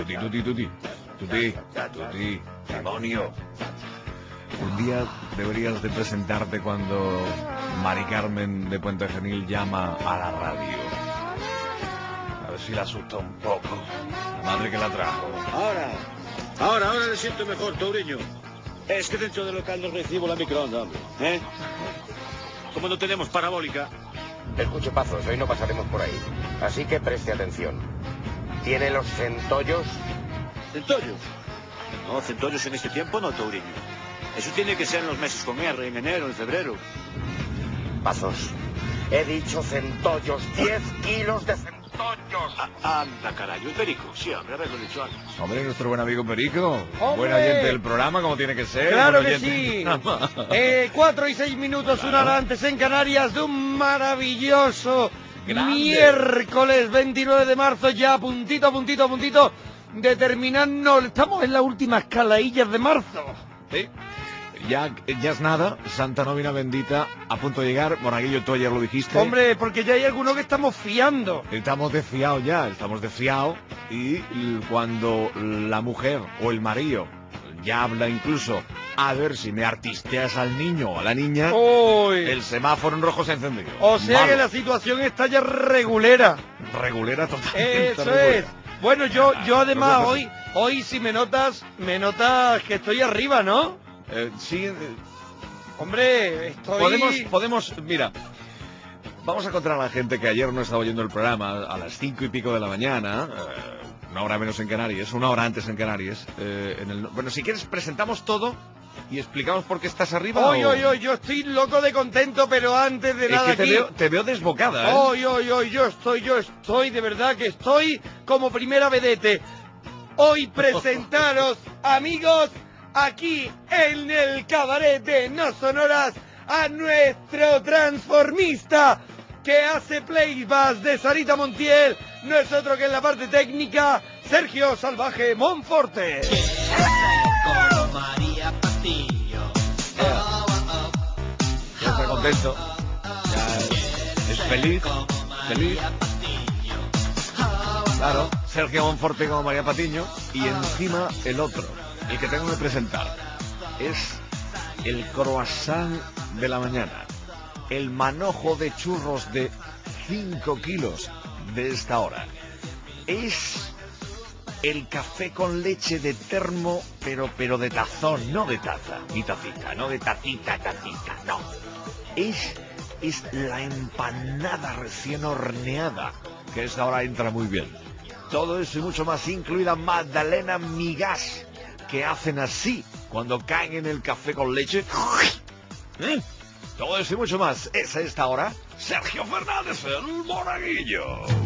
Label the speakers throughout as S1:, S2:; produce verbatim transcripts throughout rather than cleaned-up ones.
S1: Tuti, tuti, tuti. Tuti, tuti, demonio. Un día deberías de presentarte cuando Mari Carmen de Puente Genil llama a la radio. A ver si la asusta un poco. La madre que la trajo.
S2: Ahora, ahora, ahora le siento mejor, Touriño. Es que dentro del local no recibo la microondas, hombre. ¿Eh? Como no tenemos parabólica.
S3: Escuche, Pazos, hoy no pasaremos por ahí. Así que preste atención. ¿Tiene los centollos?
S2: ¿Centollos? No, centollos en este tiempo no, Touriño. Eso tiene que ser en los meses con R, en enero, en febrero.
S3: Pazos, he dicho centollos, diez kilos de centollos.
S2: Ah, anda, carajo, el Perico. Sí, hombre, haberlo dicho antes.
S1: Hombre, nuestro buen amigo Perico.
S4: ¡Hombre!
S1: Buen oyente del programa, como tiene que ser.
S4: ¡Claro
S1: buen
S4: que
S1: oyente.
S4: sí! eh, cuatro y seis minutos,
S1: Claro.
S4: una hora antes en Canarias de un maravilloso
S1: Grande.
S4: miércoles veintinueve de marzo, ya a puntito, a puntito, a puntito de terminar. No, estamos en las últimas calaillas de marzo.
S1: Sí. Ya, ya es nada, Santa Nómina Bendita a punto de llegar. Monaguillo, tú ayer lo dijiste.
S4: Hombre, porque ya hay algunos que estamos fiando.
S1: Estamos desfiados ya, estamos desfiados. Y l- cuando la mujer o el marido ya habla incluso, a ver si me artisteas al niño o a la niña,
S4: Uy.
S1: el semáforo en rojo se ha encendido.
S4: O sea
S1: Malo.
S4: que la situación está ya regulera.
S1: Regulera totalmente.
S4: Eso
S1: regulera.
S4: es. Bueno, yo, yo
S1: Ah,
S4: además
S1: no se
S4: hoy, hoy si me notas, me notas que estoy arriba, ¿no?
S1: Eh, sí, eh,
S4: Hombre, estoy...
S1: podemos, podemos, mira, vamos a contar a la gente que ayer no estaba oyendo el programa a las cinco y pico de la mañana, eh, una hora menos en Canarias, una hora antes en Canarias. Eh, en el, bueno, si quieres presentamos todo y explicamos por qué estás arriba.
S4: Hoy,
S1: o-
S4: hoy, hoy, yo estoy loco de contento, pero antes de
S1: Es
S4: nada
S1: que te
S4: aquí...
S1: veo, te veo desbocada, ¿eh?
S4: Hoy, hoy, hoy, yo estoy, yo estoy, de verdad que estoy como primera vedette. Hoy presentaros, amigos, aquí en el cabaret de No Sonoras, a nuestro transformista que hace playbacks de Sarita Montiel, no es otro que en la parte técnica, Sergio Salvaje Monforte.
S5: Como María Patillo.
S1: Ya está contento, ya es feliz, feliz. Claro, Sergio Monforte como María Patiño y encima el otro, el que tengo que presentar, es el croissant de la mañana, el manojo de churros de cinco kilos de esta hora. Es el café con leche de termo, pero, pero de tazón, no de taza, ni tacita, no de tacita, tacita, no. Es, es la empanada recién horneada, que a esta hora entra muy bien. Todo eso y mucho más, incluida Magdalena Migas, que hacen así cuando caen en el café con leche. ¿Eh? Todo eso y mucho más, es a esta hora Sergio Fernández, el Monaguillo.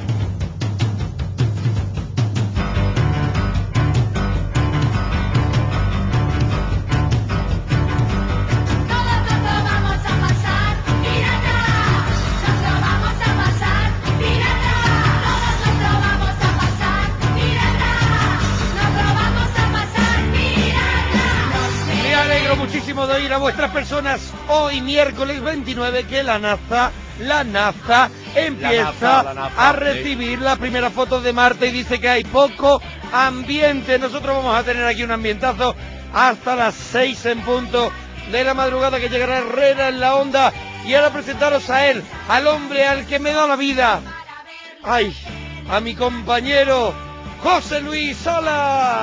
S6: Todos nos lo vamos a pasar, pirata. Nos lo vamos a pasar, pirata. Todos nos lo vamos a pasar, pirata. Nos lo vamos a pasar, pirata.
S4: Me alegro muchísimo de oír a vuestras personas hoy miércoles veintinueve que la NASA, la NASA empieza
S1: NASA, la NASA,
S4: a recibir la primera foto de Marte y dice que hay poco ambiente. Nosotros vamos a tener aquí un ambientazo hasta las seis en punto de la madrugada, que llegará Herrera en la onda. Y ahora presentaros a él, al hombre al que me da la vida. Ay, a mi compañero José Luis Salas.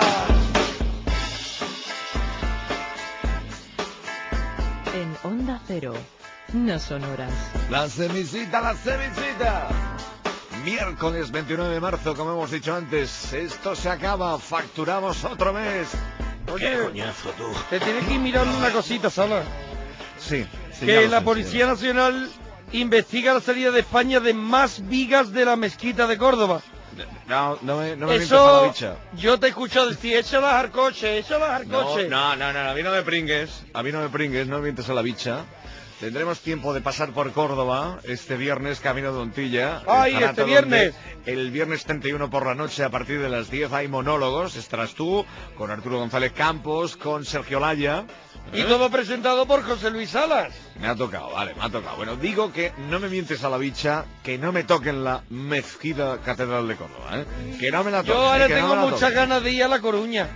S7: En Onda Cero, No Sonoras.
S1: La semisita, la semisita. Miércoles veintinueve de marzo, como hemos dicho antes, esto se acaba, facturamos otro mes.
S4: Oye,
S2: Coñazo, tú.
S4: te tienes que ir mirando una cosita, Salas.
S1: Sí, sí, ya
S4: Que
S1: lo
S4: la
S1: sé,
S4: Policía
S1: sí, ya
S4: Nacional investiga la salida de España de más vigas de la mezquita de Córdoba.
S1: lo sé. No, no me, no me mientes a la
S4: Eso,
S1: bicha.
S4: yo te he escuchado decir, échalas al coche, échalas al
S1: No,
S4: coche.
S1: no, no, no, a mí no me pringues, a mí no me pringues, no me mientes a la bicha. Tendremos tiempo de pasar por Córdoba este viernes, camino de Montilla.
S4: ¡Ay,
S1: Estará
S4: este
S1: todo
S4: viernes!
S1: donde El viernes treinta y uno por la noche, a partir de las diez, hay monólogos. Estarás tú, con Arturo González Campos, con Sergio Laya,
S4: Y todo presentado por José Luis Salas.
S1: Me ha tocado, vale, me ha tocado. Bueno, digo que no me mientes a la bicha, que no me toquen la mezquita Catedral de Córdoba, ¿eh? Que no me la toquen.
S4: Yo ahora
S1: ¿eh? Que
S4: tengo
S1: no me la
S4: muchas
S1: toquen.
S4: ganas de ir a La Coruña.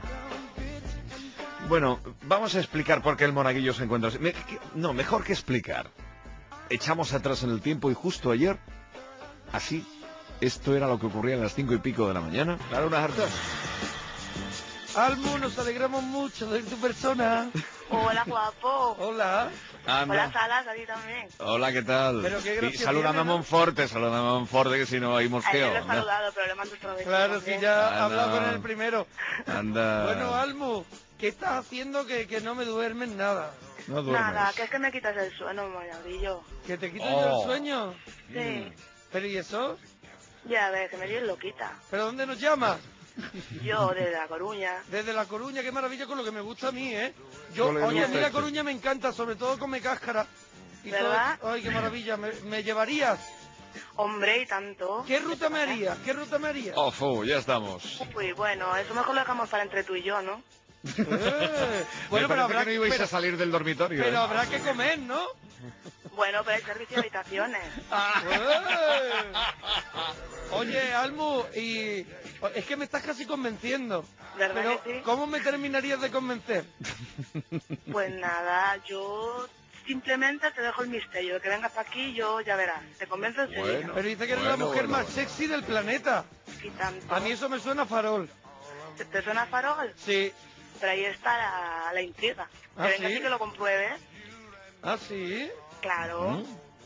S1: Bueno, vamos a explicar por qué el monaguillo se encuentra así. Me- que- no, mejor que explicar. Echamos atrás en el tiempo y justo ayer, así, esto era lo que ocurría a las cinco y pico de la mañana. Claro, unas hartas.
S4: Almu, nos alegramos mucho de tu persona.
S6: Hola, guapo.
S4: Hola.
S6: Hola, Salas, a ti también.
S1: Hola, ¿qué tal?
S4: Pero qué gracia
S1: Y salúdame
S4: tiene,
S1: a
S4: ¿no?
S1: Monforte, salúdame a Monforte, que si no hay
S6: Ayer
S1: mosqueo.
S6: lo he
S1: anda.
S6: saludado, pero le mando otra vez.
S4: Claro, si ya
S1: Ah,
S4: he hablado
S1: no.
S4: con el primero.
S1: Anda.
S4: Bueno, Almu, ¿qué estás haciendo que, que no me duermes nada?
S1: no duermes.
S6: Nada, que es que me quitas el sueño, monaguillo.
S4: ¿Que te quito
S1: Oh.
S4: yo el sueño?
S6: Sí,
S4: ¿Pero y eso?
S6: ya ves, que me dio loquita.
S4: ¿Pero dónde nos llamas?
S6: Yo, desde La Coruña.
S4: Desde La Coruña, qué maravilla con lo que me gusta a mí, ¿eh? Yo,
S1: Con lo que
S4: oye,
S1: me
S4: a mí
S1: gusta
S4: La
S1: este.
S4: Coruña me encanta, sobre todo come cáscara. Y todo-
S6: ¿Verdad?
S4: ay, qué maravilla. ¿Me, me llevarías?
S6: Hombre, y tanto.
S4: ¿Qué ruta me harías? ¿Qué ruta me harías?
S1: Oh, fu, ya estamos.
S6: Uy, bueno, eso mejor lo dejamos para entre tú y yo, ¿no?
S4: Eh,
S1: Me
S4: bueno, pero
S1: parece
S4: habrá
S1: que no ibais
S4: pero-
S1: a salir del dormitorio.
S4: pero
S1: ¿eh?
S4: habrá que comer, ¿no?
S6: Bueno, pero hay servicio de habitaciones.
S4: Eh. Oye, Almu, y es que me estás casi convenciendo.
S6: ¿Verdad
S4: Pero,
S6: que sí?
S4: ¿cómo me terminarías de convencer?
S6: Pues nada, yo simplemente te dejo el misterio. Que vengas para aquí, yo ya verás. Te convenzo enseguida.
S1: Bueno.
S4: Pero dice que eres
S1: Bueno,
S4: la mujer
S1: bueno,
S4: más
S1: bueno.
S4: sexy del planeta.
S6: Y tanto.
S4: A mí eso me suena a farol.
S6: ¿Te, te suena farol?
S4: Sí.
S6: Pero ahí está la, la intriga. Que
S4: ¿Ah,
S6: vengas
S4: sí?
S6: y que lo compruebes.
S4: ¿Ah, sí?
S6: Claro.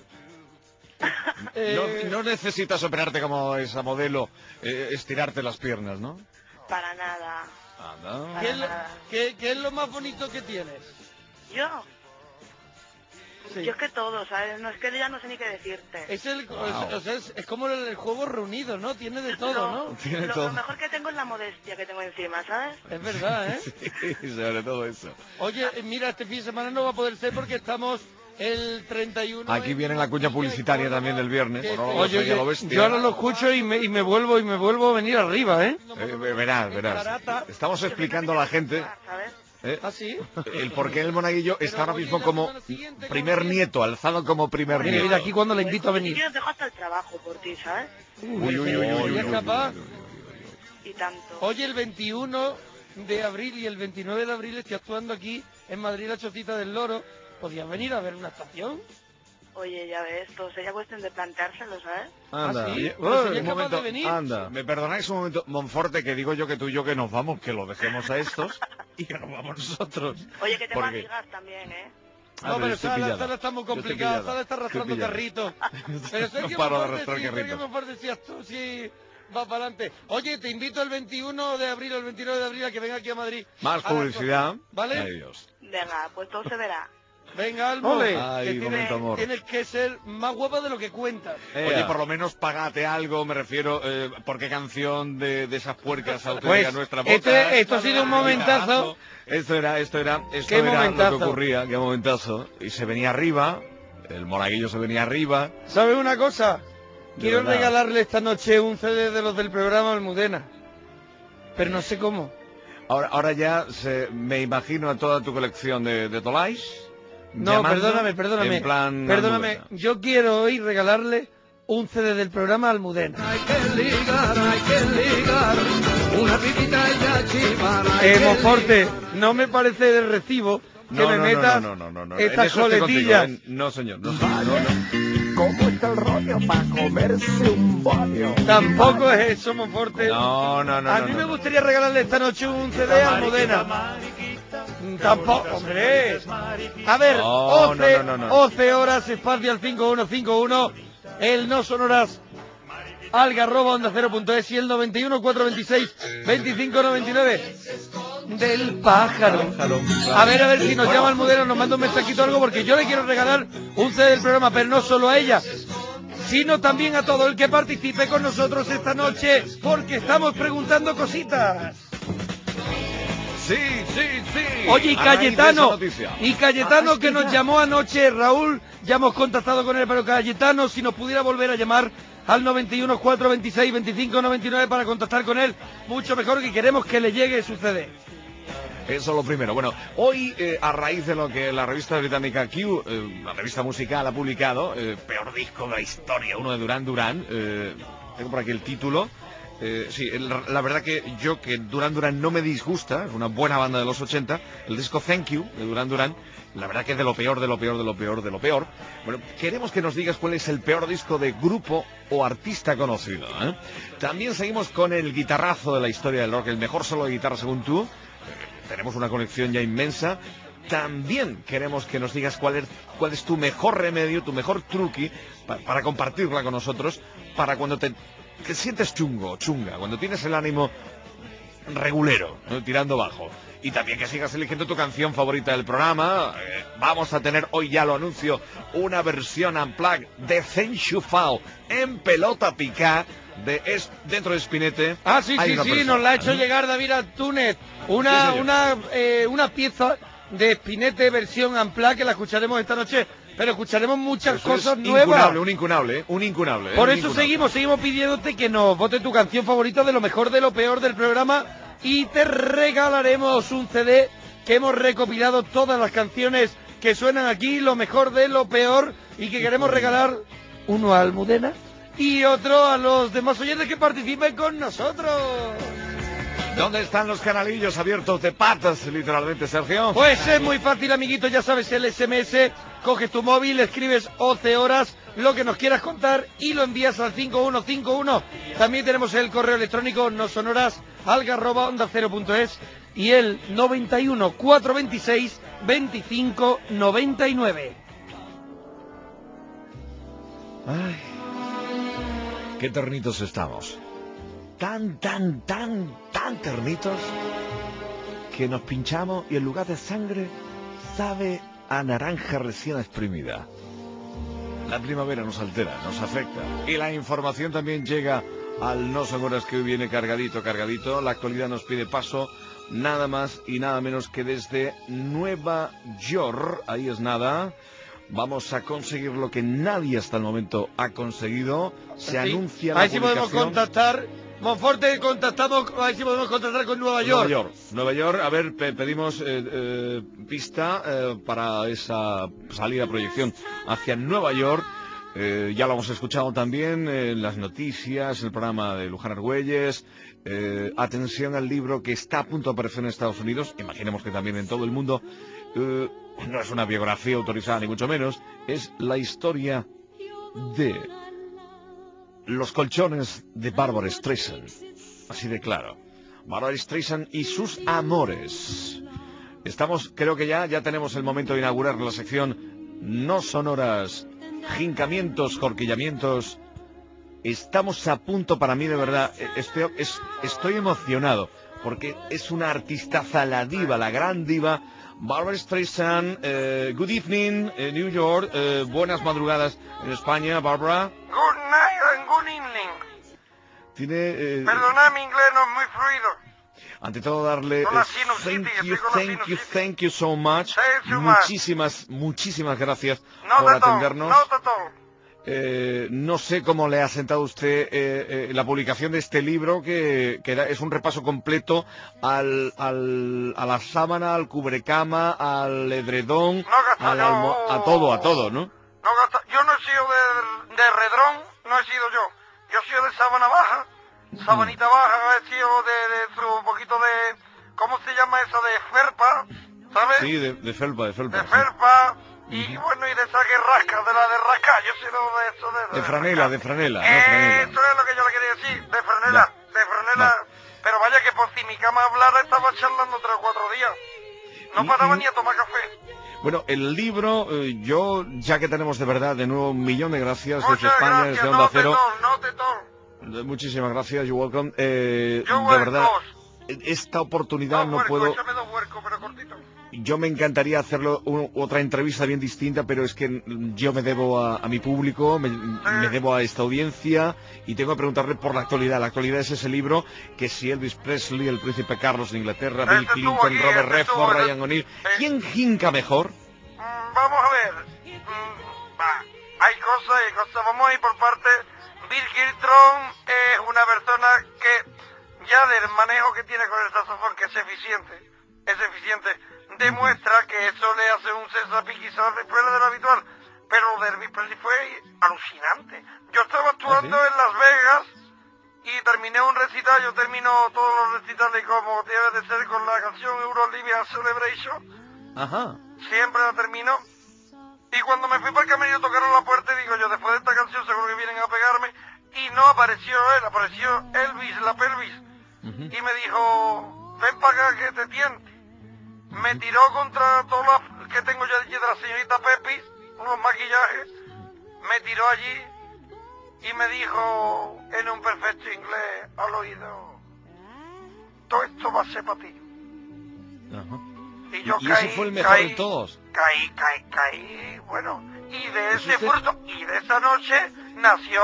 S4: Eh,
S1: No, no necesitas operarte como esa modelo, eh, estirarte las piernas, ¿no?
S6: Para nada.
S1: Anda.
S4: ¿qué, es lo,
S6: nada.
S4: qué- qué es lo más bonito que tienes?
S6: ¿Yo?
S4: Sí.
S6: Yo es que todo, ¿sabes? No es que ya no sé ni qué decirte.
S4: Es, el,
S1: Wow.
S4: es, o sea, es, es como el, el juego reunido, ¿no? Tiene de todo, ¿no?
S1: Tiene
S6: lo,
S1: todo.
S6: lo mejor que tengo es la modestia que tengo encima, ¿sabes?
S4: Es verdad, ¿eh?
S1: Sí, sobre todo eso.
S4: Oye, eh, mira, este fin de semana no va a poder ser porque estamos el treinta y uno...
S1: Aquí
S4: en
S1: viene la cuña
S4: Villa
S1: publicitaria
S4: Córdoba,
S1: también del viernes.
S4: que-
S1: Bueno, no lo
S4: oye,
S1: sé, ya
S4: oye,
S1: lo bestia.
S4: yo ahora lo escucho y me, y me vuelvo y me vuelvo a venir arriba, ¿eh?
S1: Eh, verás, verás.
S4: Zarata.
S1: Estamos
S6: Yo que
S1: explicando a
S6: también
S1: la
S6: quiero
S1: gente
S6: jugar, ¿sabes?
S1: eh,
S4: ¿Ah, sí?
S1: el por qué el monaguillo está
S4: Pero
S1: ahora
S4: oye,
S1: mismo
S4: la
S1: como
S4: semana siguiente,
S1: primer
S4: ¿con quién?
S1: nieto, alzado como primer
S4: Mira,
S1: nieto.
S4: mira, aquí cuando le invito a
S6: Si
S4: venir.
S6: quieres dejo hasta el trabajo por ti, ¿sabes?
S1: Uy, uy, uy, uy, uy,
S4: ¿Ella es
S1: uy,
S4: capaz?
S1: uy, uy,
S6: Y tanto.
S4: Oye, el veintiuno de abril y el veintinueve de abril estoy actuando aquí en Madrid, la Chocita del Loro. ¿Podías venir a ver una estación?
S6: Oye, ya ves, todo sería cuestión de planteárselo, ¿sabes?
S1: Anda.
S4: ¿Ah, sí?
S1: Oye,
S4: Pero si
S1: un
S4: ya es capaz
S1: momento,
S4: de venir.
S1: anda. ¿Me perdonáis un momento, Monforte, que digo yo que tú y yo que nos vamos, que lo dejemos a estos y que nos vamos nosotros?
S6: Oye, que tengo
S1: Porque-
S6: amigas también, ¿eh?
S1: Ah,
S4: No,
S1: yo
S4: pero
S1: estoy
S4: Sala,
S1: pillado.
S4: Sala está muy
S1: Yo estoy
S4: complicada,
S1: pillado.
S4: Sala está arrastrando
S1: Estoy pillado.
S4: carritos. Pero Sergio
S1: No paro de
S4: Monforte
S1: arrastrar
S4: sí, Sergio
S1: carritos.
S4: Monforte sí, tú sí va para adelante. Oye, te invito el veintiuno de abril o el veintinueve de abril a que venga aquí a Madrid.
S1: Más
S4: A las
S1: publicidad.
S4: cosas, ¿vale?
S1: Ay, Dios.
S6: Venga, pues todo se verá.
S4: Venga, Almo,
S1: Ole.
S4: que
S1: Ay,
S4: tienes,
S1: momento amor.
S4: tienes que ser más guapa de lo que cuentas.
S1: Oye, por lo menos pagate algo, me refiero, eh, ¿por qué canción de, de esas puercas auténticas
S4: Pues,
S1: nuestra boca?
S4: este- esto ha sido un momentazo.
S1: Esto era, esto era, esto
S4: Qué
S1: era
S4: momentazo.
S1: lo que ocurría, qué momentazo. Y se venía arriba, el monaguillo se venía arriba.
S4: ¿Sabes una cosa?
S1: De
S4: Quiero
S1: verdad.
S4: regalarle esta noche un C D de los del programa Almudena. Pero no sé cómo.
S1: Ahora, ahora ya se, me imagino a toda tu colección de, de Tolais.
S4: No,
S1: llamando
S4: perdóname, perdóname.
S1: En plan
S4: Perdóname,
S1: Almudena.
S4: yo quiero hoy regalarle un C D del programa Almudena.
S5: Hay que ligar, hay que ligar, una pibita y ya chivar. hay
S4: Eh,
S5: que
S4: Monforte, no me parece de recibo que
S1: No,
S4: me
S1: no,
S4: metas
S1: no, no, no, no, no.
S4: estas
S1: En eso estoy
S4: coletillas.
S1: contigo, ¿eh? No, señor. No, no, no.
S8: ¿Cómo está el rollo para comerse un bollo?
S4: Tampoco es eso, Monforte.
S1: No, no, no,
S4: A
S1: no,
S4: mí
S1: no,
S4: me
S1: no.
S4: gustaría regalarle esta noche un C D a Almudena. Tampoco, hombre. A ver,
S1: No,
S4: once,
S1: no, no, no, no.
S4: once horas, espacio al cinco uno cinco uno, el no sonoras algarroba onda cero punto es y el noventa y uno cuatrocientos veintiséis veinticinco noventa y nueve del pájaro. A ver, a ver si nos llama Almudena, nos manda un mensajito o algo, porque yo le quiero regalar un C D del programa, pero no solo a ella, sino también a todo el que participe con nosotros esta noche, porque estamos preguntando cositas.
S1: Sí, sí, sí.
S4: Oye, y
S1: A raíz de esa
S4: Cayetano,
S1: noticia.
S4: y Cayetano que nos llamó anoche, Raúl, ya hemos contactado con él, pero Cayetano, si nos pudiera volver a llamar al noventa y uno cuatrocientos veintiséis veinticinco noventa y nueve para contactar con él, mucho mejor, que queremos que le llegue su C D.
S1: Eso lo primero. Bueno, hoy, eh, a raíz de lo que la revista británica Q, eh, la revista musical, ha publicado, eh, peor disco de la historia, uno de Duran Duran, eh, tengo por aquí el título. Eh, sí, el, la verdad que yo, que Duran Duran no me disgusta, es una buena banda de los ochenta, el disco Thank You de Duran Duran, la verdad que es de lo peor, de lo peor, de lo peor, de lo peor. Bueno, queremos que nos digas cuál es el peor disco de grupo o artista conocido, ¿eh? También seguimos con el guitarrazo de la historia del rock, el mejor solo de guitarra según tú. Eh, tenemos una colección ya inmensa. También queremos que nos digas cuál es, cuál es tu mejor remedio, tu mejor truqui, para, para compartirla con nosotros, para cuando te... te sientes chungo, chunga, cuando tienes el ánimo regulero, ¿no? Tirando bajo. Y también que sigas eligiendo tu canción favorita del programa. Eh, vamos a tener, hoy ya lo anuncio, una versión unplugged de Cenchufao en pelota picá de es, dentro de Spinete.
S4: Ah, sí,
S1: Hay
S4: sí,
S1: una
S4: sí,
S1: persona,
S4: nos la ha hecho
S1: ¿no?
S4: llegar David Antúnez.
S1: Sí,
S4: Una,
S1: señor.
S4: una, eh, una pieza de Spinete versión unplugged que la escucharemos esta noche. Pero escucharemos muchas
S1: Eso
S4: cosas
S1: es
S4: nuevas.
S1: incunable, un incunable, ¿eh? un incunable. ¿eh?
S4: Por
S1: un
S4: eso
S1: incunable.
S4: seguimos, seguimos pidiéndote que nos vote tu canción favorita de lo mejor, de lo peor del programa. Y te regalaremos un C D que hemos recopilado todas las canciones que suenan aquí, lo mejor de lo peor. Y que queremos regalar uno a Almudena y otro a los demás oyentes que participen con nosotros.
S1: ¿Dónde están los canalillos abiertos de patas, literalmente, Sergio?
S4: Pues es muy fácil, amiguito, ya sabes, el S M S, coges tu móvil, escribes once horas, lo que nos quieras contar y lo envías al cinco uno cinco uno. También tenemos el correo electrónico nosonoras arroba onda cero punto es y el noventa y uno, cuatrocientos veintiséis, veinticinco noventa y nueve.
S1: Ay, qué ternitos estamos. Tan, tan, tan, tan ternitos que nos pinchamos y en lugar de sangre sabe a naranja recién exprimida. La primavera nos altera, nos afecta y la información también llega al No Son Horas, que hoy viene cargadito, cargadito. La actualidad nos pide paso, nada más y nada menos que desde Nueva York. Ahí es nada. Vamos a conseguir lo que nadie hasta el momento ha conseguido. Se
S4: Sí.
S1: anuncia
S4: A
S1: la
S4: ver si podemos
S1: publicación.
S4: contactar. Monforte, contactamos, a ver si podemos contactar con Nueva York.
S1: Nueva York, Nueva York, a ver, pe- pedimos eh, eh, pista eh, para esa salida proyección hacia Nueva York. Eh, ya lo hemos escuchado también en las noticias, el programa de Luján Argüelles. Eh, atención al libro que está a punto de aparecer en Estados Unidos, imaginemos que también en todo el mundo. Eh, no es una biografía autorizada, ni mucho menos, es la historia de los colchones de Barbra Streisand. Así de claro. Barbra Streisand y sus amores. Estamos, creo que ya, ya tenemos el momento de inaugurar la sección No Sonoras, jincamientos, jorquillamientos. Estamos a punto, para mí de verdad, estoy, es, estoy emocionado, porque es una artistaza, la diva, la gran diva, Barbra Streisand. eh, good evening, eh, New York, eh, buenas madrugadas en España, Barbara.
S4: Good night and good evening.
S1: Tiene... eh,
S4: Perdona, mi inglés no es muy fluido.
S1: Ante todo darle
S4: Con la
S1: eh,
S4: sinusitis,
S1: thank you,
S4: estoy con la
S1: thank you,
S4: sinusitis.
S1: thank you so much.
S4: Thank you much.
S1: Muchísimas, muchísimas gracias
S4: No
S1: por
S4: te todo,
S1: atendernos.
S4: no te todo.
S1: Eh, no sé cómo le ha sentado usted eh, eh, la publicación de este libro, que, que era- es un repaso completo al, al, a la sábana, al cubrecama, al edredón,
S4: No gasta
S1: al
S4: yo.
S1: almo- a todo, a todo, ¿no?
S4: No gasta, yo no he sido de, de redrón, no he sido yo. Yo he sido de sábana baja, sabanita baja, he sido de, de su- un poquito de, ¿cómo se llama eso? De felpa, ¿sabes?
S1: Sí, de, de felpa, de felpa.
S4: De
S1: sí.
S4: felpa, y bueno, y de esa que rasca, de la de rasca, yo he sido de eso de...
S1: De franela, de franela, no,
S4: Eh,
S1: franela.
S4: Eso es lo que yo le quería decir, de franela, de franela.
S1: Va.
S4: Pero vaya que por si mi cama hablara estaba charlando tres o cuatro días. No
S1: Y-
S4: paraba
S1: y-
S4: ni a tomar café.
S1: Bueno, el libro, eh, yo, ya que tenemos de verdad de nuevo un millón de gracias desde
S4: Muchas
S1: España,
S4: gracias,
S1: desde Onda
S4: no te
S1: Cero.
S4: todo, no te todo.
S1: Eh, Muchísimas gracias, you're welcome. Eh,
S4: Yo
S1: de
S4: huercos.
S1: verdad, esta oportunidad
S4: Dos
S1: no
S4: huercos,
S1: puedo...
S4: échame dos huercos, pero cortito.
S1: Yo me encantaría hacerlo un- otra entrevista bien distinta, pero es que yo me debo a, a mi público, me, me debo a esta audiencia y tengo que preguntarle por la actualidad. La actualidad es ese libro, que si Elvis Presley, el príncipe Carlos de Inglaterra, Bill
S4: Este estuvo
S1: Clinton,
S4: aquí,
S1: Robert
S4: este
S1: Redford,
S4: estuvo,
S1: Ryan O'Neill,
S4: eh.
S1: ¿quién jinca mejor?
S4: Mm, vamos a ver. Mm, va. Hay cosas, hay cosas. Vamos a ir por parte. Bill Clinton es una persona que ya del manejo que tiene con el saxofón, que es eficiente. es eficiente, demuestra que eso le hace un César quizás después de lo habitual. Pero lo de Elvis Presley fue alucinante. Yo estaba actuando
S1: ¿Ah, sí?
S4: en Las Vegas y terminé un recital. Yo termino todos los recitales como debe de ser con la canción Eurolivia Celebration.
S1: Ajá.
S4: Siempre la termino. Y cuando me fui para el camerino tocaron la puerta y digo yo, después de esta canción seguro que vienen a pegarme. Y no apareció él, apareció Elvis, la pelvis.
S1: Ujú.
S4: Y me dijo, ven para acá que te tiente. Me tiró contra todas las que tengo yo allí de la señorita Pepis, unos maquillajes. Me tiró allí y me dijo en un perfecto inglés al oído, todo esto va a ser para ti.
S1: Ajá.
S4: Y yo
S1: Y
S4: caí,
S1: ese fue el mejor
S4: caí,
S1: de todos.
S4: Caí, caí, caí, bueno, y de
S1: ¿Es
S4: ese
S1: usted?
S4: fruto, y de esa noche nació,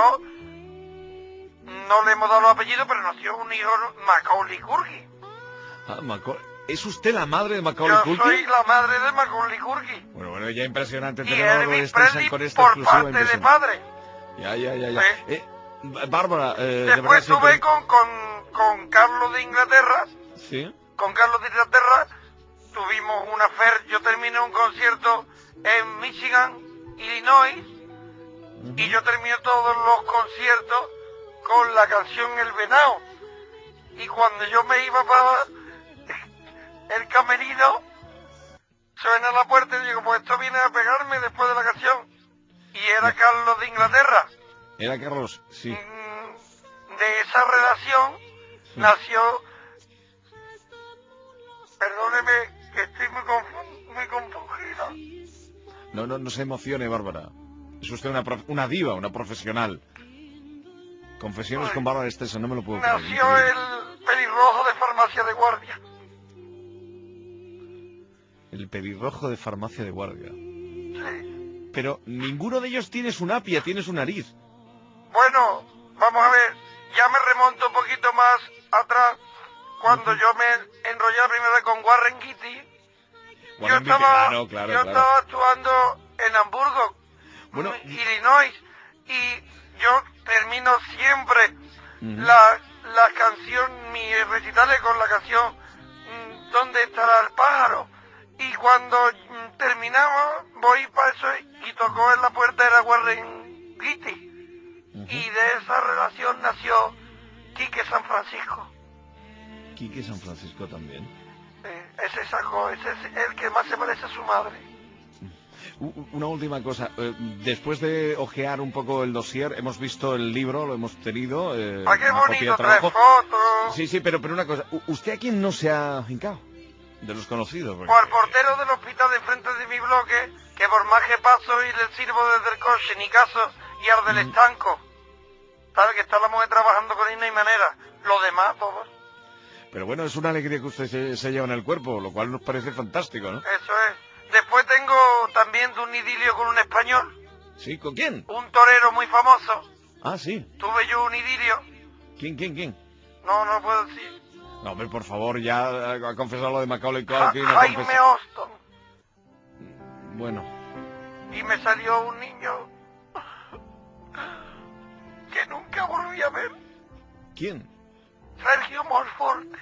S4: no le hemos dado los apellidos, pero nació un hijo, Macaulay Culkin.
S1: Ah, Macaulay. ¿Es usted la madre de Macaulay
S4: Yo
S1: Culkin?
S4: soy la madre de Macaulay Culkin.
S1: Bueno, bueno, ya impresionante
S4: Y
S1: tener a Bárbara
S4: Elvis
S1: Streisand
S4: Presley
S1: con esta
S4: por
S1: exclusiva
S4: parte de
S1: impresionante.
S4: padre.
S1: Ya, ya, ya, ya.
S4: Sí.
S1: Eh, Bárbara, eh, de verdad
S4: Después
S1: siempre...
S4: estuve con, con, con Carlos de Inglaterra,
S1: Sí.
S4: con Carlos de Inglaterra, tuvimos una fer, yo terminé un concierto en Michigan, Illinois,
S1: Ujú.
S4: y yo terminé todos los conciertos con la canción El Venao. Y cuando yo me iba para el camerino, suena la puerta y digo, pues esto viene a pegarme después de la canción. Y era
S1: Ya.
S4: Carlos de Inglaterra.
S1: Era Carlos, sí.
S4: Mm, De esa relación
S1: Sí.
S4: nació, perdóneme que estoy muy, confu- muy confundida.
S1: No, no, no se emocione, Bárbara. Es usted una, prof- una diva, una profesional. Confesiones
S4: Ay.
S1: con Bárbara Streisand, no me lo puedo creer.
S4: Nació
S1: increíble.
S4: el pelirrojo de farmacia de guardia.
S1: El pelirrojo de farmacia de guardia.
S4: Sí.
S1: Pero ninguno de ellos tiene su napia, tiene su nariz.
S4: Bueno, vamos a ver, ya me remonto un poquito más atrás, cuando yo me enrollé la primera vez con Warren Beatty. Yo
S1: Warren Beatty,
S4: estaba,
S1: claro, claro,
S4: yo
S1: claro.
S4: estaba actuando en Hamburgo,
S1: Bueno,
S4: mm, Illinois, y yo termino siempre
S1: Ujú.
S4: la, la canción, mis recitales con la canción mm, ¿Dónde estará el pájaro? Y cuando mm, terminamos, voy para eso y tocó en la puerta era Warren Beatty.
S1: Ujú.
S4: Y de esa relación nació Quique San Francisco.
S1: Quique San Francisco también.
S4: Eh, ese sacó, ese es el que más se parece a su madre.
S1: U- u- Una última cosa. eh, Después de ojear un poco el dossier, hemos visto el libro, lo hemos tenido. Eh,
S4: ¡Ah, qué
S1: una copia
S4: bonito!
S1: de
S4: Tres
S1: trabajo.
S4: fotos.
S1: Sí, sí, pero, pero una cosa. u- ¿Usted a quién no se ha hincado? De los conocidos. porque-
S4: O al portero del hospital de frente de mi bloque, que por más que paso y le sirvo desde el coche, ni caso, y al del
S1: Mm.
S4: estanco. ¿Sabe que está la mujer trabajando con él, no hay manera? Lo demás, todos.
S1: Pero bueno, es una alegría que usted se, se lleva en el cuerpo, lo cual nos parece fantástico, ¿no?
S4: Eso es. Después tengo también de un idilio con un español,
S1: Sí, ¿con quién?
S4: un torero muy famoso.
S1: Ah, sí.
S4: Tuve yo un idilio.
S1: ¿Quién, quién, quién?
S4: No, no puedo decir.
S1: No, hombre, por favor, ya ha ha confesado lo de Macaulay
S4: Ja-
S1: Culkin. ha
S4: Jaime
S1: confesado-
S4: Austin.
S1: Bueno,
S4: Y me salió un niño que nunca volví a ver.
S1: ¿quién?
S4: Sergio Monforte.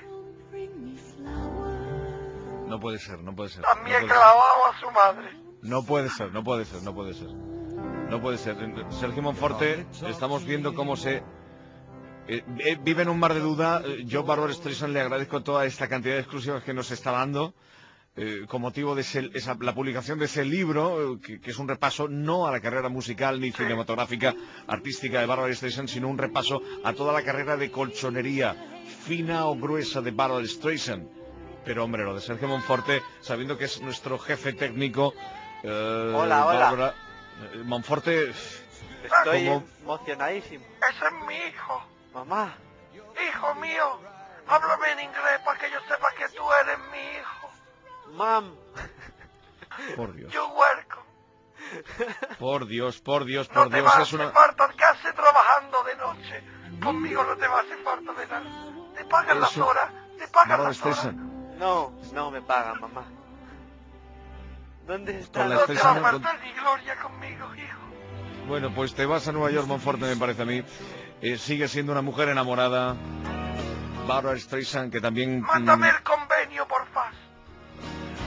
S1: No puede ser, no puede ser.
S4: También
S1: no puede ser.
S4: clavado a su madre.
S1: No puede ser, no puede ser, no puede ser. No puede ser. Sergio Monforte, estamos viendo cómo se... eh, eh, vive en un mar de duda. Eh, Yo, Bárbara Streisand, le agradezco toda esta cantidad de exclusivas que nos está dando. Eh, con motivo de ese- esa- la publicación de ese libro, eh, que, que es un repaso no a la carrera musical ni cinematográfica artística de Bárbara Streisand, sino un repaso a toda la carrera de colchonería, fina o gruesa de Bárbara Streisand. Pero hombre, lo de Sergio Monforte, sabiendo que es nuestro jefe técnico, eh,
S9: Hola, hola.
S1: Bárbara, eh, Monforte,
S9: Estoy
S1: como-
S9: emocionadísimo.
S4: Ese es mi hijo.
S9: Mamá,
S4: Hijo mío. Háblame en inglés para que yo sepa que tú eres mi hijo.
S9: mam.
S1: por Dios,
S4: You welcome.
S1: por Dios, por Dios,
S4: No
S1: por
S4: te
S1: Dios,
S4: va a
S1: es
S4: hacer
S1: una...
S4: falta el que hace trabajando de noche. Conmigo no te va a hacer falta de nada. Te pagan las
S1: Eso-
S4: horas. Te pagan
S1: Bárbara
S4: las horas.
S1: Streisand,
S9: No, no me pagan, mamá. ¿Dónde está?
S1: Con la
S4: No te va a
S1: Streisand, con-
S4: faltar ni gloria conmigo, hijo.
S1: Bueno, pues te vas a Nueva York, Monforte, me parece a mí. Eh, sigue siendo una mujer enamorada. Bárbara Streisand, que también... mm,
S4: Mándame el convenio, por favor.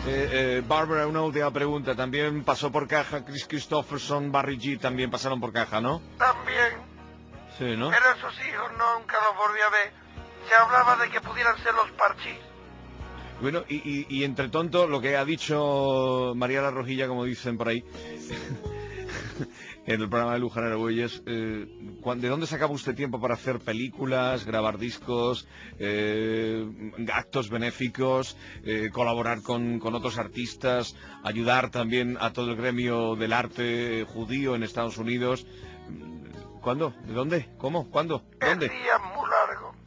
S1: Eh, eh, Bárbara, una última pregunta. También pasó por caja Chris Christopherson, Barry G. También pasaron por caja, ¿no?
S4: También.
S1: Sí, ¿no?
S4: Pero esos hijos nunca los volví a ver. Se hablaba de que pudieran ser los Parchís.
S1: Bueno, y, y, y entre tonto, lo que ha dicho María La Rojilla, como dicen por ahí, en el programa de Luján Argüelles, eh, ¿de dónde sacaba usted tiempo para hacer películas, grabar discos, eh, actos benéficos, eh, colaborar con, con otros artistas, ayudar también a todo el gremio del arte judío en Estados Unidos? ¿Cuándo? ¿De dónde? ¿Cómo? ¿Cuándo? ¿Dónde?
S4: El día es muy largo.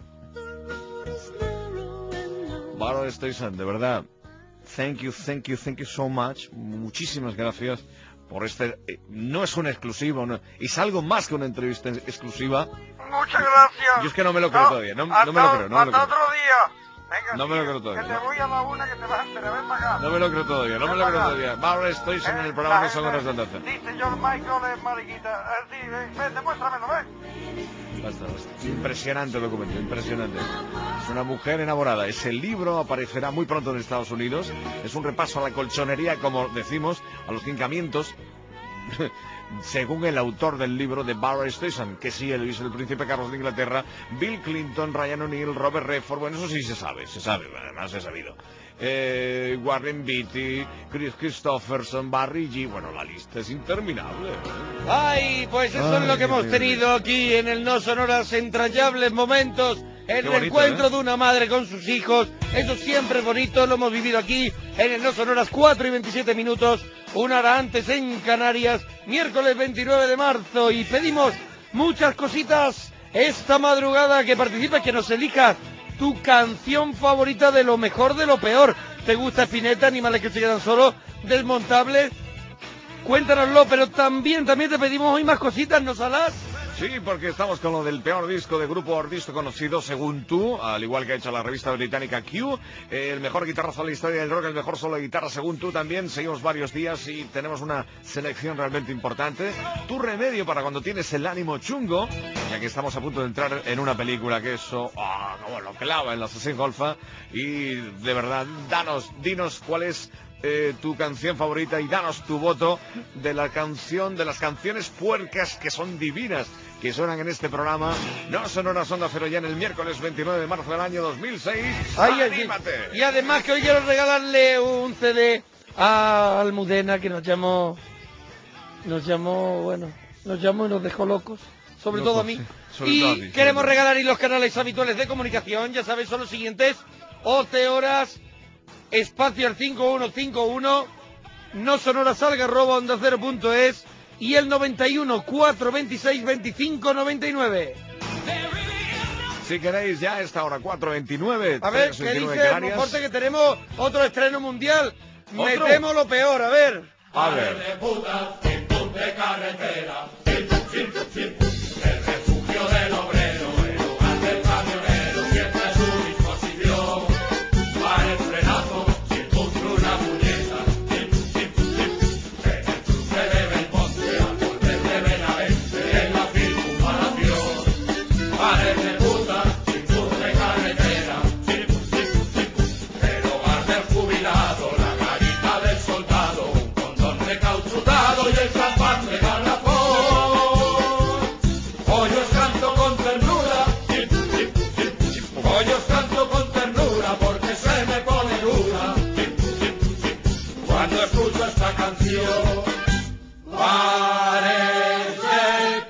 S1: Bárbara Streisand, de verdad, thank you, thank you, thank you so much. Muchísimas gracias por este... Eh, no es un exclusivo, no, es algo más que una entrevista exclusiva.
S4: Muchas gracias.
S1: Yo es que no me lo creo
S4: no,
S1: todavía, no,
S4: hasta,
S1: no me lo creo, no me lo
S4: hasta
S1: creo.
S4: otro día. Venga,
S1: No me lo
S4: sigue,
S1: creo todavía.
S4: Que te voy a dar una que te vas a enterar. Ven para acá.
S1: No me lo creo todavía, no me lo creo todavía. Bárbara Streisand en el programa No Son Horas de Andaza.
S4: Dice George Michael es mariquita. Eh, sí, ven, ven, demuéstramelo, ven.
S1: Basta, basta. Impresionante documento, impresionante. Es una mujer enamorada. Ese libro aparecerá muy pronto en Estados Unidos. Es un repaso a la colchonería, como decimos, a los hincamientos, según el autor del libro de Bárbara Streisand, que sí, él hizo el príncipe Carlos de Inglaterra, Bill Clinton, Ryan O'Neill, Robert Redford. Bueno, eso sí se sabe, se sabe, además se ha sabido. Eh, Warren Beatty, Chris Christopherson, Barry G. Bueno, la lista es interminable.
S4: Ay, pues eso
S1: Ay,
S4: es lo que hemos
S1: Dios
S4: tenido
S1: mío.
S4: aquí en el No Sonoras, entrañables momentos, el
S1: Qué bonito,
S4: reencuentro
S1: ¿eh?
S4: de una madre con sus hijos. Eso siempre es bonito, lo hemos vivido aquí en el No Sonoras, cuatro y veintisiete minutos, una hora antes en Canarias, miércoles veintinueve de marzo, y pedimos muchas cositas esta madrugada, que participes, que nos elijas tu canción favorita de lo mejor de lo peor. ¿Te gusta Spinetta, Animales que se quedan solos, Desmontables? Cuéntanoslo, pero también, también te pedimos hoy más cositas, ¿no, Salas?
S1: Sí, porque estamos con lo del peor disco de grupo artista conocido, según tú, al igual que ha hecho la revista británica Q, eh, el mejor guitarrazo de la historia del rock, el mejor solo de guitarra, según tú también. Seguimos varios días y tenemos una selección realmente importante. Tu remedio para cuando tienes el ánimo chungo, ya que estamos a punto de entrar en una película que eso, ah, como lo clava en la sesión golfa. Y de verdad, danos, dinos cuál es Eh, tu canción favorita y danos tu voto de la canción, de las canciones puercas que son divinas, que suenan en este programa. No Son Horas Onda Cero, ya en el miércoles veintinueve de marzo del año dos mil seis.
S4: Ay,
S1: ¡Anímate!
S4: Y además que hoy quiero regalarle un C D a Almudena, que nos llamó, nos llamó, bueno, nos llamó y nos dejó locos, sobre
S1: Locos,
S4: todo a mí.
S1: sí. Sobre
S4: Y
S1: todo a ti, sobre
S4: queremos
S1: todo.
S4: regalar y los canales habituales de comunicación, ya sabéis, son los siguientes: once horas, espacio al cinco uno cinco uno, no sonoras alga arroba onda cero punto es y el noventa y uno, cuatrocientos veintiséis, veinticinco noventa y nueve.
S1: Si queréis, ya a esta hora, cuatro veintinueve.
S4: A ver, ¿qué dice Monforte? Que tenemos otro estreno mundial.
S1: ¿Otro?
S4: Metemos lo peor, a ver.
S1: A ver.
S5: de carretera, el refugio del obrero, el lugar del camionero, siempre a su disposición. Para el frenazo, si encuentra una muñeca, en el cruce de Belmonte, al volver de Benavente, en la circunvalación. Para el de puta, sin cruz de carretera, el hogar del jubilado, la garita del soldado, un condón recauchutado y el champán de garrafón. Hoy os canto con ternura, hoy os canto con ternura porque se me pone dura cuando escucho esta canción. Parece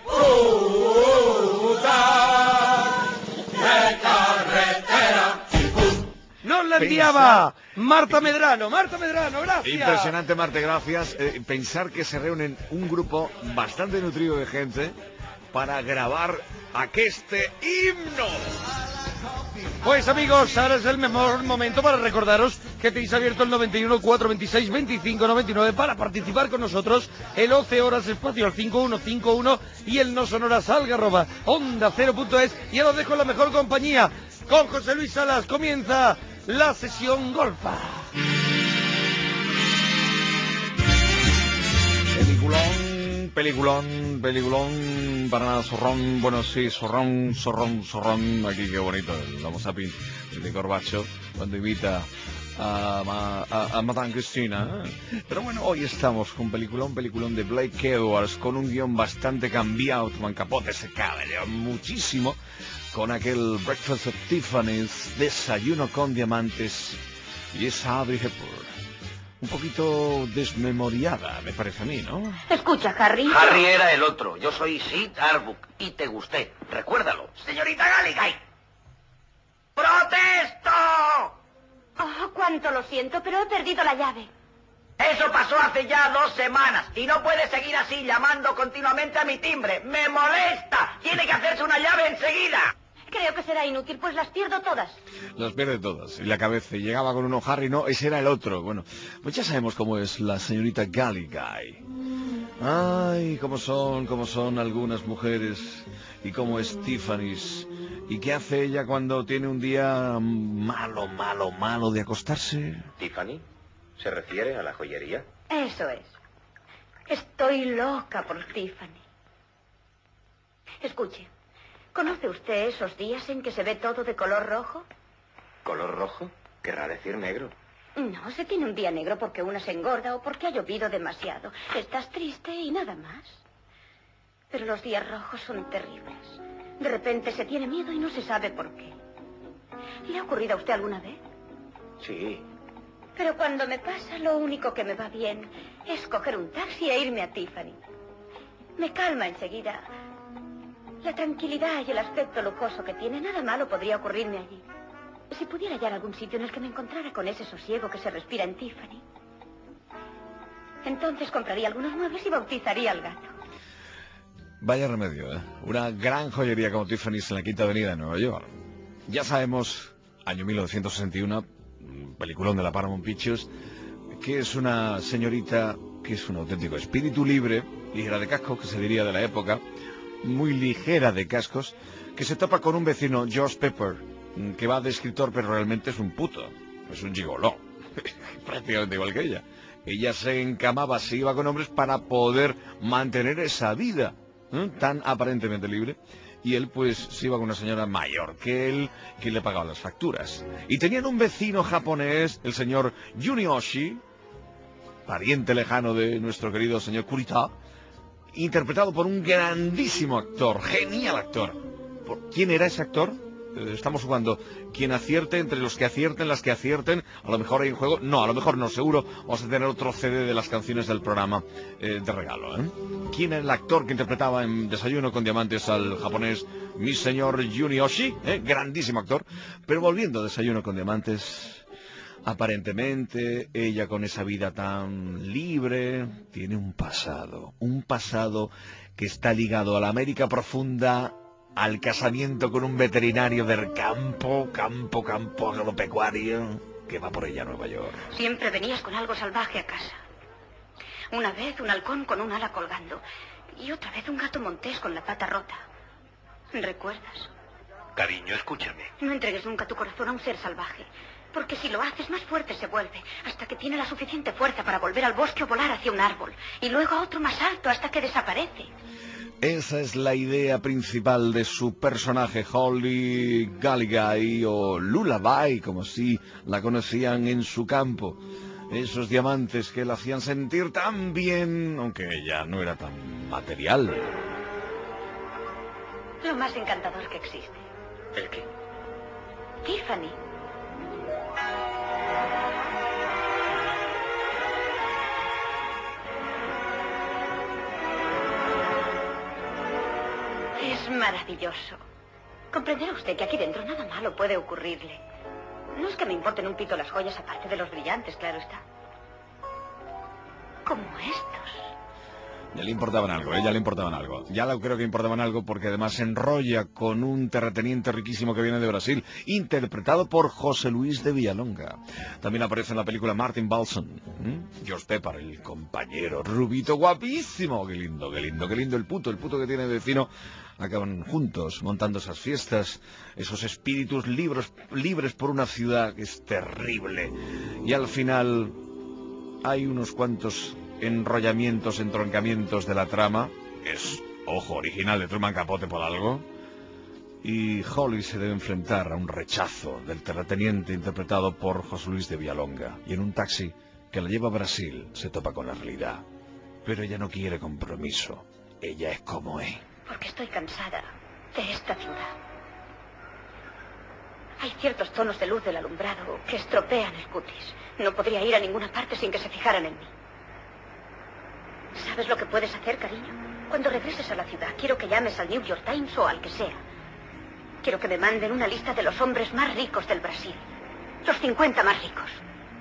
S5: puta de carretera.
S4: Nos la enviaba Marta Medrano. Marta Medrano, gracias.
S1: Impresionante, Marte, gracias. Eh, pensar que se reúnen un grupo bastante nutrido de gente para grabar aqueste himno.
S4: Pues amigos, ahora es el mejor momento para recordaros que tenéis abierto el noventa y uno, cuatrocientos veintiséis, veinticinco noventa y nueve para participar con nosotros, el once horas espacio al cinco uno cinco uno y el no sonoras alga arroba onda cero punto es. Y ahora os dejo en la mejor compañía. Con José Luis Salas comienza la sesión golfa.
S1: Peliculón, peliculón, peliculón, para nada, zorrón, bueno, sí, zorrón, zorrón, zorrón, aquí qué bonito, el Homo sapiens de Corbacho, cuando imita a, a, a Madame Cristina. ¿eh? Pero bueno, hoy estamos con un peliculón, un peliculón de Blake Edwards, con un guión bastante cambiado. Truman Capote se cabreó muchísimo con aquel Breakfast at Tiffany's, Desayuno con Diamantes, y esa Audrey Hepburn. Un poquito desmemoriada, me parece a mí, ¿no?
S10: Escucha, Harry.
S3: Harry era el otro. Yo soy Sid Arbuk y te gusté. Recuérdalo. Señorita Gallagher. ¡Protesto!
S10: Oh, cuánto lo siento, pero he perdido la llave.
S3: Eso pasó hace ya dos semanas y no puede seguir así llamando continuamente a mi timbre. ¡Me molesta! Tiene que hacerse una llave enseguida.
S10: Creo que será inútil, pues las pierdo todas.
S1: Las pierde todas. Y la cabeza. Y llegaba con uno Harry, no, ese era el otro. Bueno, pues ya sabemos cómo es la señorita Gallagher. Ay, cómo son, cómo son algunas mujeres. Y cómo es Tiffany's. ¿Y qué hace ella cuando tiene un día malo, malo, malo de acostarse?
S3: ¿Tiffany? ¿Se refiere a la joyería?
S10: Eso es. Estoy loca por Tiffany. Escuche, ¿conoce usted esos días en que se ve todo de color rojo?
S3: ¿Color rojo? Querrá decir negro.
S10: No, se tiene un día negro porque una se engorda o porque ha llovido demasiado. Estás triste y nada más. Pero los días rojos son terribles. De repente se tiene miedo y no se sabe por qué. ¿Le ha ocurrido a usted alguna vez?
S3: Sí.
S10: Pero cuando me pasa, lo único que me va bien es coger un taxi e irme a Tiffany. Me calma enseguida. La tranquilidad y el aspecto lujoso que tiene, nada malo podría ocurrirme allí. Si pudiera hallar algún sitio en el que me encontrara con ese sosiego que se respira en Tiffany, entonces compraría algunos muebles y bautizaría al gato.
S1: Vaya remedio, ¿eh? Una gran joyería como Tiffany's en la Quinta Avenida de Nueva York. Ya sabemos, año mil novecientos sesenta y uno, peliculón de la Paramount Pictures, que es una señorita que es un auténtico espíritu libre, ligera de cascos, que se diría de la época, muy ligera de cascos, que se topa con un vecino, George Pepper, que va de escritor, pero realmente es un puto, es un gigoló, prácticamente igual que ella. Ella se encamaba, se iba con hombres para poder mantener esa vida, ¿eh? Tan aparentemente libre, y él pues se iba con una señora mayor que él, que le pagaba las facturas. Y tenían un vecino japonés, el señor Junioshi, pariente lejano de nuestro querido señor Kurita, interpretado por un grandísimo actor, genial actor. ¿Quién era ese actor? Estamos jugando. Quien acierte, entre los que acierten, las que acierten, a lo mejor hay un juego. No, a lo mejor no, seguro vamos a tener otro C D de las canciones del programa eh, de regalo, ¿eh? ¿Quién era el actor que interpretaba en Desayuno con Diamantes al japonés mi señor Junioshi? ¿Eh? Grandísimo actor. Pero volviendo a Desayuno con Diamantes, aparentemente ella, con esa vida tan libre, tiene un pasado, un pasado que está ligado a la América profunda, al casamiento con un veterinario del campo, campo, campo agropecuario, que va por ella a Nueva York.
S10: Siempre venías con algo salvaje a casa. Una vez un halcón con un ala colgando, y otra vez un gato montés con la pata rota. ¿Recuerdas?
S3: Cariño, escúchame.
S10: No entregues nunca tu corazón a un ser salvaje, porque si lo haces, más fuerte se vuelve, hasta que tiene la suficiente fuerza para volver al bosque o volar hacia un árbol, y luego a otro más alto hasta que desaparece.
S1: Esa es la idea principal de su personaje, Holly Gallagher, o Lullaby, como si la conocían en su campo. Esos diamantes que la hacían sentir tan bien, aunque ella no era tan material.
S10: Lo más encantador que existe.
S3: ¿El qué?
S10: Tiffany. Es maravilloso. Comprenderá usted que aquí dentro nada malo puede ocurrirle. No es que me importen un pito las joyas aparte de los brillantes, claro está. Como estos.
S1: Ya le importaban algo, ¿eh? Ya le importaban algo. Ya lo creo que importaban algo porque además se enrolla con un terrateniente riquísimo que viene de Brasil, interpretado por José Luis de Villalonga. También aparece en la película Martin Balsam. ¿Mm? George Pepper, el compañero rubito guapísimo. Qué lindo, qué lindo, qué lindo el puto, el puto que tiene de vecino. Acaban juntos montando esas fiestas, esos espíritus libres, libres por una ciudad que es terrible. Y al final hay unos cuantos enrollamientos, entroncamientos de la trama. Es, ojo, original de Truman Capote por algo. y Holly se debe enfrentar a un rechazo del terrateniente interpretado por José Luis de Villalonga, y en un taxi que la lleva a Brasil se topa con la realidad. Pero ella no quiere compromiso, ella es como es.
S10: Porque estoy cansada de esta ciudad. Hay ciertos tonos de luz del alumbrado que estropean el cutis. No podría ir a ninguna parte sin que se fijaran en mí. ¿Sabes lo que puedes hacer, cariño? Cuando regreses a la ciudad, quiero que llames al New York Times o al que sea. Quiero que me manden una lista de los hombres más ricos del Brasil. Los cincuenta más ricos.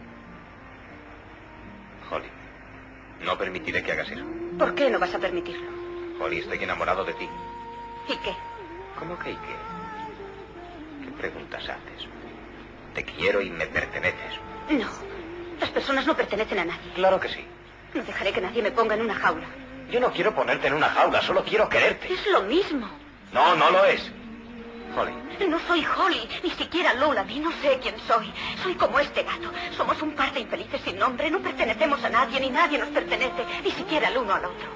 S11: Holly, no permitiré que hagas eso.
S10: ¿Por qué no vas a permitirlo?
S11: Holly, estoy enamorado de ti.
S10: ¿Y qué?
S11: ¿Cómo que y qué? ¿Qué preguntas haces? Te quiero y me perteneces.
S10: No, las personas no pertenecen a nadie.
S11: Claro que sí.
S10: No dejaré que nadie me ponga en una jaula.
S11: Yo no quiero ponerte en una jaula, solo quiero quererte.
S10: Es lo mismo.
S11: No, no lo es. Holly.
S10: No soy Holly, ni siquiera Lola, ni no sé quién soy. Soy como este gato. Somos un par de infelices sin nombre. No pertenecemos a nadie, ni nadie nos pertenece, ni siquiera el uno al otro.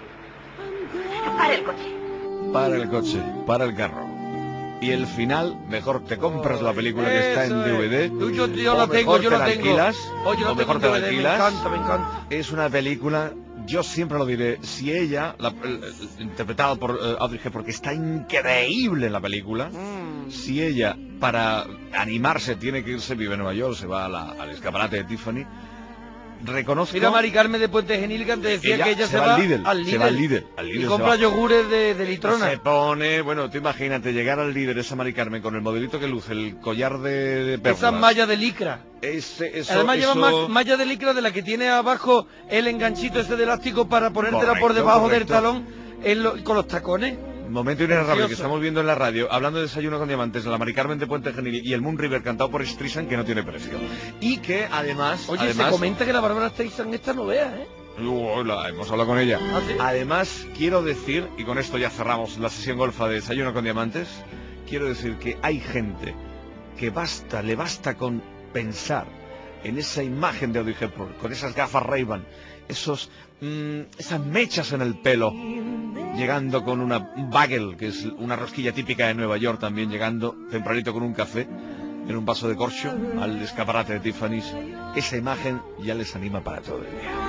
S10: Para el coche.
S1: Para el coche, para el carro. Y el final, mejor te compras la película que está en D V D.
S4: Yo, yo, yo
S1: o
S4: la tengo,
S1: mejor
S4: yo
S1: te
S4: la tengo.
S1: alquilas,
S4: Oh, yo la
S1: o
S4: tengo
S1: mejor
S4: en
S1: te
S4: D
S1: la
S4: V D,
S1: alquilas.
S4: me encanta, me encanta.
S1: Es una película, yo siempre lo diré, si ella, la, el- el- interpretada por eh, Audrey Hepburn, porque está increíble en la película,
S4: Mm.
S1: si ella, para animarse, tiene que irse, vive en Nueva York, se va a la- al escaparate de Tiffany, reconozco...
S4: Mira, Mari Carmen de Puente Genil, que antes decía
S1: Ella
S4: que ella
S1: se
S4: se,
S1: va
S4: va
S1: al Lidl,
S4: al
S1: se va al
S4: Lidl,
S1: Lidl, al Lidl
S4: y
S1: se
S4: compra
S1: va.
S4: yogures de, de litrona.
S1: Se pone, bueno, tú imagínate llegar al líder, esa Mari Carmen, con el modelito que luce, el collar de, de perlas.
S4: Esas mallas de licra.
S1: Ese, eso,
S4: Además lleva
S1: eso-
S4: ma- malla de licra de la que tiene abajo el enganchito ese de elástico para ponértela por
S1: Correcto,
S4: debajo del
S1: correcto.
S4: talón en lo- con los tacones.
S1: Momento inenarrable que
S4: Precioso.
S1: estamos viendo en la radio, hablando de Desayuno con Diamantes, la Mari Carmen de Puente Genil y el Moon River cantado por Streisand, que no tiene precio. Y que además...
S4: Oye,
S1: además,
S4: se comenta que la Bárbara Streisand esta no vea, ¿eh?
S1: Uh, la- hemos hablado con ella.
S4: ¿Ah, sí?
S1: Además, quiero decir, y con esto ya cerramos la sesión golfa de Desayuno con Diamantes, quiero decir que hay gente que basta, le basta con pensar en esa imagen de Audrey Hepburn, con esas gafas Ray-Ban, esos, mm, esas mechas en el pelo, llegando con una un bagel, que es una rosquilla típica de Nueva York, también llegando tempranito con un café en un vaso de corcho al escaparate de Tiffany's. Esa imagen ya les anima para todo el día.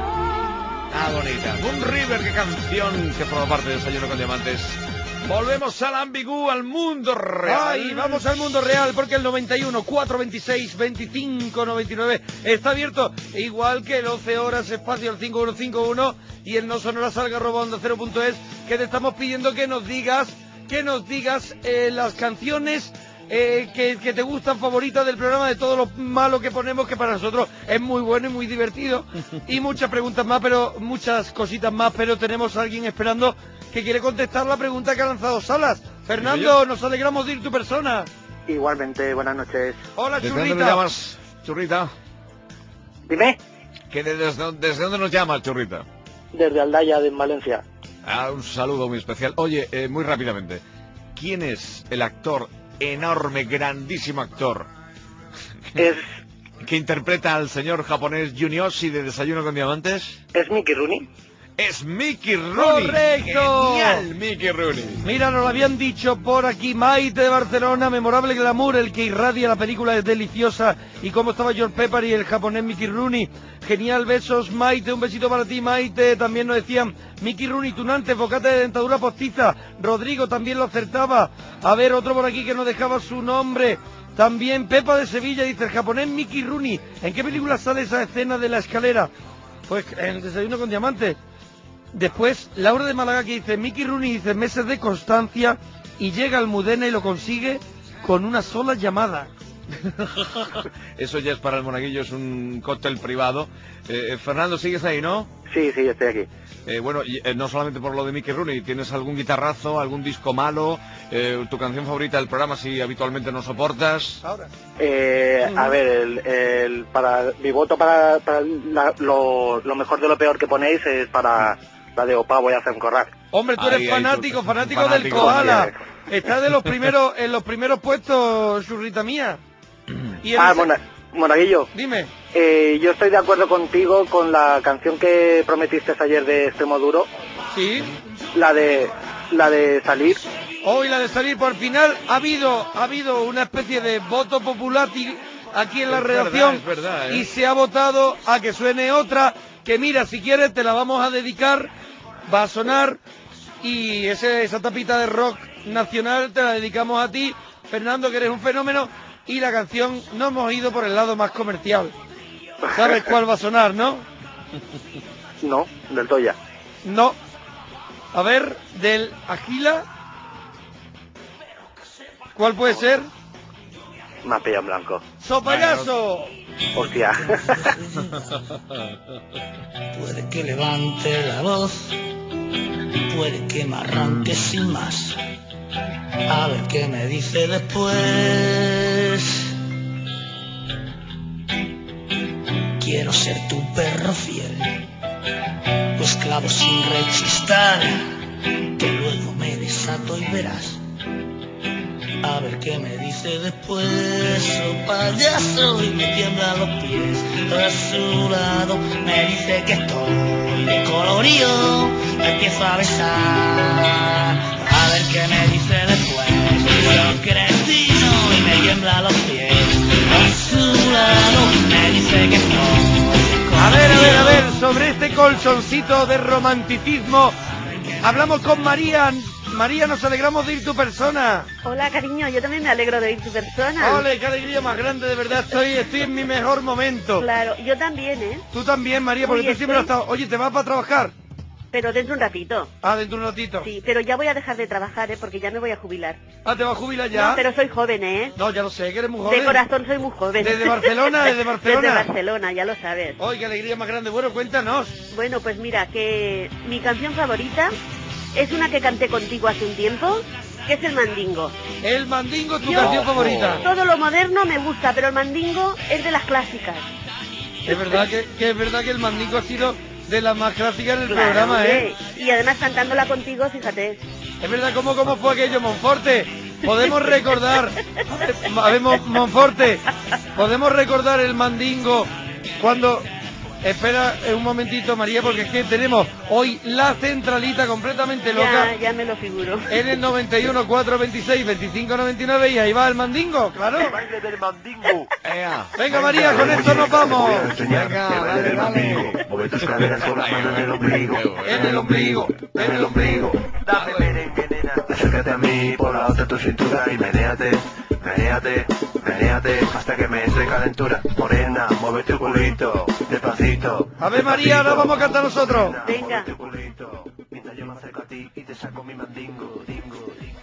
S1: Ah, bonita. Moon River, qué canción que forma parte de Desayuno con Diamantes. Volvemos al ambigú, al mundo real.
S4: Ay, vamos al mundo real, porque el noventa y uno, cuatro veintiséis, veinticinco noventa y nueve está abierto, igual que el once horas espacio el cinco uno cinco uno y el no sonora salga arroba onda cero punto es, que te estamos pidiendo que nos digas, que nos digas eh, las canciones eh, que, que te gustan, favoritas del programa, de todo lo malo que ponemos, que para nosotros es muy bueno y muy divertido, y muchas preguntas más, pero muchas cositas más, pero tenemos a alguien esperando que quiere contestar la pregunta que ha lanzado Salas. Fernando, nos alegramos de ir tu persona.
S12: Igualmente, buenas noches.
S4: Hola,
S1: ¿Desde dónde
S4: Churrita.
S1: nos llamas, Churrita?
S12: Dime.
S1: ¿Que de- desde, desde dónde nos llamas, Churrita?
S12: Desde Aldaya, de Valencia.
S1: Ah, un saludo muy especial. Oye, eh, muy rápidamente, ¿quién es el actor, enorme, grandísimo actor,
S12: Es,
S1: que interpreta al señor japonés Junioshi de Desayuno con Diamantes?
S12: es Mickey Rooney.
S1: Es Mickey Rooney.
S4: ¡Correcto!
S1: Genial, Mickey Rooney.
S4: Mira, nos lo habían dicho por aquí, Maite de Barcelona, memorable glamour, el que irradia la película es deliciosa, y cómo estaba George Pepper y el japonés Mickey Rooney. Genial, besos, Maite, un besito para ti, Maite. También nos decían, Mickey Rooney, tunante, bocata de dentadura postiza. Rodrigo también lo acertaba. A ver, otro por aquí que nos dejaba su nombre. También Pepa de Sevilla dice, el japonés Mickey Rooney. ¿En qué película sale esa escena de la escalera? Pues en Desayuno con Diamantes. Después, Laura de Málaga que dice, Mickey Rooney dice, meses de constancia, y llega al Mudena y lo consigue con una sola llamada.
S1: Eso ya es para el monaguillo, es un cóctel privado. Eh, eh, Fernando, ¿sigues ahí, no?
S12: Sí, sí, estoy aquí.
S1: Eh, bueno, y, eh, no solamente por lo de Mickey Rooney, ¿tienes algún guitarrazo, algún disco malo, eh, tu canción favorita del programa si habitualmente no soportas?
S4: Ahora.
S12: Eh, a ver, el, el- para mi voto para, para la- lo, lo mejor de lo peor que ponéis es para la de Opa, voy a hacer un corral.
S4: Hombre, tú eres
S1: Ahí, ahí,
S4: fanático,
S1: tú-
S4: fanático,
S1: fanático,
S4: del koala.
S12: sí.
S4: Está de los primeros, en los primeros puestos, Churrita mía. Y en
S12: Ah,
S4: ese-
S12: Mona- Monaguillo,
S4: Dime.
S12: eh, yo estoy de acuerdo contigo con la canción que prometiste ayer de Extremo Duro,
S4: Sí.
S12: la de la de salir.
S4: Hoy la de salir por final ha habido ha habido una especie de voto popular aquí en la
S1: Es
S4: redacción
S1: verdad, es verdad, ¿eh?
S4: y se ha votado a que suene otra que mira, si quieres te la vamos a dedicar, va a sonar y ese, esa tapita de rock nacional te la dedicamos a ti, Fernando, que eres un fenómeno, y la canción no hemos ido por el lado más comercial. ¿Sabes cuál va a sonar, no?
S12: No, del Toya.
S4: No. A ver, del Agila. ¿Cuál puede ser?
S12: Me ha pillado en blanco.
S4: ¡Sopayazo!
S12: Hostia.
S13: Puede que levante la voz, puede que me arranque sin más. A ver qué me dice después. Quiero ser tu perro fiel, tu esclavo sin rechistar, que luego me desato y verás. A ver qué me dice después, oh payaso, y me tiemblan los pies. A su lado me dice que estoy de colorío, me empiezo a besar. A ver qué me dice después, soy cretino y me tiemblan los pies. A su lado me dice que estoy.
S4: A ver, a ver, a ver, sobre este colchoncito de romanticismo, hablamos con María. María, nos alegramos de ir tu persona.
S14: Hola, cariño, yo también me alegro de ir tu persona.
S4: Ole, qué alegría más grande, de verdad, estoy, estoy en mi mejor momento.
S14: Claro, yo también, ¿eh?
S4: Tú también, María, porque
S14: Oye,
S4: tú siempre has
S14: estoy-
S4: estado... Oye, ¿te vas para trabajar?
S14: Pero dentro de un ratito.
S4: Ah, dentro de un ratito.
S14: Sí, pero ya voy a dejar de trabajar, ¿eh? Porque ya me voy a jubilar.
S4: Ah, ¿te vas a jubilar ya?
S14: No, pero soy joven, ¿eh?
S4: No, ya lo sé, que eres muy joven.
S14: De corazón soy muy joven.
S4: ¿Desde Barcelona? ¿Desde Barcelona?
S14: Desde Barcelona, ya lo sabes.
S4: ¡Ay, qué alegría más grande! Bueno, cuéntanos.
S14: Bueno, pues mira, que mi canción favorita es una que canté contigo hace un tiempo, que es el Mandingo.
S4: El Mandingo es tu
S14: Yo-
S4: canción favorita.
S14: Todo lo moderno me gusta, pero el Mandingo es de las clásicas.
S4: Es verdad que, que es verdad que el Mandingo ha sido de las más clásicas en el
S14: Claro,
S4: programa, ¿eh?
S14: hombre. Y además cantándola contigo, fíjate.
S4: Es verdad, ¿cómo, cómo fue aquello, Monforte? Podemos recordar, a ver, Mon- Monforte, podemos recordar el Mandingo cuando... Espera un momentito, María, porque es que tenemos hoy la centralita completamente loca.
S14: Ya, ya me lo figuro.
S4: En el noventa y uno, cuatro veintiséis, veinticinco noventa y nueve y ahí va el Mandingo, claro.
S8: Baile del mandingo.
S4: Venga, María, con esto nos vamos.
S8: Venga, dale, dale. Mueve tus caderas con las manos en el ombligo.
S4: En el ombligo,
S8: En el ombligo. Dame merengue, nena. Acércate a mí por la otra tu cintura y menéate, menéate, menéate hasta que me entre calentura. Morena, mueve tu culito, despacito.
S4: A ver, María, ahora vamos a cantar nosotros.
S14: Venga.
S8: Mientras yo me acerco a ti y te saco mi mandingo, dingo, dingo.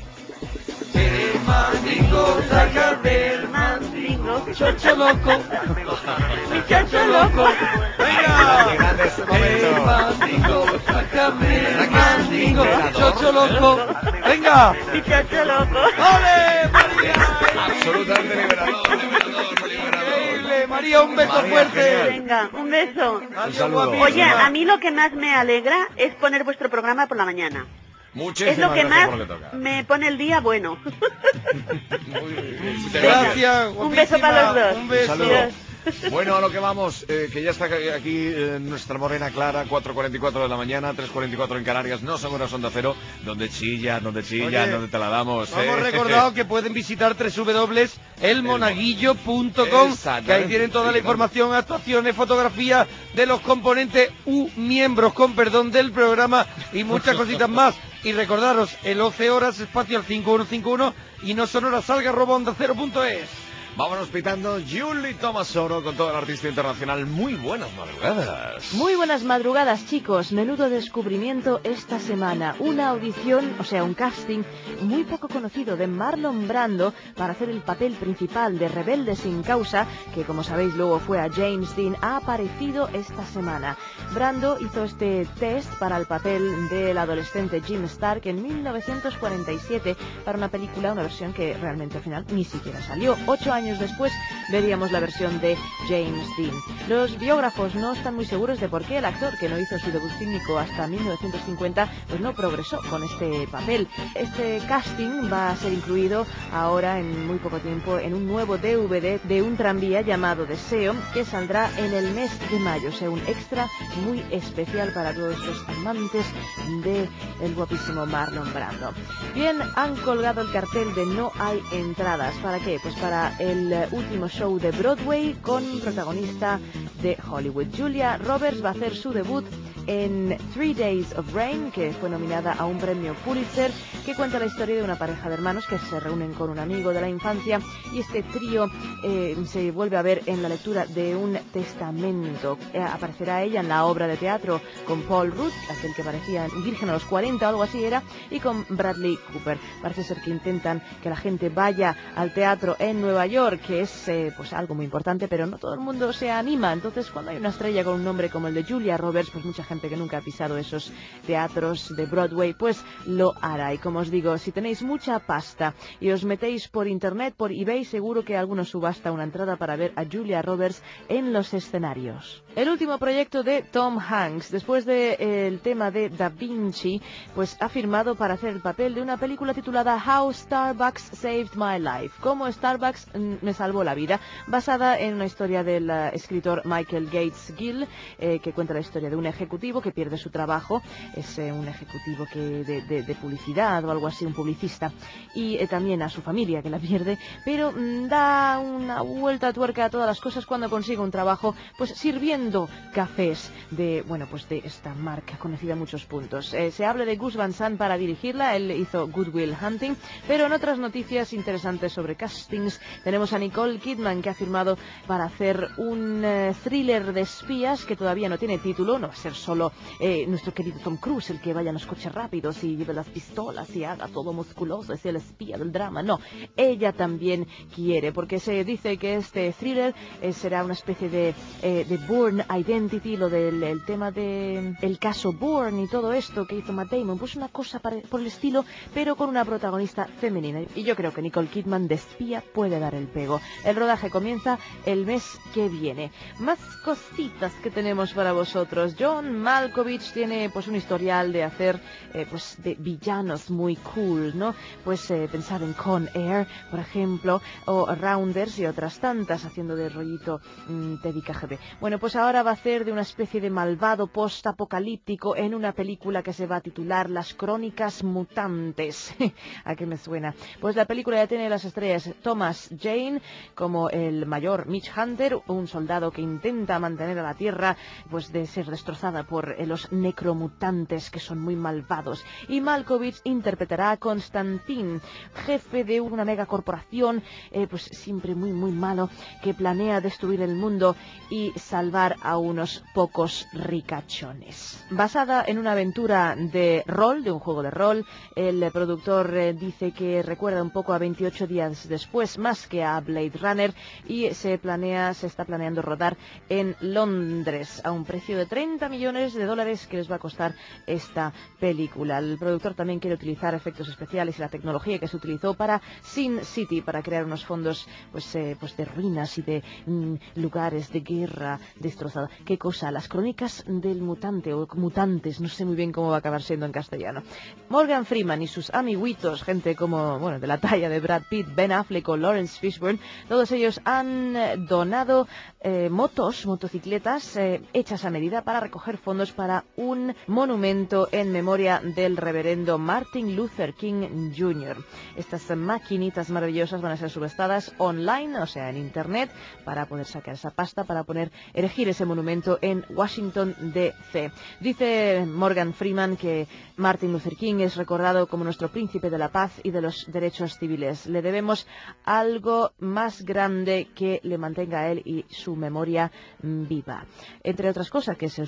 S4: El Mandingo, sácame el
S14: Mandingo,
S4: chocho loco.
S14: mi chocho loco.
S4: Venga.
S1: Qué grande este
S4: El
S1: momento.
S4: Mandingo, sácame el Mandingo, chocho loco. Venga.
S14: Mi chocho loco.
S4: ¡Ole, María!
S1: Absolutamente liberador, liberador, liberador.
S4: Increíble, María, un beso
S1: María,
S4: fuerte.
S1: genial.
S14: Venga, un beso.
S4: Adiós,
S1: saludo.
S4: guapísima.
S14: Oye, a mí lo que más me alegra es poner vuestro programa por la mañana.
S1: Muchísimas
S14: Es lo que
S1: gracias
S14: más
S1: por lo que toca.
S14: me pone el día bueno.
S1: Muy bien, muchas
S4: Gracias,
S14: Un beso para los
S4: guapísima.
S14: dos.
S4: Un beso.
S1: Saludos.
S14: Dios.
S1: Bueno, a lo que vamos, eh, que ya está aquí eh, nuestra morena Clara, cuatro cuarenta y cuatro de la mañana, tres cuarenta y cuatro en Canarias, no son horas Onda Cero, donde chillan, donde chillan,
S4: Oye,
S1: donde te la damos.
S4: No hemos
S1: eh.
S4: recordado que pueden visitar doble u doble u doble u punto el monaguillo punto com, que ahí tienen toda la información, actuaciones, fotografías de los componentes u miembros, con perdón, del programa y muchas cositas más. Y recordaros, el once horas, espacio al cinco uno cinco uno y no son horas, salga arroba onda cero punto es.
S1: Vámonos pitando Julie Tomasoro con todo el artista internacional. Muy buenas madrugadas.
S7: Muy buenas madrugadas, chicos. Menudo descubrimiento esta semana. Una audición, o sea, un casting muy poco conocido de Marlon Brando para hacer el papel principal de Rebelde sin causa, que como sabéis luego fue a James Dean, ha aparecido esta semana. Brando hizo este test para el papel del adolescente Jim Stark en mil novecientos cuarenta y siete para una película, una versión que realmente al final ni siquiera salió. Ocho años después veríamos la versión de James Dean. Los biógrafos no están muy seguros de por qué el actor, que no hizo su debut fílmico hasta mil novecientos cincuenta, pues no progresó con este papel. Este casting va a ser incluido ahora en muy poco tiempo en un nuevo D V D de un tranvía llamado Deseo, que saldrá en el mes de mayo, o sea, un extra muy especial para todos los amantes de el guapísimo Marlon Brando. Bien, han colgado el cartel de no hay entradas. ¿Para qué? Pues para el uh, último show de Broadway con protagonista de Hollywood. Julia Roberts va a hacer su debut en Three Days of Rain, que fue nominada a un premio Pulitzer, que cuenta la historia de una pareja de hermanos que se reúnen con un amigo de la infancia, y este trío eh, se vuelve a ver en la lectura de un testamento. Eh, aparecerá ella en la obra de teatro con Paul Rudd, aquel que parecía virgen a los cuarenta o algo así era, y con Bradley Cooper. Parece ser que intentan que la gente vaya al teatro en Nueva York, que es eh, pues algo muy importante, pero no todo el mundo se anima. Entonces, cuando hay una estrella con un nombre como el de Julia Roberts, pues mucha gente que nunca ha pisado esos teatros de Broadway, pues lo hará. Y como os digo, si tenéis mucha pasta y os metéis por internet, por eBay, seguro que alguno subasta una entrada para ver a Julia Roberts en los escenarios. El último proyecto de Tom Hanks, después del de, tema de Da Vinci, pues ha firmado para hacer el papel de una película titulada How Starbucks Saved My Life, cómo Starbucks me salvó la vida, basada en una historia del uh, escritor Michael Gates Gill, eh, que cuenta la historia de un ejecutivo que pierde su trabajo. Es eh, un ejecutivo que de, de, de publicidad o algo así, un publicista, y eh, también a su familia, que la pierde, pero mmm, da una vuelta a tuerca a todas las cosas cuando consigue un trabajo, pues sirviendo cafés de, bueno, pues de esta marca conocida a muchos puntos. Eh, se habla de Gus Van Sant para dirigirla, él hizo Good Will Hunting, pero en otras noticias interesantes sobre castings tenemos a Nicole Kidman, que ha firmado para hacer un eh, thriller de espías que todavía no tiene título. No va a ser solo eh, nuestro querido Tom Cruise el que vaya en los coches rápidos y lleve las pistolas y haga todo musculoso, es el espía del drama. No, ella también quiere, porque se dice que este thriller eh, será una especie de, eh, de Bourne Identity, lo del el tema de el caso Bourne y todo esto que hizo Matt Damon, pues una cosa para, por el estilo, pero con una protagonista femenina. Y yo creo que Nicole Kidman de espía puede dar el pego. El rodaje comienza el mes que viene. Más cositas que tenemos para vosotros. John Malkovich tiene pues un historial de hacer eh, pues de villanos muy cool, ¿no? Pues eh, pensad en Con Air, por ejemplo, o Rounders y otras tantas, haciendo de rollito mmm, Teddy K G B. Bueno, pues ahora va a hacer de una especie de malvado post-apocalíptico en una película que se va a titular Las Crónicas Mutantes. ¿A qué me suena? Pues la película ya tiene las estrellas Thomas Jane como el mayor Mitch Hunter, un soldado que intenta mantener a la Tierra pues de ser destrozada por eh, los necromutantes, que son muy malvados. Y Malkovich interpretará a Constantine, jefe de una megacorporación, eh, pues siempre muy muy malo, que planea destruir el mundo y salvar a unos pocos ricachones. Basada en una aventura de rol, de un juego de rol, el productor eh, dice que recuerda un poco a veintiocho días después, más que a Blade Runner, y se planea, se está planeando rodar en Londres a un precio de treinta millones de dólares que les va a costar esta película. El productor también quiere utilizar efectos especiales y la tecnología que se utilizó para Sin City, para crear unos fondos pues, eh, pues de ruinas y de mm, lugares de guerra destrozados. ¿Qué cosa? Las crónicas del mutante o mutantes, no sé muy bien cómo va a acabar siendo en castellano. Morgan Freeman y sus amiguitos, gente como, bueno, de la talla de Brad Pitt, Ben Affleck o Lawrence Fishburne, todos ellos han donado eh, motos, motocicletas eh, hechas a medida para recoger fondos para un monumento en memoria del reverendo Martin Luther King junior Estas maquinitas maravillosas van a ser subestadas online, o sea, en internet, para poder sacar esa pasta, para poner, erigir ese monumento en Washington D C Dice Morgan Freeman que Martin Luther King es recordado como nuestro príncipe de la paz y de los derechos civiles. Le debemos algo más grande que le mantenga a él y su memoria viva. Entre otras cosas que se subastarán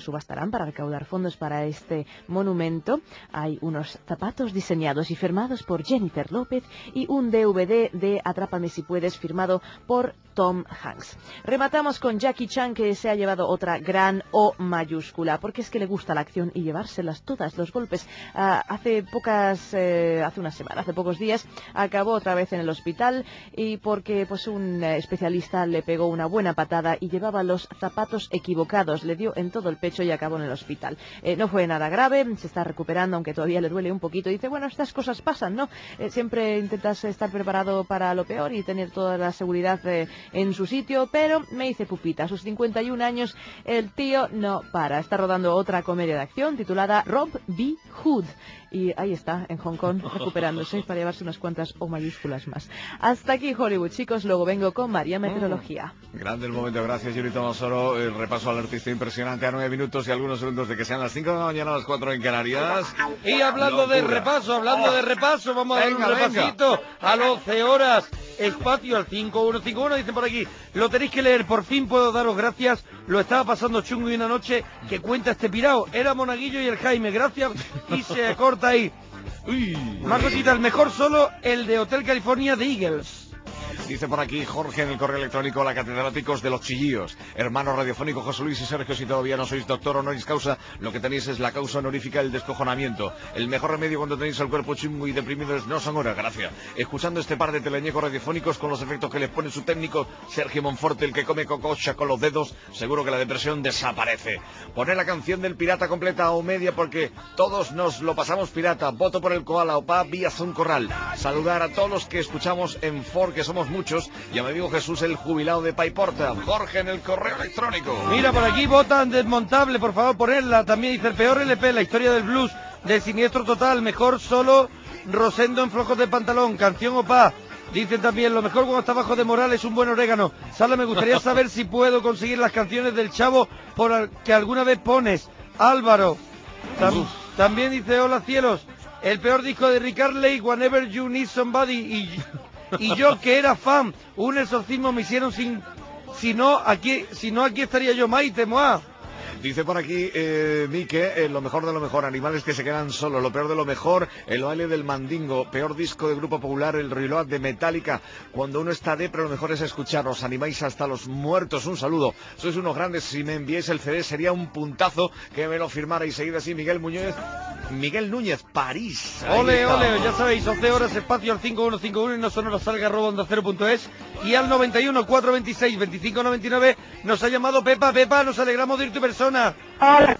S7: San para recaudar fondos para este monumento. Hay unos zapatos diseñados y firmados por Jennifer López y un D V D de Atrápame si puedes firmado por Tom Hanks. Rematamos con Jackie Chan, que se ha llevado otra gran O mayúscula, porque es que le gusta la acción y llevárselas todas, los golpes. Uh, hace pocas, eh, hace una semana, hace pocos días, acabó otra vez en el hospital y porque pues un eh, especialista le pegó una buena patada y llevaba los zapatos equivocados, le dio en todo el pecho y acabó en el hospital. Eh, no fue nada grave, se está recuperando, aunque todavía le duele un poquito. Dice, bueno, estas cosas pasan, ¿no? Eh, siempre intentas estar preparado para lo peor y tener toda la seguridad eh, en su sitio, pero me hice pupita. A sus cincuenta y un años, el tío no para. Está rodando otra comedia de acción titulada Rob B. Hood. Y ahí está, en Hong Kong, recuperándose para llevarse unas cuantas O mayúsculas más. Hasta aquí Hollywood, chicos. Luego vengo con María Meteorología.
S1: Mm, grande el momento, gracias, Yurito Mosoro. El repaso al artista impresionante a nueve minutos y algunos segundos de que sean las cinco de la mañana, a las cuatro en Canarias.
S4: Y hablando
S1: Locura.
S4: de repaso, hablando oh. de repaso, vamos
S1: venga,
S4: a dar un repasito
S1: venga.
S4: a las doce horas. Espacio al cinco uno cinco uno, dicen por aquí. Lo tenéis que leer, por fin puedo daros gracias. Lo estaba pasando chungo y una noche que cuenta este pirao. Era Monaguillo y el Jaime, gracias. Y se corta ahí.
S1: Uy.
S4: Más cositas, el mejor solo el de Hotel California de Eagles.
S1: Dice por aquí Jorge en el correo electrónico, la catedráticos de los chillíos, hermano radiofónico José Luis y Sergio, si todavía no sois doctor honoris causa, lo que tenéis es la causa honorífica del descojonamiento. El mejor remedio cuando tenéis el cuerpo chungo y deprimido es no son horas, gracias. Escuchando este par de teleñecos radiofónicos con los efectos que les pone su técnico Sergio Monforte, el que come cococha con los dedos, seguro que la depresión desaparece. Poner la canción del pirata completa o media porque todos nos lo pasamos pirata. Voto por el koala opa vía Zoom Corral. Saludar a todos los que escuchamos en Ford, que somos muchos, y a mi amigo Jesús, el jubilado de Paiporta. Jorge en el correo electrónico.
S4: Mira, por aquí votan desmontable, por favor, ponerla. También dice el peor L P, la historia del blues, del siniestro total, mejor solo Rosendo en flojos de pantalón, canción opa. Dicen también, lo mejor cuando está bajo de moral es un buen orégano. Sala, me gustaría saber si puedo conseguir las canciones del Chavo por al que alguna vez pones. Álvaro. Tam también dice, hola cielos, el peor disco de Rick Astley, Whenever You Need Somebody, y... Y yo, que era fan, un exorcismo me hicieron sin... Si no, aquí, si no, aquí estaría yo, Maite, moa.
S1: Dice por aquí, eh, Mike, eh, lo mejor de lo mejor, animales que se quedan solos, lo peor de lo mejor, el baile del mandingo, peor disco de Grupo Popular, el Reload de Metallica. Cuando uno está de, pero lo mejor es escuchar, os animáis hasta los muertos. Un saludo, sois unos grandes. Si me enviáis el C D sería un puntazo que me lo firmara. Y seguid así, Miguel Muñoz, Miguel Núñez, París. Ahí
S4: ole,
S1: está.
S4: ole, ya sabéis, once horas, espacio al cinco uno cinco uno y no sonora salga arroba onda cero punto es. Y al noventa y uno, cuatrocientos veintiséis, veinticinco noventa y nueve nos ha llamado Pepa. Pepa, nos alegramos de ir tu persona.
S15: Hola,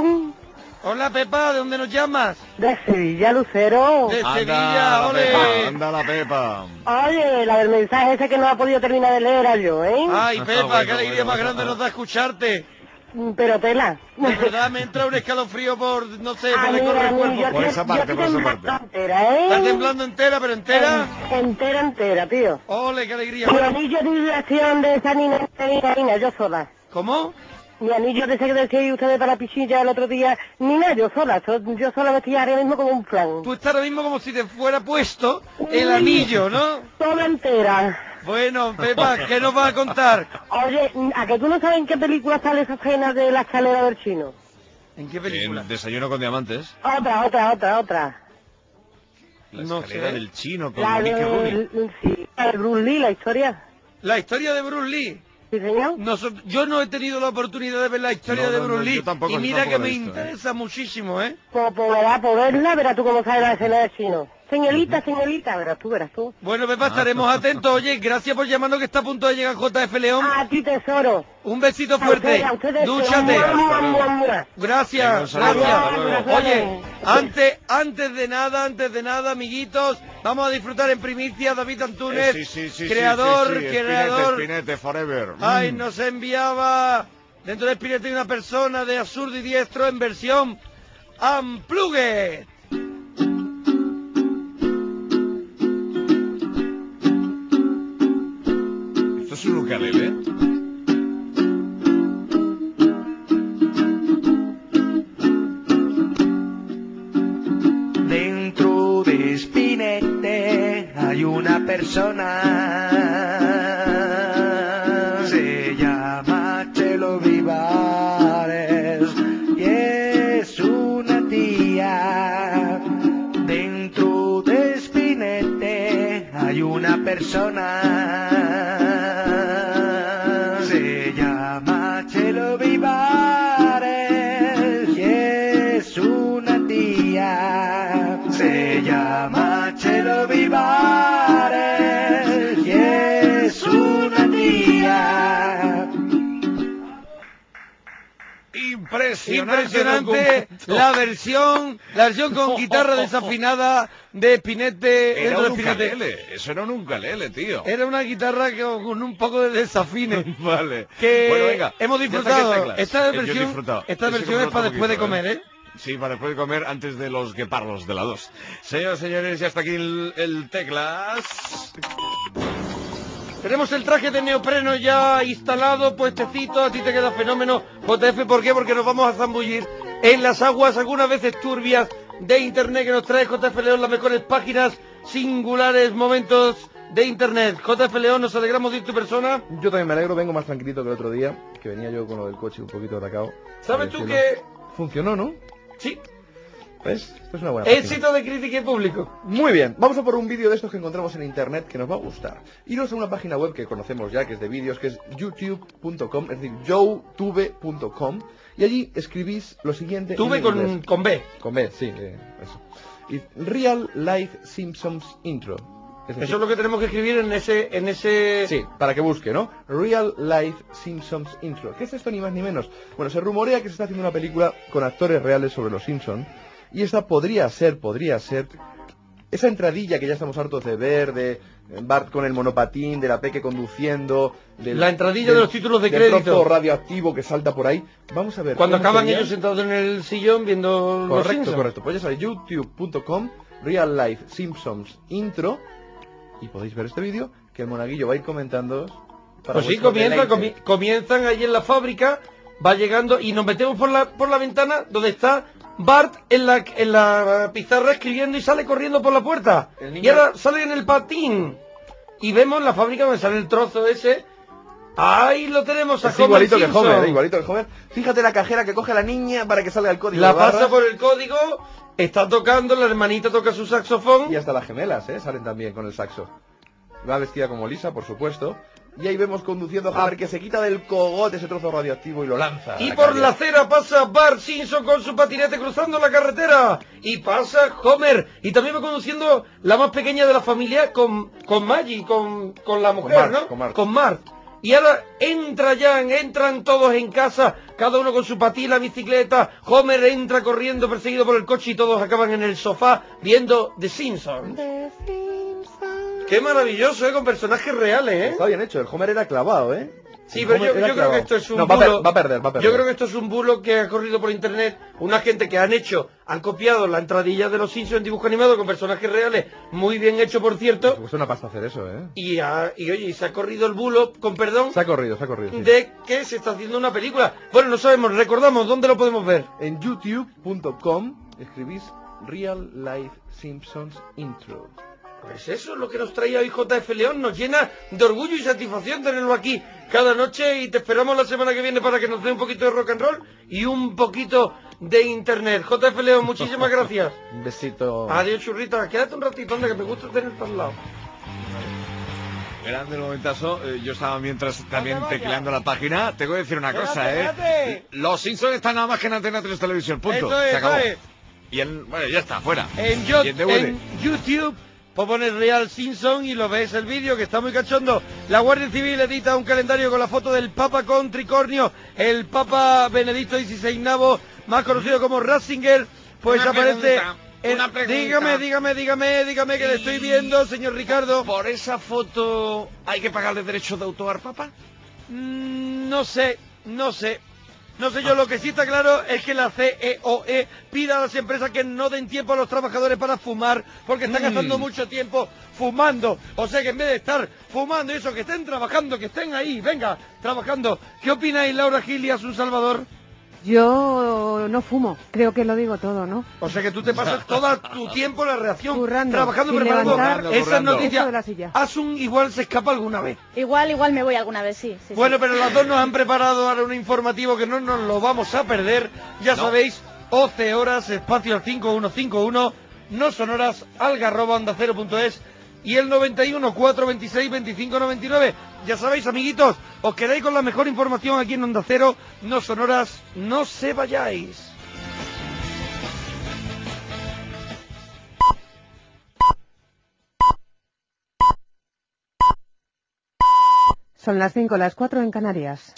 S4: hola Pepa, ¿de dónde nos llamas?
S15: De Sevilla, Lucero.
S4: De
S1: anda
S4: Sevilla,
S1: la
S4: ole.
S1: Pepa, anda la Pepa.
S15: Oye, la del mensaje ese que no ha podido terminar de leer era yo, ¿eh?
S4: Ay, Pepa,
S1: bueno,
S4: qué alegría
S1: bueno,
S4: más
S1: bueno.
S4: grande nos da escucharte.
S15: Pero tela.
S4: De verdad, me entra un escalofrío por, no sé,
S15: Ah,
S4: me recorre
S15: mira,
S4: el cuerpo.
S15: yo
S1: Por
S15: te-
S1: esa
S15: yo
S1: parte,
S15: te
S1: por esa
S15: temblando
S1: parte.
S15: entera, ¿eh?
S4: Está temblando entera, pero entera.
S15: En- Entera, entera, tío.
S4: Ole, qué alegría.
S15: Mi
S4: Bueno,
S15: anillo de vibración de esa niña, niña, niña, yo sola.
S4: ¿cómo?
S15: Mi anillo de ese que decíais ustedes para la piscina el otro día, niña, yo sola. so- Yo sola me estoy ahora mismo como un plan.
S4: Tú estás ahora mismo como si te fuera puesto el anillo, ¿no?
S15: Toda entera.
S4: Bueno, Pepa, ¿qué nos vas a contar?
S15: Oye, ¿a que tú no sabes en qué película sale esa escena de la escalera del chino?
S4: ¿En qué película?
S1: El desayuno con diamantes.
S15: Otra, otra, otra, otra.
S1: La
S4: No
S1: escalera
S4: sé.
S1: del chino con
S15: La
S1: Mickey Rooney.
S15: de, sí, la de Bruce Lee, la historia.
S4: La historia de Bruce Lee.
S15: Sí, señor.
S4: Nosot- yo no he tenido la oportunidad de ver la historia
S1: No,
S4: de
S1: no,
S4: Bruce
S1: no,
S4: Lee.
S1: yo tampoco,
S4: y
S1: yo
S4: mira
S1: tampoco
S4: que
S1: la he
S4: me
S1: visto, ¿eh?
S4: interesa muchísimo, ¿eh?
S15: Pues pues, verás, por verla, verás tú cómo sale la escena del chino. Señorita, señorita, verás tú, verás tú.
S4: Bueno, Pepa, estaremos atentos. Oye, gracias por llamarnos, que está a punto de llegar J F León.
S15: A ti, tesoro.
S4: Un besito
S15: A
S4: fuerte.
S15: ustedes, a ustedes,
S4: Dúchate.
S15: mua, mua, mua, mua.
S4: Gracias,
S1: Venga, un saludo,
S4: gracias.
S1: hasta luego.
S4: Oye, antes, antes de nada, antes de nada, amiguitos, vamos a disfrutar en primicia a David Antúnez,
S1: Eh, sí, sí, sí,
S4: creador,
S1: sí, sí, sí.
S4: creador.
S1: Espinete, Espinete, forever.
S4: Ay,
S1: Mm.
S4: nos enviaba dentro de Espinete hay una persona de absurdo y diestro en versión Unplugged.
S1: Esto es un ukelele.
S16: Dentro de Spinette hay una persona, se llama Chelo Vivares, y hay una persona, se llama Chelo Vivares y es una tía. Se llama Chelo Vivares y es una tía.
S1: Impresionante,
S4: Impresionante la versión, la versión con guitarra desafinada de Spinette.
S1: Era
S4: de
S1: un
S4: Spinette.
S1: ukelele, eso era un ukelele, tío.
S4: Era una guitarra que, con un poco de desafine.
S1: Vale.
S4: Que
S1: Bueno, venga,
S4: hemos
S1: ya está, ¿qué
S4: disfrutado.
S1: teclas?
S4: Esta
S1: Eh, yo he
S4: versión,
S1: disfrutado.
S4: esta
S1: He
S4: versión es
S1: disfrutado
S4: para
S1: un
S4: después de
S1: poquito,
S4: comer, ¿eh?
S1: Sí, para después de comer, antes de los guepardos de la dos. Señoras y señores, ya está aquí el, el teclas.
S4: Tenemos el traje de neopreno ya instalado, puestecito, a ti te queda fenómeno, J F, ¿por qué? Porque nos vamos a zambullir en las aguas algunas veces turbias de internet que nos trae J F León, las mejores páginas, singulares momentos de internet. J F León, nos alegramos de ir tu persona.
S17: Yo también me alegro, vengo más tranquilito que el otro día, que venía yo con lo del coche un poquito atacado.
S4: ¿Sabes tú que...?
S17: Funcionó, ¿no?
S4: Sí.
S17: ¿Ves? Esto es una buena página.
S4: Éxito de crítica y público.
S17: Muy bien, vamos a por un vídeo de estos que encontramos en internet que nos va a gustar. Iros a una página web que conocemos ya, que es de vídeos, que es youtube punto com, es decir, youtube punto com, y allí escribís lo siguiente.
S4: Tuve
S17: en
S4: con,
S17: inglés.
S4: con B.
S17: Con B, sí, eh, eso. Y Real Life Simpsons Intro. Es decir,
S4: Eso es lo que tenemos que escribir en ese... en ese...
S17: Sí, para que busque, ¿no? Real Life Simpsons Intro. ¿Qué es esto ni más ni menos? Bueno, se rumorea que se está haciendo una película con actores reales sobre los Simpsons. Y esta podría ser, podría ser esa entradilla que ya estamos hartos de ver, de Bart con el monopatín, de la Peque conduciendo, del,
S4: La entradilla
S17: del-
S4: de los títulos de
S17: del
S4: crédito.
S17: trozo radioactivo que salta por ahí. Vamos a ver.
S4: Cuando
S17: cómo
S4: acaban
S17: sería.
S4: ellos sentados en el sillón viendo los
S17: Correcto,
S4: Simpsons.
S17: correcto. Pues ya sabéis, youtube punto com, Real Life Simpsons Intro. Y podéis ver este vídeo que el monaguillo va a ir comentando.
S4: Pues sí, comienza, comi- comienzan allí en la fábrica, va llegando y nos metemos por la por la ventana donde está Bart en la en la pizarra escribiendo y sale corriendo por la puerta.
S17: El niño-
S4: Y ahora sale en el patín. Y vemos la fábrica donde sale el trozo ese. Ahí lo tenemos a
S17: Es
S4: Homer
S17: igualito que
S4: Simpson.
S17: Homer, eh, igualito que Homer. Fíjate la cajera que coge a la niña para que salga el código.
S4: La
S17: de
S4: pasa
S17: barras.
S4: por el código, está tocando, la hermanita toca su saxofón.
S17: Y hasta las gemelas, ¿eh? Salen también con el saxo. Va vestida como Lisa, por supuesto. Y ahí vemos conduciendo a Homer que se quita del cogote ese trozo radioactivo y lo lanza. a
S4: Y
S17: la
S4: por
S17: calle.
S4: la acera pasa Bart Simpson con su patinete cruzando la carretera. Y pasa Homer. Y también va conduciendo la más pequeña de la familia con, con Maggie, con, con la mujer,
S17: Marge,
S4: ¿no?
S17: con Marge.
S4: Con Marge. Y ahora entra Jan, entran todos en casa, cada uno con su patín, la bicicleta. Homer entra corriendo perseguido por el coche y todos acaban en el sofá viendo The Simpsons. Qué maravilloso, ¿eh? Con personajes reales, ¿eh?
S17: Está bien hecho, el Homer era clavado, ¿eh?
S4: Sí,
S17: El
S4: pero
S17: Homer
S4: yo,
S17: era
S4: yo creo
S17: clavado.
S4: que esto es un
S17: No, va a,
S4: bulo.
S17: per- va a perder, va a perder.
S4: Yo creo que esto es un bulo que ha corrido por internet. Una gente que han hecho, han copiado la entradilla de los Simpsons en dibujo animado con personajes reales, muy bien hecho, por cierto.
S17: Cuesta una pasta hacer eso, ¿eh?
S4: Y, ha- y oye, y se ha corrido el bulo, con perdón,
S17: Se ha corrido, se ha corrido. sí.
S4: de que se está haciendo una película. Bueno, no sabemos, recordamos, ¿dónde lo podemos ver?
S17: En youtube punto com escribís Real Life Simpsons Intro.
S4: Pues eso es lo que nos trae hoy J F León, nos llena de orgullo y satisfacción tenerlo aquí cada noche y te esperamos la semana que viene para que nos dé un poquito de rock and roll y un poquito de internet. J F León, muchísimas gracias.
S17: Un besito.
S4: Adiós, churrita, quédate un ratito, anda, que me gusta tenerte al lado.
S1: Grande el momentazo. Eh, yo estaba mientras también tecleando la página. Tengo que decir una
S4: Espérate,
S1: cosa, ¿eh?
S4: espérate.
S1: Los Simpsons están nada más que en Antena tres Televisión. Punto.
S4: Eso es,
S1: Se acabó.
S4: eso es.
S1: Y en, bueno, ya está, fuera.
S4: En, yo-
S1: ¿Quién te vuelve?
S4: en YouTube pues pones Real Simpson y lo ves el vídeo que está muy cachondo. La Guardia Civil edita un calendario con la foto del Papa con tricornio, el Papa Benedicto dieciséis, más conocido como Ratzinger, pues
S1: Una
S4: aparece...
S1: pregunta,
S4: el-
S1: una pregunta.
S4: dígame, dígame, dígame, dígame que le estoy viendo, señor Ricardo.
S1: ¿Por esa foto hay que pagarle derechos de autor, Papa?
S4: Mm, no sé, no sé. No sé yo, lo que sí está claro es que la C E O E pide a las empresas que no den tiempo a los trabajadores para fumar, porque están
S1: Mm.
S4: gastando mucho tiempo fumando. O sea que en vez de estar fumando y eso, que estén trabajando, que estén ahí, venga, trabajando. ¿Qué opináis, Laura Gil y Asun Salvador?
S18: Yo no fumo, creo que lo digo todo, ¿no?
S4: O sea que tú te pasas todo tu tiempo en la reacción,
S18: Currando,
S4: trabajando,
S18: sin
S4: preparando
S18: levantar.
S4: esas
S1: Currando.
S18: Eso
S4: noticias.
S18: de la silla.
S4: Asun igual se escapa alguna vez.
S19: Igual, igual me voy alguna vez, sí. sí,
S4: Bueno,
S19: sí.
S4: pero las dos nos han preparado ahora un informativo que no nos lo vamos a perder. Ya
S1: No.
S4: sabéis, once horas, espacio al cinco uno cinco uno, no sonoras, algarroba onda cero punto es, y el noventa y uno, cuatrocientos veintiséis, veinticinco noventa y nueve. Ya sabéis, amiguitos, os quedáis con la mejor información aquí en Onda Cero. No sonoras, no se vayáis.
S18: Son las cinco, las cuatro en Canarias.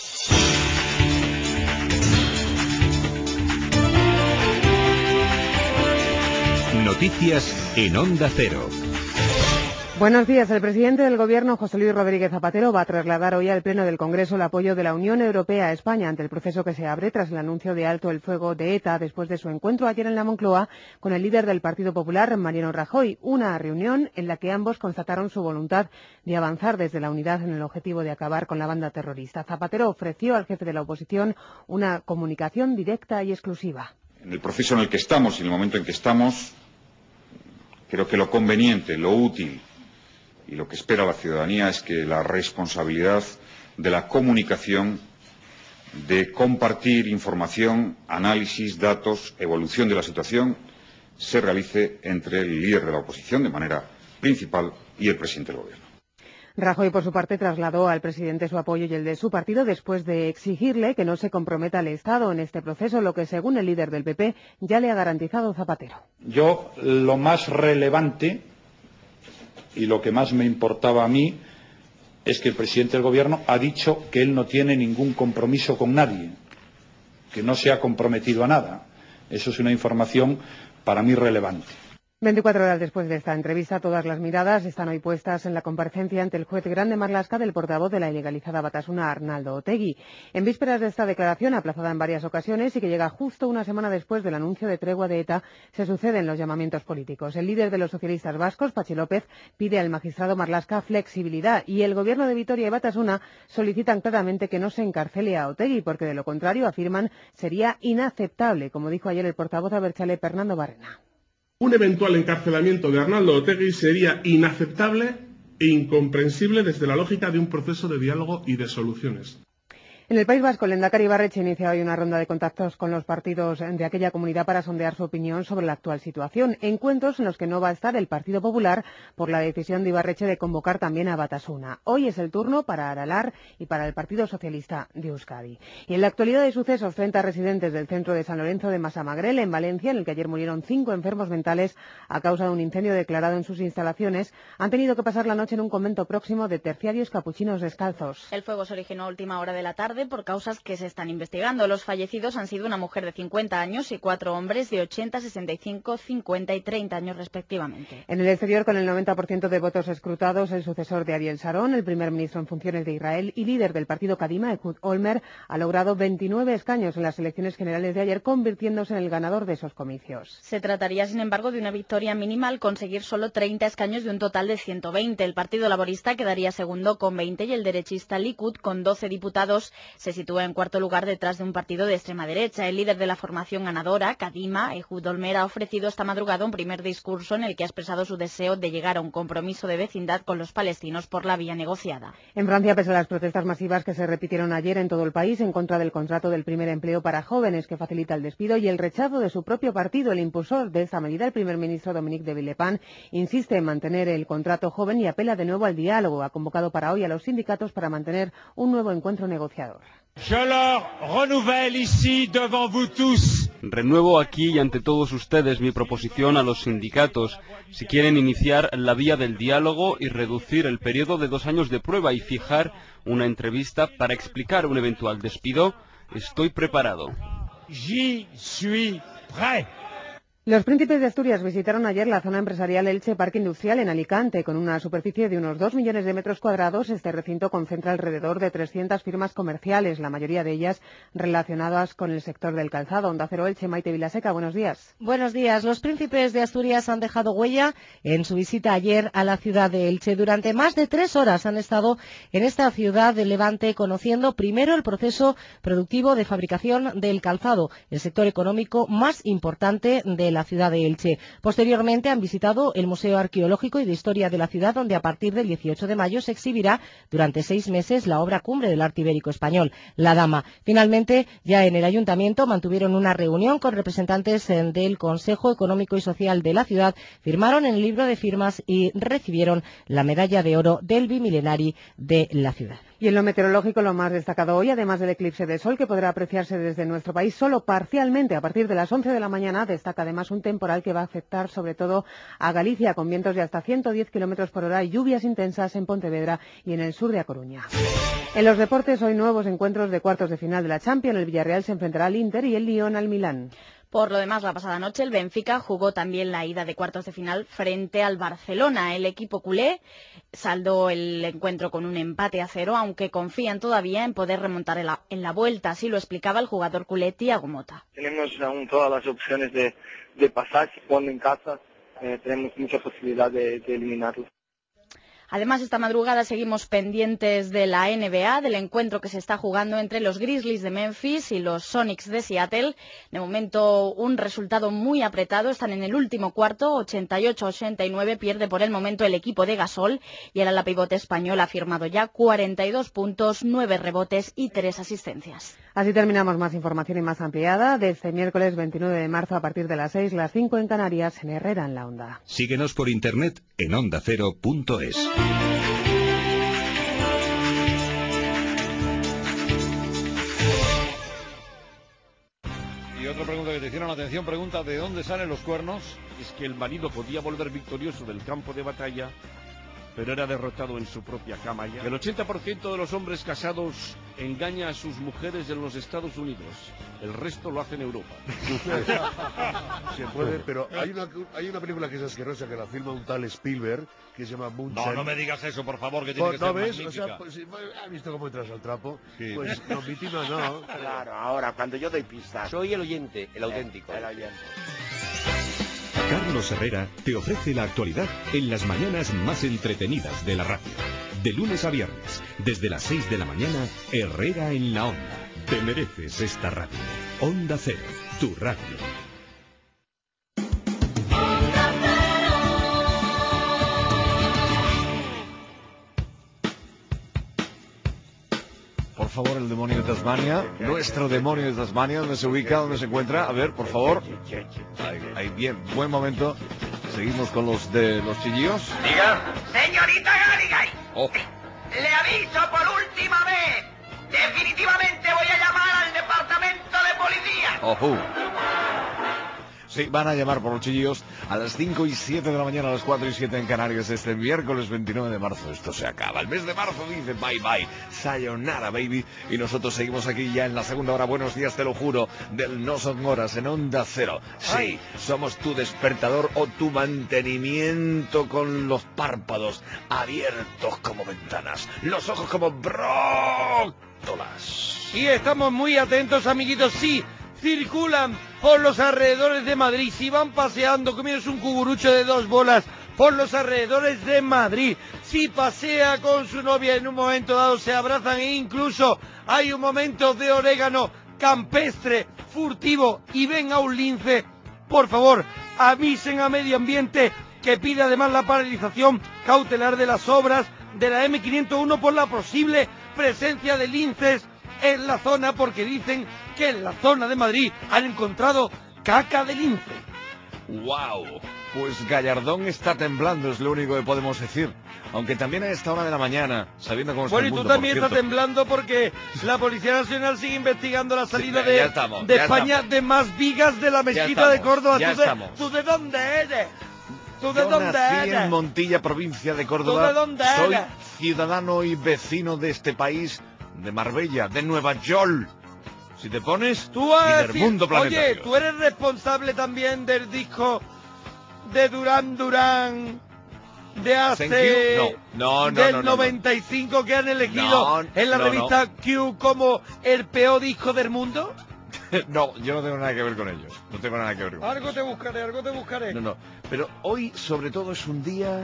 S20: Noticias en Onda Cero.
S18: Buenos días. El presidente del Gobierno, José Luis Rodríguez Zapatero, va a trasladar hoy al Pleno del Congreso el apoyo de la Unión Europea a España ante el proceso que se abre tras el anuncio de alto el fuego de ETA después de su encuentro ayer en la Moncloa con el líder del Partido Popular, Mariano Rajoy. Una reunión en la que ambos constataron su voluntad de avanzar desde la unidad en el objetivo de acabar con la banda terrorista. Zapatero ofreció al jefe de la oposición una comunicación directa y exclusiva.
S21: En el proceso en el que estamos y en el momento en que estamos, creo que lo conveniente, lo útil y lo que espera la ciudadanía es que la responsabilidad de la comunicación, de compartir información, análisis, datos, evolución de la situación, se realice entre el líder de la oposición de manera principal y el presidente del Gobierno.
S18: Rajoy, por su parte, trasladó al presidente su apoyo y el de su partido después de exigirle que no se comprometa al Estado en este proceso, lo que, según el líder del P P, ya le ha garantizado Zapatero.
S22: Yo, lo más relevante y lo que más me importaba a mí es que el presidente del Gobierno ha dicho que él no tiene ningún compromiso con nadie, que no se ha comprometido a nada. Eso es una información para mí relevante.
S18: veinticuatro horas después de esta entrevista, todas las miradas están hoy puestas en la comparecencia ante el juez Grande Marlaska del portavoz de la ilegalizada Batasuna, Arnaldo Otegi. En vísperas de esta declaración, aplazada en varias ocasiones y que llega justo una semana después del anuncio de tregua de ETA, se suceden los llamamientos políticos. El líder de los socialistas vascos, Patxi López, pide al magistrado Marlaska flexibilidad y el gobierno de Vitoria y Batasuna solicitan claramente que no se encarcele a Otegi, porque de lo contrario, afirman, sería inaceptable, como dijo ayer el portavoz abertzale Pernando Barrena.
S23: Un eventual encarcelamiento de Arnaldo Otegi sería inaceptable e incomprensible desde la lógica de un proceso de diálogo y de soluciones.
S18: En el País Vasco, el lehendakari Ibarretxe inicia hoy una ronda de contactos con los partidos de aquella comunidad para sondear su opinión sobre la actual situación. Encuentros en los que no va a estar el Partido Popular por la decisión de Ibarretxe de convocar también a Batasuna. Hoy es el turno para Aralar y para el Partido Socialista de Euskadi. Y en la actualidad de sucesos, treinta residentes del centro de San Lorenzo de Massamagrell, en Valencia, en el que ayer murieron cinco enfermos mentales a causa de un incendio declarado en sus instalaciones, han tenido que pasar la noche en un convento próximo de terciarios capuchinos descalzos.
S19: El fuego se originó a última hora de la tarde por causas que se están investigando. Los fallecidos han sido una mujer de cincuenta años y cuatro hombres de ochenta, sesenta y cinco, cincuenta y treinta años respectivamente.
S18: En el exterior, con el noventa por ciento de votos escrutados, el sucesor de Ariel Sharon, el primer ministro en funciones de Israel y líder del partido Kadima, Ehud Olmert, ha logrado veintinueve escaños en las elecciones generales de ayer, convirtiéndose en el ganador de esos comicios.
S19: Se trataría, sin embargo, de una victoria mínima al conseguir solo treinta escaños de un total de ciento veinte. El Partido Laborista quedaría segundo con veinte y el derechista Likud, con doce diputados, se sitúa en cuarto lugar detrás de un partido de extrema derecha. El líder de la formación ganadora, Kadima, Ehud Olmert, ha ofrecido esta madrugada un primer discurso en el que ha expresado su deseo de llegar a un compromiso de vecindad con los palestinos por la vía negociada.
S18: En Francia, pese a las protestas masivas que se repitieron ayer en todo el país en contra del contrato del primer empleo para jóvenes que facilita el despido y el rechazo de su propio partido, el impulsor de esta medida, el primer ministro Dominique de Villepin, insiste en mantener el contrato joven y apela de nuevo al diálogo. Ha convocado para hoy a los sindicatos para mantener un nuevo encuentro negociador.
S24: Je leur renouvelle ici devant vous tous.
S25: Renuevo aquí y ante todos ustedes mi proposición a los sindicatos, si quieren iniciar la vía del diálogo y reducir el periodo de dos años de prueba y fijar una entrevista para explicar un eventual despido, estoy preparado.
S24: J'y suis prêt.
S18: Los príncipes de Asturias visitaron ayer la zona empresarial Elche Parque Industrial en Alicante. Con una superficie de unos dos millones de metros cuadrados, este recinto concentra alrededor de trescientas firmas comerciales, la mayoría de ellas relacionadas con el sector del calzado. Onda Cero Elche, Maite Vilaseca, buenos días.
S26: Buenos días. Los príncipes de Asturias han dejado huella en su visita ayer a la ciudad de Elche. Durante más de tres horas han estado en esta ciudad de Levante conociendo primero el proceso productivo de fabricación del calzado, el sector económico más importante de la ciudad de Elche. Posteriormente han visitado el Museo Arqueológico y de Historia de la ciudad, donde a partir del dieciocho de mayo se exhibirá durante seis meses la obra cumbre del arte ibérico español, La Dama. Finalmente, ya en el Ayuntamiento mantuvieron una reunión con representantes del Consejo Económico y Social de la ciudad, firmaron en el libro de firmas y recibieron la medalla de oro del Bimilenari de la ciudad.
S18: Y en lo meteorológico, lo más destacado hoy, además del eclipse de sol que podrá apreciarse desde nuestro país solo parcialmente a partir de las once de la mañana, destaca además un temporal que va a afectar sobre todo a Galicia, con vientos de hasta ciento diez kilómetros por hora y lluvias intensas en Pontevedra y en el sur de A Coruña. En los deportes, hoy nuevos encuentros de cuartos de final de la Champions. El Villarreal se enfrentará al Inter y el Lyon al Milán.
S19: Por lo demás, la pasada noche el Benfica jugó también la ida de cuartos de final frente al Barcelona. El equipo culé saldó el encuentro con un empate a cero, aunque confían todavía en poder remontar en la, en la vuelta. Así lo explicaba el jugador culé Thiago Motta.
S12: Tenemos aún todas las opciones de, de pasar, jugando en casa, eh, tenemos mucha posibilidad de, de eliminarlos.
S19: Además, esta madrugada seguimos pendientes de la N B A, del encuentro que se está jugando entre los Grizzlies de Memphis y los Sonics de Seattle. De momento, un resultado muy apretado. Están en el último cuarto, ochenta y ocho a ochenta y nueve. Pierde por el momento el equipo de Gasol. Y el ala pivote español ha firmado ya cuarenta y dos puntos, nueve rebotes y tres asistencias.
S18: Así terminamos. Más información y más ampliada de este miércoles veintinueve de marzo a partir de las seis, las cinco en Canarias, en Herrera en la Onda.
S20: Síguenos por internet en onda cero punto es.
S1: Y otra pregunta que te hicieron, atención, pregunta, ¿de dónde salen los cuernos? Es que el marido podía volver victorioso del campo de batalla, pero era derrotado en su propia cama ya. El ochenta por ciento de los hombres casados engaña a sus mujeres en los Estados Unidos. El resto lo hace en Europa.
S2: Se puede, pero hay una, hay una película que es asquerosa, que la filma un tal Spielberg, que se llama Moonshine.
S1: No, no me digas eso, por favor, que tiene
S2: Pues,
S1: que ser
S2: ¿no ves?
S1: magnífica.
S2: O sea, pues, ¿has visto cómo entras al trapo?
S1: Sí.
S2: Pues no, mi tima no.
S3: Claro, ahora, cuando yo doy pistas. Soy el oyente, el auténtico. El oyente.
S20: Carlos Herrera te ofrece la actualidad en las mañanas más entretenidas de la radio. De lunes a viernes, desde las seis de la mañana, Herrera en la Onda. Te mereces esta radio. Onda Cero, tu radio.
S1: Por favor, el demonio de Tasmania, nuestro demonio de Tasmania, ¿dónde se ubica? ¿Dónde se encuentra? A ver, por favor. Ahí, ahí, bien, buen momento. Seguimos con los de los chillillos.
S5: Diga. Señorita Garrigay.
S1: Oh.
S5: Le aviso por última vez. Definitivamente voy a llamar al departamento de policía.
S1: Ojo. Sí, van a llamar por los chillos a las cinco y siete de la mañana, a las cuatro y siete en Canarias, este miércoles veintinueve de marzo. Esto se acaba. El mes de marzo dice bye bye. Sayonara, baby. Y nosotros seguimos aquí ya en la segunda hora. Buenos días, te lo juro. Del No Son Horas en Onda Cero. Sí, Ay. Somos tu despertador o tu mantenimiento con los párpados abiertos como ventanas. Los ojos como brócolas.
S4: Y estamos muy atentos, amiguitos. Sí. Circulan por los alrededores de Madrid, si van paseando, comiéndose un cucurucho de dos bolas por los alrededores de Madrid, si pasea con su novia en un momento dado, se abrazan e incluso hay un momento de orégano campestre, furtivo y ven a un lince, por favor, avisen a Medio Ambiente que pide además la paralización cautelar de las obras de la eme quinientos uno por la posible presencia de linces en la zona, porque dicen que en la zona de Madrid han encontrado caca de lince.
S1: ¡Wow! Pues Gallardón está temblando, es lo único que podemos decir. Aunque también a esta hora de la mañana, sabiendo cómo está
S4: bueno,
S1: el mundo,
S4: y tú también
S1: por
S4: estás temblando porque la Policía Nacional sigue investigando la salida
S1: sí,
S4: de,
S1: estamos,
S4: de España
S1: estamos.
S4: de más vigas de la mezquita
S1: estamos,
S4: de Córdoba.
S1: Ya
S4: ¿Tú, de,
S1: estamos.
S4: ¿Tú de dónde eres? ¿Tú de
S1: Yo
S4: dónde
S1: nací
S4: eres?
S1: en Montilla, provincia de Córdoba.
S4: ¿Tú de dónde
S1: Soy
S4: eres?
S1: ciudadano y vecino de este país, de Marbella, de Nueva York. Si te pones,
S4: tú
S1: y del
S4: decir,
S1: mundo planetario.
S4: Oye, tú eres responsable también del disco de Durán Durán de hace
S1: no, no, no,
S4: del
S1: no, no,
S4: noventa y cinco
S1: no.
S4: que han elegido
S1: No,
S4: en la
S1: no,
S4: revista
S1: no.
S4: Q como el peor disco del mundo.
S1: No, yo no tengo nada que ver con ellos. No tengo nada que ver con
S4: Algo
S1: ellos.
S4: te buscaré, algo te buscaré.
S1: No, no. Pero hoy, sobre todo, es un día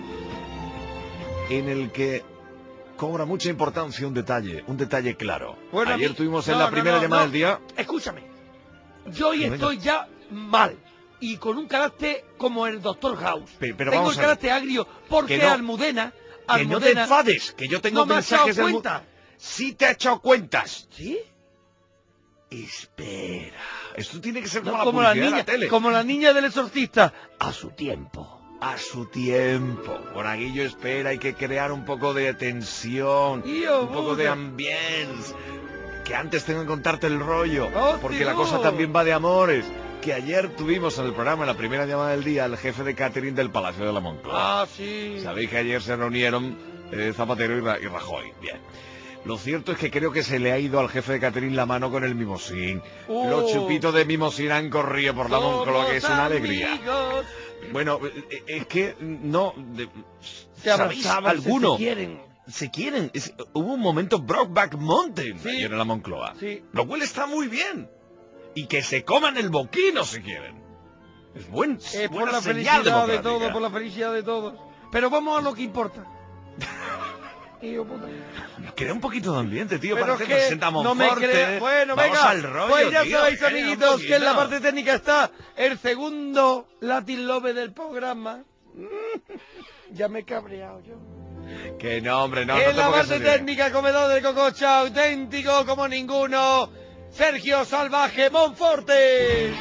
S1: en el que cobra mucha importancia un detalle, un detalle claro.
S4: Bueno,
S1: Ayer
S4: mí...
S1: tuvimos
S4: no,
S1: en la
S4: no,
S1: primera
S4: no,
S1: llamada
S4: no.
S1: del día.
S4: Escúchame, yo hoy
S1: Venga.
S4: estoy ya mal. y con un carácter como el doctor House.
S1: Pero, pero
S4: tengo
S1: vamos
S4: el
S1: a ver.
S4: carácter agrio porque
S1: Que no,
S4: Almudena...
S1: Que no te
S4: Almudena
S1: enfades, que yo tengo
S4: no me ha echado
S1: mensajes del... mu-
S4: cuenta.
S1: Sí te ha echado cuentas.
S4: ¿Sí?
S1: Espera. Esto tiene que ser
S4: No,
S1: como,
S4: como
S1: la
S4: la
S1: publicidad de
S4: niña,
S1: la tele.
S4: como la niña del exorcista. A su tiempo.
S1: A su tiempo. Monaguillo, espera, hay que crear un poco de tensión,
S4: Tío,
S1: un poco de
S4: buga.
S1: ambiente. Que antes tengo que contarte el rollo,
S4: Oh,
S1: porque
S4: tío.
S1: la cosa también va de amores. Que ayer tuvimos en el programa, en la primera llamada del día, al jefe de catering del Palacio de la Moncloa.
S4: Ah, sí.
S1: Sabéis que ayer se reunieron eh, Zapatero y, Ra- y Rajoy. Bien. Lo cierto es que creo que se le ha ido al jefe de catering la mano con el mimosín.
S4: Uh.
S1: Los chupitos de mimosín han corrido por la Moncloa, que es una alegría.
S4: Amigos.
S1: Bueno, eh, es que no... de-
S4: Se
S1: ¿sabéis
S4: abrazaban, se-
S1: alguno?
S4: se quieren.
S1: Se quieren. Es- hubo un momento Brokeback Mountain
S4: Sí.
S1: ayer en la Moncloa.
S4: Sí.
S1: Lo cual está muy bien. Y que se coman el boquino si quieren. Es buen,
S4: Es por
S1: buena
S4: la
S1: señal
S4: felicidad de
S1: democrática.
S4: todos, por la felicidad de todos. Pero vamos a lo que importa. Tío, puta.
S1: Crea un poquito de ambiente, tío,
S4: Pero
S1: para
S4: es
S1: que
S4: que
S1: presenta
S4: no me
S1: Monforte.
S4: crea. Bueno,
S1: Vamos
S4: venga.
S1: al rollo,
S4: pues ya
S1: tío,
S4: sabéis,
S1: crea un
S4: amiguitos, que en la
S1: poquito.
S4: parte técnica está el segundo Latin Love del programa. Ya me he cabreado yo.
S1: Que no, hombre, no, no
S4: en
S1: te
S4: la
S1: pongas
S4: parte
S1: así.
S4: técnica, comedor de cococha, auténtico como ninguno, Sergio Salvaje Monforte.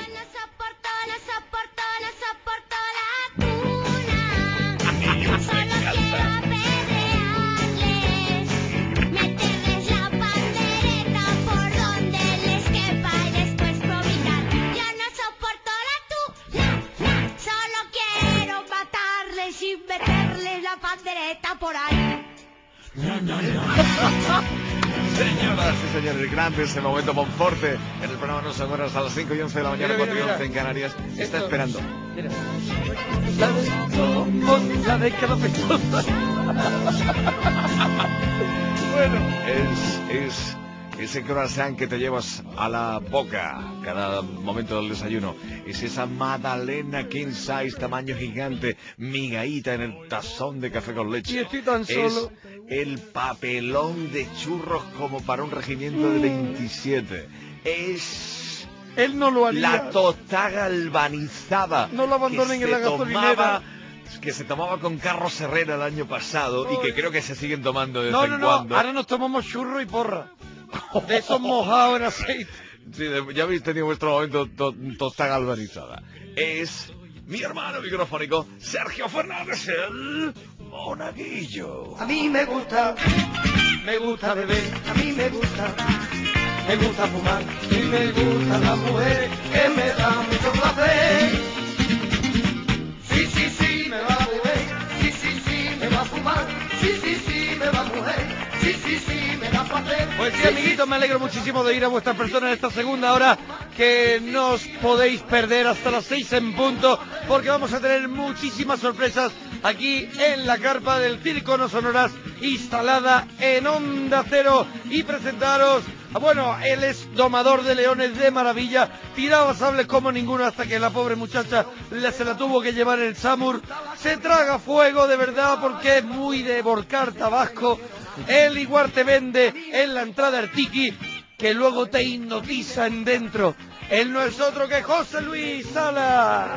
S6: Meterles la pandereta por donde les quepa y después vomitar. Yo no soporto la tuna, solo quiero matarles y meterles la pandereta por ahí.
S1: Señoras y señores, grande ese momento Monforte. En el programa No Son Horas a las cinco y once de la mañana,
S4: Mira,
S1: cuatro y
S4: mira,
S1: once en
S4: mira.
S1: Canarias. Está
S4: Esto-
S1: esperando.
S4: Mira. ¿Sabes cómo? La década pestosa.
S1: Bueno, es, es ese croissant que te llevas a la boca cada momento del desayuno. Es esa magdalena king size, tamaño gigante, migaíta en el tazón de café con leche.
S4: Y estoy tan solo.
S1: Es el papelón de churros como para un regimiento de veintisiete. Es...
S4: Él no lo haría.
S1: La tostada galvanizada.
S4: No lo abandonen
S1: que
S4: en la
S1: se
S4: gasolinera.
S1: tomaba- que se tomaba con Carlos Herrera el año pasado y que creo que se siguen tomando de
S4: No,
S1: vez
S4: no,
S1: en
S4: no.
S1: cuando.
S4: Ahora nos tomamos churro y porra. De esos mojados en aceite.
S1: Sí, de- ya habéis tenido vuestro momento to, tostada galvanizada. Es mi hermano microfónico, Sergio Fernández, el Monaguillo.
S16: A mí me gusta,
S4: me gusta beber,
S16: a mí me gusta,
S4: me gusta fumar y me gustan las mujeres que me dan mucho placer.
S16: sí, sí, sí, me va a beber, sí, sí, sí, me va a fumar, sí, sí, sí, me va a mujer, sí, sí, sí, me da placer.
S4: Pues sí, amiguitos, me alegro muchísimo de ir a vuestras personas en esta segunda hora, que no os podéis perder hasta las seis en punto, porque vamos a tener muchísimas sorpresas aquí en la carpa del Circo No Sonoras, instalada en Onda Cero, y presentaros a, bueno, él es domador de leones de maravilla, tiraba sables como ninguno hasta que la pobre muchacha le- se la tuvo que llevar el Samur, se traga fuego de verdad porque es muy de volcar tabasco. Él igual te vende en la entrada el tiki, que luego te hipnotiza en dentro. Él no es otro que José Luis Sala.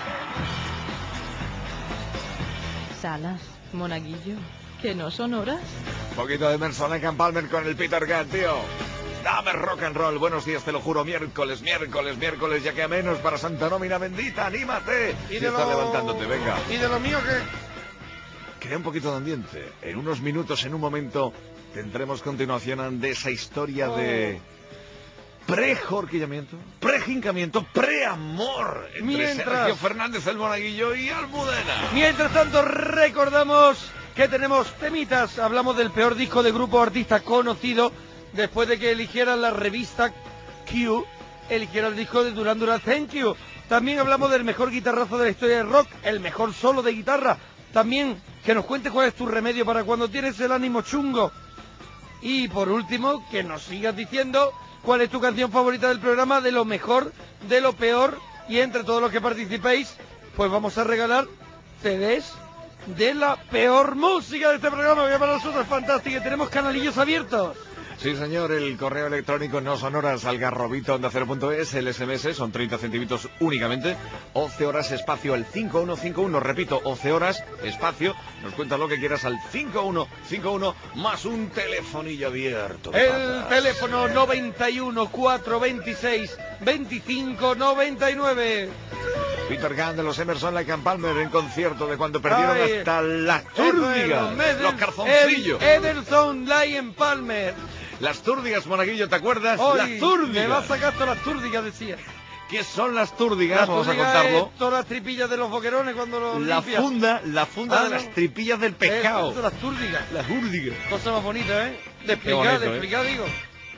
S7: Salas, Monaguillo, que no son horas.
S1: Un poquito de Emerson Lake and Palmer con el Peter Gunn, tío. Dame rock and roll. Buenos días, te lo juro. Miércoles, miércoles, miércoles, ya que a menos para Santa Nómina bendita. Anímate.
S4: Y
S1: Y
S4: de
S1: está
S4: lo-
S1: levantándote, venga.
S4: ¿Y de lo mío qué?
S1: Crea un poquito de ambiente. En unos minutos, en un momento, tendremos continuación de esa historia de prejorquillamiento, prejincamiento, preamor entre
S4: Mientras-
S1: Sergio Fernández, el Monaguillo y Almudena.
S4: Mientras tanto, recordamos que tenemos temitas. Hablamos del peor disco de grupo o artista conocido, después de que eligieran la revista Q, eligieron el disco de Duran Duran, Thank You. También hablamos del mejor guitarrazo de la historia del rock, el mejor solo de guitarra. También que nos cuentes cuál es tu remedio para cuando tienes el ánimo chungo. Y por último, que nos sigas diciendo cuál es tu canción favorita del programa, de lo mejor, de lo peor. Y entre todos los que participéis, pues vamos a regalar C Ds de la peor música de este programa. Que para nosotros es fantástica y tenemos canalillos abiertos.
S1: Sí, señor, el correo electrónico no son horas algarrobito onda cero punto es, el S M S son treinta centivitos únicamente, once horas espacio al cinco uno cinco uno, repito, once horas espacio, nos cuentas lo que quieras al cinco uno cinco uno más un telefonillo abierto.
S4: El teléfono noventa y uno, cuatrocientos veintiséis, veinticinco noventa y nueve.
S1: Peter Gunn de los Emerson Lake and Palmer en concierto de cuando perdieron
S4: Ay,
S1: hasta las túrdigas,
S4: Eder-
S1: los calzoncillos.
S4: el Ederson Lyon Palmer.
S1: Las túrdigas, Monaguillo, ¿te acuerdas?
S4: Hoy
S1: las túrdigas.
S4: me va a sacar todas las túrdigas, decía.
S1: ¿Qué son las túrdigas?
S4: Las
S1: Vamos a
S4: túrdigas
S1: contarlo.
S4: es todas las tripillas de los boquerones cuando los
S1: La
S4: limpias.
S1: funda, la funda
S4: Ah,
S1: de
S4: no.
S1: las tripillas del pescado.
S4: Eso, eso, las túrdigas.
S1: Las túrdigas.
S4: Cosa más bonita, ¿eh? De
S1: Qué
S4: explicar,
S1: bonito,
S4: de
S1: ¿eh?
S4: explicar, digo.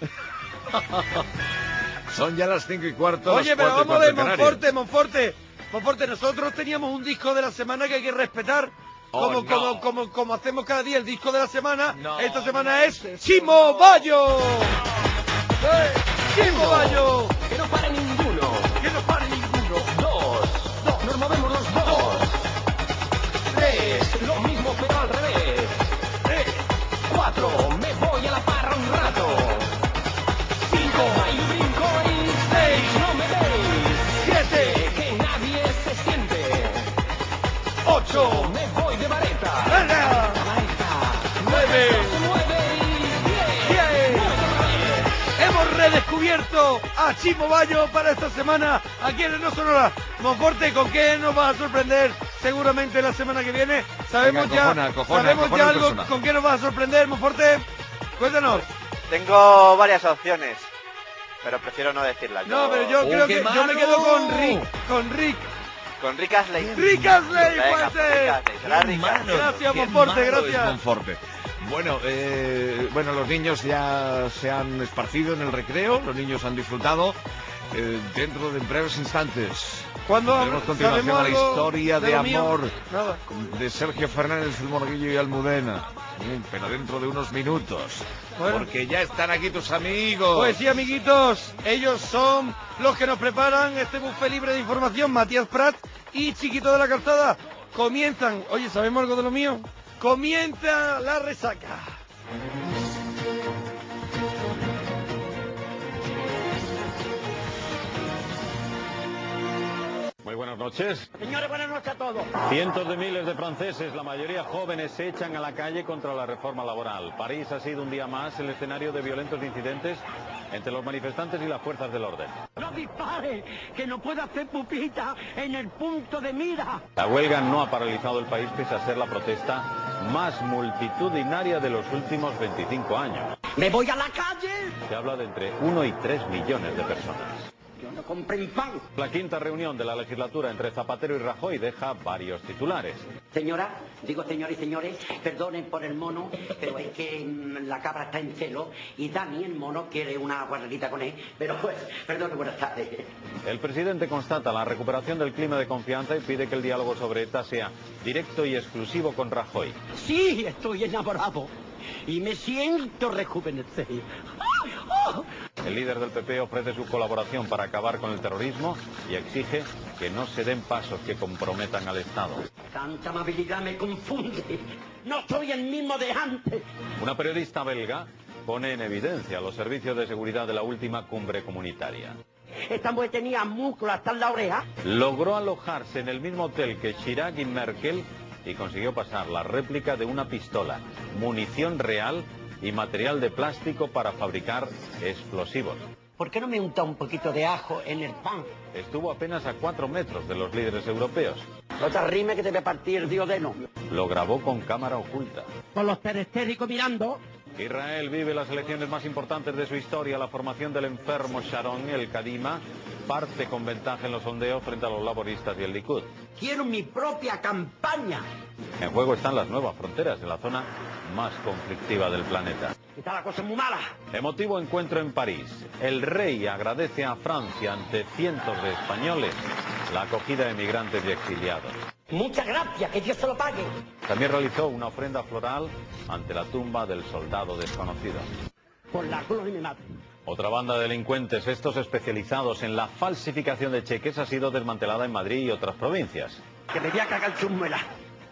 S1: Son ya las cinco y cuarto.
S4: Oye,
S1: las
S4: pero
S1: cuatro y
S4: vamos a ver,
S1: cuarto en Canarias.
S4: Monforte, Monforte. Monforte, nosotros teníamos un disco de la semana que hay que respetar.
S1: Oh,
S4: Como,
S1: no.
S4: como, como, como hacemos cada día el disco de la semana.
S1: No,
S4: Esta semana
S1: no
S4: es
S1: es eso,
S4: Chimo
S1: no.
S4: Bayo. ¡Eh! ¡Chimo
S1: Uno.
S4: Bayo!
S5: Que no pare ninguno.
S4: ¡Que no pare ninguno!
S5: Dos. Dos. Nos movemos los dos. Tres. Lo mismo pero al revés. Tres. Cuatro. Me voy a la parra un rato. Cinco. Bailo, brinco y seis. No me veis. Siete. Que nadie se siente.
S4: ¡Ocho!
S5: Me voy de vareta.
S4: ¡Venga! ¡Nueve!
S5: Nueve y diez.
S4: ¡Diez! Hemos redescubierto a Chimo Bayo para esta semana aquí en el No Sonora. Monforte, ¿con qué nos vas a sorprender seguramente la semana que viene? Sabemos
S1: Venga,
S4: ya,
S1: cojona, cojona,
S4: sabemos
S1: cojona
S4: ya
S1: el
S4: algo
S1: personaje.
S4: con qué nos vas a sorprender, Monforte. Cuéntanos.
S8: Tengo varias opciones, pero prefiero no decirlas.
S4: No, pero yo
S1: ¡Oh,
S4: creo
S1: qué
S4: que yo me
S1: malo!
S4: quedo con Rick, con Rick.
S8: Con Rick Astley.
S4: Rick Astley,
S8: Venga,
S4: puede ser.
S8: Rick Astley, será Rick Astley.
S4: Gracias,
S1: Qué
S4: Monforte,
S1: malo es
S4: gracias.
S1: Monforte. Bueno, eh, bueno, los niños ya se han esparcido en el recreo, los niños han disfrutado. Eh, dentro de breves instantes
S4: ¿Cuándo
S1: tenemos continuación
S4: sabemos
S1: a la
S4: algo
S1: historia
S4: de
S1: de
S4: lo mío?
S1: amor
S4: Nada.
S1: de Sergio Fernández, el Monaguillo y Almudena. Mm, pero dentro de unos minutos,
S4: Bueno.
S1: porque ya están aquí tus amigos.
S4: Pues sí, amiguitos, ellos son los que nos preparan este buffet libre de información, Matías Prat y Chiquito de la Calzada. Comienzan, oye, ¿sabemos algo de lo mío? Comienza la resaca.
S9: Muy buenas noches.
S5: Señores, buenas noches a todos.
S9: Cientos de miles de franceses, la mayoría jóvenes, se echan a la calle contra la reforma laboral. París ha sido un día más el escenario de violentos incidentes entre los manifestantes y las fuerzas del orden.
S5: No dispare, que no puedo hacer pupita en el punto de mira.
S9: La huelga no ha paralizado el país pese a ser la protesta más multitudinaria de los últimos veinticinco años.
S5: Me voy a la calle.
S9: Se habla de entre uno y tres millones de personas.
S5: Yo no compré pan.
S9: La quinta reunión de la legislatura entre Zapatero y Rajoy deja varios titulares.
S5: Señora, digo señor y señores, perdonen por el mono, pero es que mm, la cabra está en celo y Dani, el mono, quiere una guarrerita con él. Pero pues, perdón, buenas tardes.
S9: El presidente constata la recuperación del clima de confianza y pide que el diálogo sobre ETA sea directo y exclusivo con Rajoy.
S5: Sí, estoy enamorado y me siento rejuvenecido. ¡Ay, oh!
S9: El líder del P P ofrece su colaboración para acabar con el terrorismo y exige que no se den pasos que comprometan al Estado.
S5: Tanta amabilidad me confunde. No soy el mismo de antes.
S9: Una periodista belga pone en evidencia los servicios de seguridad de la última cumbre comunitaria.
S5: Esta mujer tenía músculo hasta en la oreja.
S9: Logró alojarse en el mismo hotel que Chirac y Merkel y consiguió pasar la réplica de una pistola, munición real y material de plástico para fabricar explosivos.
S5: ¿Por qué no me unta un poquito de ajo en el pan?
S9: Estuvo apenas a cuatro metros de los líderes europeos.
S5: No te arrimes que te ve partir el diodeno.
S9: Lo grabó con cámara oculta.
S5: Con los peristéricos mirando.
S9: Israel vive las elecciones más importantes de su historia. La formación del enfermo Sharon, el Kadima, parte con ventaja en los sondeos frente a los laboristas y el Likud.
S5: Quiero mi propia campaña.
S9: En juego están las nuevas fronteras en la zona más conflictiva del planeta.
S5: Está la cosa muy mala.
S9: Emotivo encuentro en París. El rey agradece a Francia ante cientos de españoles la acogida de migrantes y exiliados.
S5: Muchas gracias, que Dios se lo pague.
S9: También realizó una ofrenda floral ante la tumba del soldado desconocido.
S5: Por la gloria de mi madre.
S9: Otra banda de delincuentes, estos especializados en la falsificación de cheques, ha sido desmantelada en Madrid y otras provincias.
S5: Que me voy a cagar chumuela.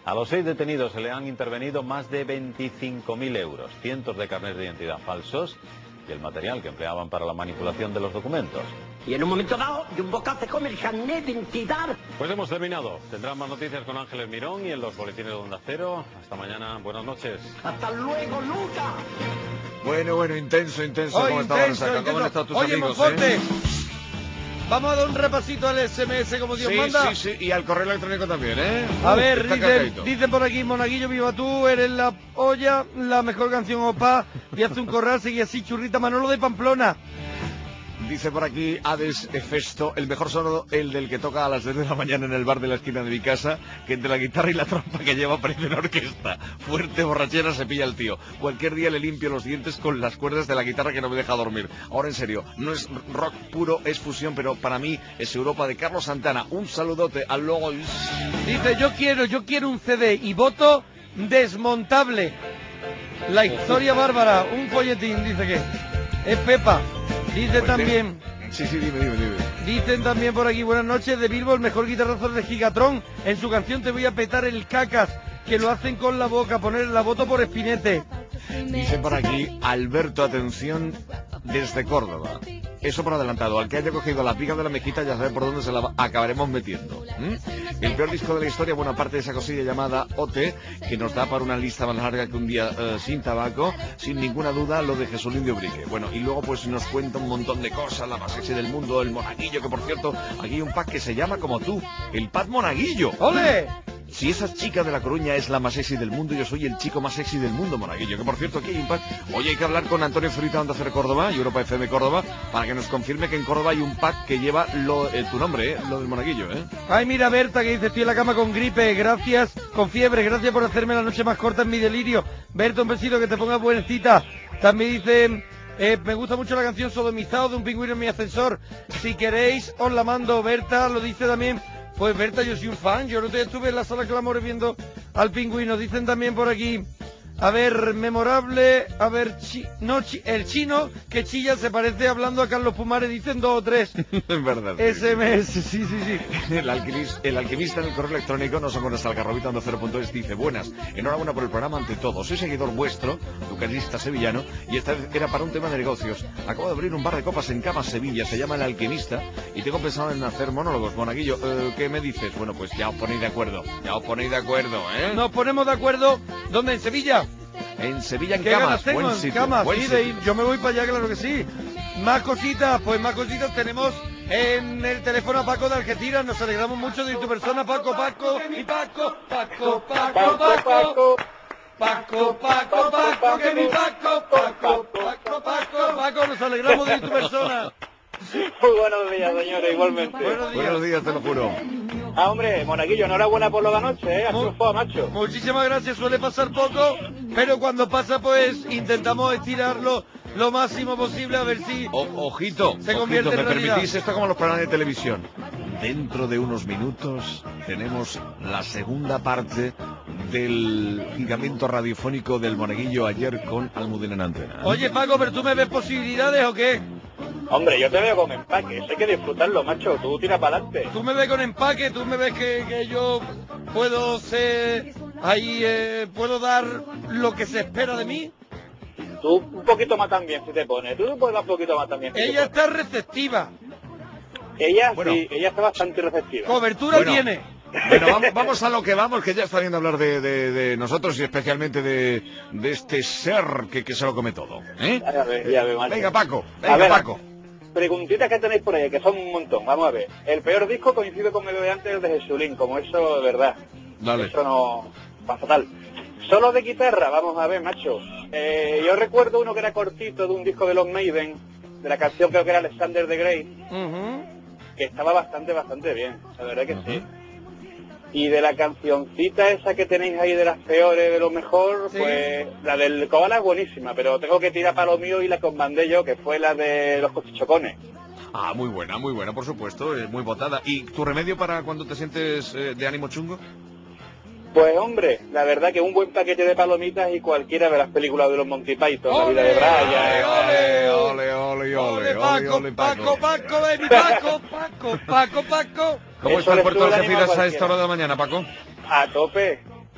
S9: A los seis detenidos se le han intervenido más de veinticinco mil euros, cientos de carnets de identidad falsos y el material que empleaban para la manipulación de los documentos.
S10: Y en un momento dado, de un bocado se come el carnet de identidad.
S9: Pues hemos terminado. Tendrán más noticias con Ángeles Mirón y en los boletines de Onda Cero. Hasta mañana. Buenas noches.
S10: Hasta luego, Luca.
S1: Bueno, bueno, intenso, intenso.
S4: Oh,
S1: ¿Cómo
S4: intenso,
S1: estaban sacando? ¿Cómo
S4: intenso.
S1: han estado tus
S4: Oye,
S1: amigos,
S4: Monforte,
S1: eh?
S4: vamos a dar un repasito al S M S como Dios
S1: Sí,
S4: manda.
S1: sí, sí, y al correo electrónico también, ¿eh?
S4: A
S1: Uh,
S4: ver,
S1: está
S4: dicen,
S1: cargadito.
S4: dicen por aquí, Monaguillo, viva tú, eres la olla, la mejor canción opa, y hace un corral, sigue así, churrita Manolo de Pamplona.
S1: Dice por aquí Hades Hefesto, el mejor sonido, el del que toca a las diez de la mañana en el bar de la esquina de mi casa, que entre la guitarra y la trompa que lleva parece una orquesta. Fuerte borrachera se pilla el tío. Cualquier día le limpio los dientes con las cuerdas de la guitarra que no me deja dormir. Ahora en serio, no es rock puro, es fusión, pero para mí es Europa de Carlos Santana. Un saludote al logo.
S4: Dice, yo quiero, yo quiero un C D y voto desmontable. La historia bárbara, un folletín, dice que es Pepa. Dice
S1: Pues
S4: también...
S1: de... Sí, sí, dime, dime, dime.
S4: Dicen también por aquí, buenas noches, de Bilbo, el mejor guitarrazo de Gigatron. En su canción Te voy a petar el cacas, que lo hacen con la boca, poner la voto por Espinete.
S1: Dice por aquí, Alberto, atención, desde Córdoba. Eso por adelantado, al que haya cogido la pica de la mejita ya sabe por dónde se la acabaremos metiendo. ¿Mm? El peor disco de la historia, buena parte de esa cosilla llamada O T, que nos da para una lista más larga que un día eh, sin tabaco, sin ninguna duda lo de Jesulín de Ubrique. Bueno, y luego pues nos cuenta un montón de cosas, la más sexy del mundo, el monaguillo, que por cierto, aquí hay un pack que se llama como tú, el pack monaguillo.
S4: ¡Ole!
S1: Si esa chica de La Coruña es la más sexy del mundo, yo soy el chico más sexy del mundo, monaguillo. Que por cierto, aquí hay un pack. Oye, hay que hablar con Antonio Zurita, Onda Cero Córdoba y Europa F M Córdoba, para que nos confirme que en Córdoba hay un pack que lleva lo, eh, tu nombre, eh, lo del monaguillo, ¿eh?
S4: Ay, mira Berta, que dice, estoy en la cama con gripe, gracias, con fiebre, gracias por hacerme la noche más corta en mi delirio. Berta, un besito, que te pongas buenecita. También dice, eh, me gusta mucho la canción Sodomizado de un pingüino en mi ascensor. Si queréis, os la mando. Berta lo dice también. Pues Berta, yo soy un fan, yo no te estuve en la sala Clamores viendo al pingüino. Dicen también por aquí, a ver, memorable, a ver, chi, no, chi, el chino que chilla se parece hablando a Carlos Pumares, dicen dos o tres.
S1: Es verdad.
S4: S M S, sí, sí, sí.
S1: El alquimista, el alquimista en el correo electrónico, no somos hasta algarrobita onda cero punto es, dice, buenas, enhorabuena por el programa ante todo, soy seguidor vuestro, ducalista sevillano, y esta vez era para un tema de negocios. Acabo de abrir un bar de copas en Cama, Sevilla, se llama El Alquimista, y tengo pensado en hacer monólogos. Monaguillo, eh, ¿qué me dices? Bueno, pues ya os ponéis de acuerdo, ya os ponéis de acuerdo, ¿eh?
S4: Nos ponemos de acuerdo, ¿dónde? ¿En Sevilla?
S1: En Sevilla, en
S4: ¿Qué
S1: Camas,
S4: ganas tengo
S1: buen
S4: en
S1: sitio,
S4: Camas?
S1: buen
S4: Sí, de
S1: sitio.
S4: ir. Yo me voy para allá, claro que sí. Más cositas, pues más cositas tenemos en el teléfono a Paco de Algeciras. Nos alegramos mucho de ir tu persona, Paco, Paco, mi Paco, Paco, Paco, Paco. Paco, Paco, Paco, que mi Paco, Paco, Paco, Paco, Paco, nos alegramos de ir tu persona.
S12: Muy buenos días, señores, igualmente.
S4: Buenos días.
S1: Buenos días, te lo juro.
S12: Ah, hombre, Monaguillo, enhorabuena por lo de anoche, ¿eh? Has triunfado, macho.
S4: Muchísimas gracias, suele pasar poco, pero cuando pasa pues intentamos estirarlo lo máximo posible a ver si
S1: O- ojito,
S4: se
S1: ojito,
S4: convierte
S1: me
S4: en realidad.
S1: permitís esto como los programas de televisión. Dentro de unos minutos tenemos la segunda parte del gigamento radiofónico del Monaguillo ayer con Almudena en Antena.
S4: Oye, Paco, ¿pero tú me ves posibilidades o qué?
S12: Hombre, yo te veo con empaque, hay que disfrutarlo, macho, tú tira para adelante.
S4: Tú me ves con empaque, tú me ves que, que yo puedo ser ahí, eh, puedo dar lo que se espera de mí.
S12: Tú un poquito más también si te pones, tú puedes dar un poquito más también. Si
S4: Ella está receptiva.
S12: Ella
S1: Bueno.
S12: sí, ella está bastante receptiva.
S4: Cobertura
S1: Bueno.
S4: tiene.
S1: Bueno, vamos, vamos a lo que vamos, que ya está viendo hablar de, de- de nosotros y especialmente de, de este ser que, que se lo come todo. ¿eh?
S12: Ya ve, ya ve, macho.
S1: Venga, Paco,
S12: A
S1: venga,
S12: ver,
S1: Paco.
S12: Preguntitas que tenéis por ahí, que son un montón, vamos a ver. El peor disco coincide con el de antes, el de Jesulín, como eso es verdad.
S1: Dale.
S12: Eso no pasa tal. Solo de guitarra, vamos a ver, macho. Eh, yo recuerdo uno que era cortito de un disco de Los Maiden, de la canción creo que era Alexander the Great, que estaba bastante, bastante bien, la verdad que sí. Y de la cancioncita esa que tenéis ahí de las peores, de lo mejor,
S4: Sí.
S12: pues la del Koala es buenísima, pero tengo que tirar para lo mío y la que os mandé yo, que fue la de los cochichocones.
S1: Ah, muy buena, muy buena, por supuesto, eh, muy votada. ¿Y tu remedio para cuando te sientes eh, de ánimo chungo?
S12: Pues hombre, la verdad que un buen paquete de palomitas y cualquiera de las películas de los Monty Python, la vida de Brian.
S1: Ole, ole, ole, ole,
S4: Paco,
S1: ole,
S4: Paco, Paco, baby, Paco, Paco, Paco, Paco.
S1: ¿Cómo
S12: Eso
S1: está el
S12: le
S1: puerto
S12: sube
S1: de
S12: el ánimo a
S1: Algeciras a esta
S12: cualquiera.
S1: hora de la mañana, Paco?
S12: A tope.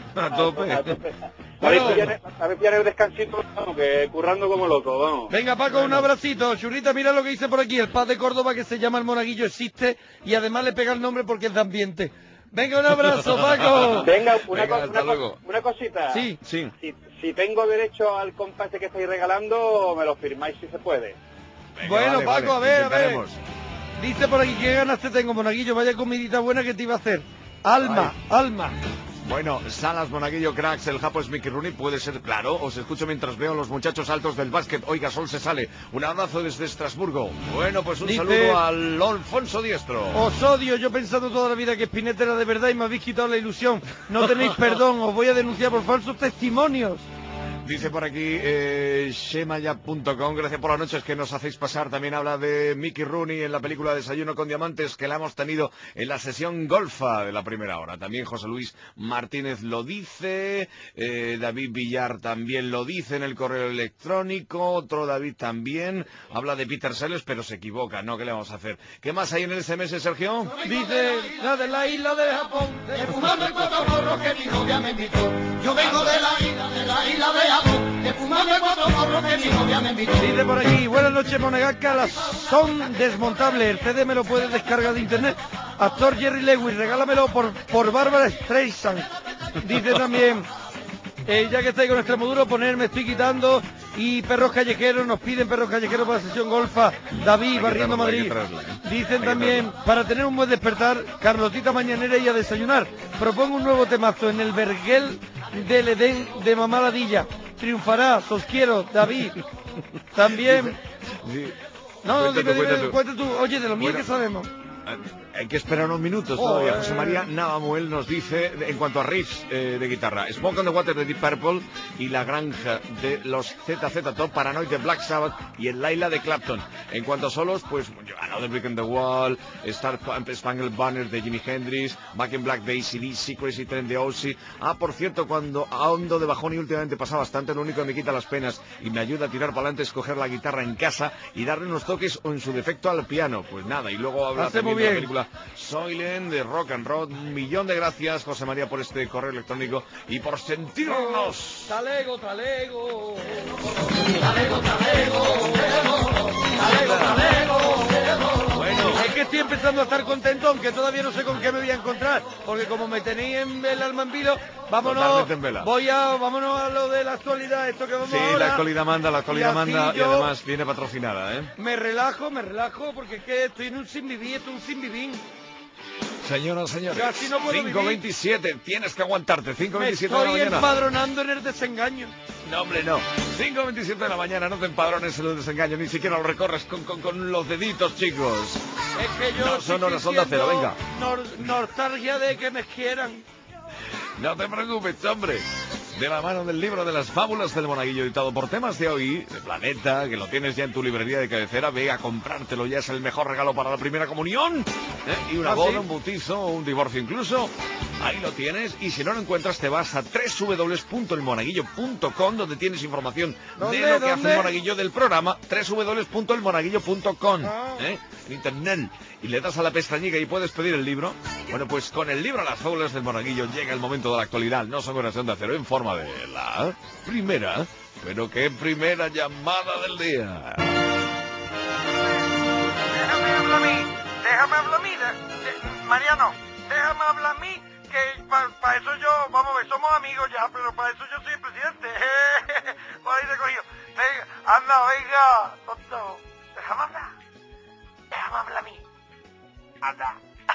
S1: A tope.
S12: A tope. A ver, pillar, a ver, pillar el descansito, vamos, que currando como loco, vamos.
S4: Venga, Paco, un abracito. Churrita, mira lo que dice por aquí. El pub de Córdoba que se llama El Monaguillo existe y además le pega el nombre porque es de ambiente. Venga, un abrazo, Paco.
S12: Venga, una,
S1: Venga,
S12: co-
S1: hasta
S12: una,
S1: luego.
S12: co- una cosita.
S4: Sí.
S1: Sí.
S12: Si, si tengo derecho al compás que estáis regalando, me lo firmáis si se puede.
S1: Venga,
S4: Bueno,
S1: vale,
S4: Paco,
S1: vale,
S4: a ver, a ver.
S1: intentaremos.
S4: Dice por aquí, qué ganas te tengo, Monaguillo. Vaya comidita buena que te iba a hacer. Alma, alma.
S1: Bueno, Salas, Monaguillo, Cracks, el Japo es Mickey Rooney, puede ser claro. Os escucho mientras veo a los muchachos altos del básquet. Oiga, Sol se sale. Un abrazo desde Estrasburgo. Bueno, pues un
S4: Dice-
S1: saludo al Alfonso Diestro.
S4: Os odio, yo he pensado toda la vida que Spinetta era de verdad y me habéis quitado la ilusión. No tenéis perdón, os voy a denunciar por falsos testimonios.
S1: Dice por aquí eh, shemaya punto com, gracias por las noches que nos hacéis pasar. También habla de Mickey Rooney en la película Desayuno con Diamantes, que la hemos tenido en la sesión golfa de la primera hora. También José Luis Martínez lo dice, eh, David Villar también lo dice en el correo electrónico, otro David también. Habla de Peter Sellers, pero se equivoca, ¿no? ¿Qué le vamos a hacer? ¿Qué más hay en el S M S, Sergio?
S4: Dice, la de la isla de Japón.
S16: De fumando el cuatro porros que mi novia me invitó. Yo vengo de la isla, de la isla de Japón. De fumando el cuatro porros que mi novia me invitó.
S4: Dice por aquí, buenas noches, Monegasca, las son desmontables, el C D me lo puedes descargar de internet. Actor Jerry Lewis, regálamelo por, por Bárbara Streisand. Dice también, eh, ya que estáis con Extremoduro, poner Me Estoy Quitando y Perros Callejeros, nos piden Perros Callejeros para la sesión golfa. David, barriendo Madrid. Dicen también, para tener un buen despertar, Carlotita Mañanera y a desayunar. Propongo un nuevo temazo en el Verguel del Edén de Mamá Ladilla. Triunfará, os quiero, David. También...
S1: Sí.
S4: No, no,
S1: Cuenta
S4: dime,
S1: tú, cuenta
S4: dime,
S1: tú.
S4: cuenta tú. Oye, de lo mío
S1: Bueno.
S4: que sabemos.
S1: Hay que esperar unos minutos todavía.
S4: Joder.
S1: José María Navamuel nos dice, en cuanto a riffs eh, de guitarra, Smoke on the Water de Deep Purple y La Granja de los Z Z Top, Paranoid de Black Sabbath y el Laila de Clapton. En cuanto a solos, pues Another Brick in the Wall, Star Spangled Banner de Jimi Hendrix, Back in Black de A C D C, Crazy Train de Ozzy. Ah, por cierto, cuando ahondo de bajón y últimamente pasa bastante, lo único que me quita las penas y me ayuda a tirar para adelante es coger la guitarra en casa y darle unos toques o en su defecto al piano. Pues nada, y luego habla
S4: Hace
S1: también
S4: muy
S1: de la
S4: bien.
S1: película Soylent de Rock and Roll. Un millón de gracias, José María, por este correo electrónico y por sentirnos.
S4: Talego, talego.
S16: Talego, talego, talego, talego.
S4: Bueno, es que estoy empezando a estar contento, aunque todavía no sé con qué me voy a encontrar, porque como me tenéis en el alma en vilo, vámonos,
S1: Totalmente en vela.
S4: voy a, vámonos a lo de la actualidad, esto que vamos
S1: Sí,
S4: ahora.
S1: la actualidad manda, la actualidad
S4: Y así
S1: manda y
S4: yo-
S1: además viene patrocinada, ¿eh?
S4: Me relajo, me relajo, porque es que estoy en un sin vivir, esto es un sin vivir.
S1: Señoras, señores,
S4: Casi no puedo
S1: cinco veintisiete, tienes que aguantarte, cinco
S4: Me
S1: veintisiete de la
S4: estoy
S1: mañana.
S4: empadronando en el desengaño.
S1: No, hombre, no. cinco veintisiete de la mañana, no te empadrones en el desengaño, ni siquiera lo recorres con, con, con los deditos, chicos.
S4: Es que yo
S1: No,
S4: estoy
S1: son horas onda cero,
S4: sintiendo
S1: venga.
S4: nor- nostalgia de que me quieran.
S1: No te preocupes, hombre. De la mano del libro de las fábulas del Monaguillo, editado por Temas de Hoy, de Planeta, que lo tienes ya en tu librería de cabecera, ve a comprártelo, ya es el mejor regalo para la primera comunión, ¿eh? Y una
S4: ¿Ah,
S1: boda,
S4: sí?
S1: un bautizo, un divorcio incluso. Ahí lo tienes, y si no lo encuentras te vas a doble u doble u doble u punto el monaguillo punto com, donde tienes información
S4: ¿Dónde,
S1: de lo que hace
S4: dónde?
S1: el Monaguillo del programa, doble u doble u doble u punto el monaguillo punto com,
S4: Ah.
S1: ¿eh? En internet, y le das a la pestañica y puedes pedir el libro. Bueno, pues con el libro Las fábulas del Monaguillo llega el momento de la actualidad, no son horas de onda cero, en forma de la primera, pero qué primera llamada del día.
S4: Déjame hablar a mí, déjame hablar a mí, de- de- Mariano, déjame hablar a mí, que para eso yo, vamos a ver, somos amigos ya, pero para eso yo soy el presidente. Por ahí recogido. Venga, anda, venga, tonto, déjame hablar, déjame hablar a mí, anda,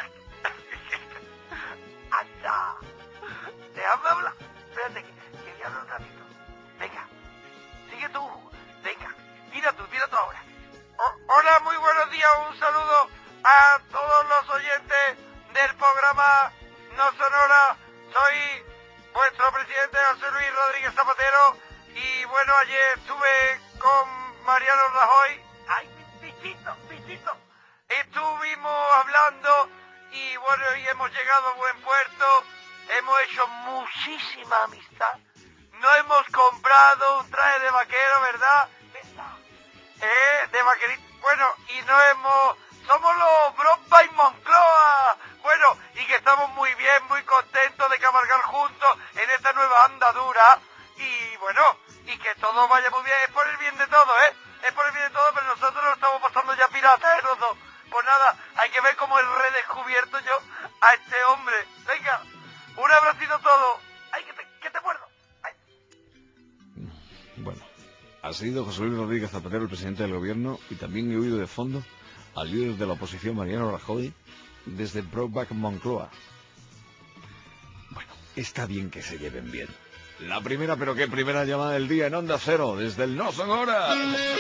S4: anda, déjame hablar, espérate, que, que voy a hablar un ratito, venga, sigue tú, venga, tira tú, tira tú ahora. O- hola, muy buenos días, un saludo a todos los oyentes del programa No Sonora. Soy vuestro presidente José Luis Rodríguez Zapatero y bueno, ayer estuve con Mariano Rajoy. Ay, bichito, bichito. Estuvimos hablando y bueno, y hemos llegado a buen puerto. Hemos hecho muchísima amistad. No hemos comprado un traje de vaquero, ¿verdad? ¿Verdad? Eh, de vaquerito. Bueno, y no hemos... Somos los Bronpa y Moncloa. Bueno, y que estamos muy bien, muy contentos de cabalgar juntos en esta nueva andadura. Y bueno, y que todo vaya muy bien, es por el bien de todo, ¿eh? Es por el bien de todo, pero nosotros nos estamos pasando ya piratas, ¿eh? Los dos. Pues nada, hay que ver cómo he redescubierto yo a este hombre. Venga, un abracito todo. Ay, que te, que te muerdo.
S1: Bueno, ha sido José Luis Rodríguez Zapatero el presidente del gobierno, y también he oído de fondo al líder de la oposición, Mariano Rajoy, desde Brokeback Moncloa. Bueno, está bien que se lleven bien. La primera, pero qué primera llamada del día en Onda Cero, desde el No Son Horas.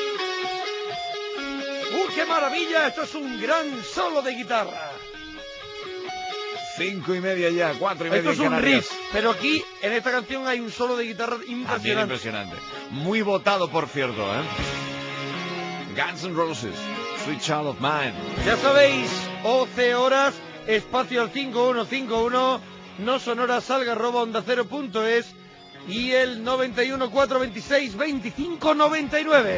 S4: ¡Uh, qué maravilla! Esto es un gran solo de guitarra.
S1: Cinco y media ya, cuatro y media
S4: Esto es
S1: en
S4: un
S1: Canarias.
S4: riff, pero aquí, en esta canción, hay un solo de guitarra
S1: También
S4: impresionante.
S1: impresionante. Muy votado, por cierto, ¿eh? Guns N' Roses, Sweet Child of Mine.
S4: Ya sabéis, once horas, espacio al cinco uno cinco uno, no sonoras salga arroba onda cero punto es y el noventa y uno cuatro veintiséis veinticinco noventa y nueve.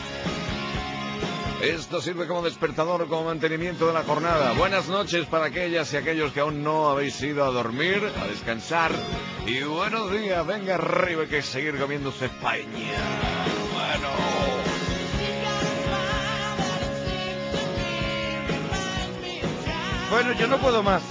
S1: Esto sirve como despertador, como mantenimiento de la jornada. Buenas noches para aquellas y aquellos que aún no habéis ido a dormir, a descansar. Y buenos días, venga arriba, que seguir comiéndose España. Bueno.
S4: Bueno, yo no puedo más.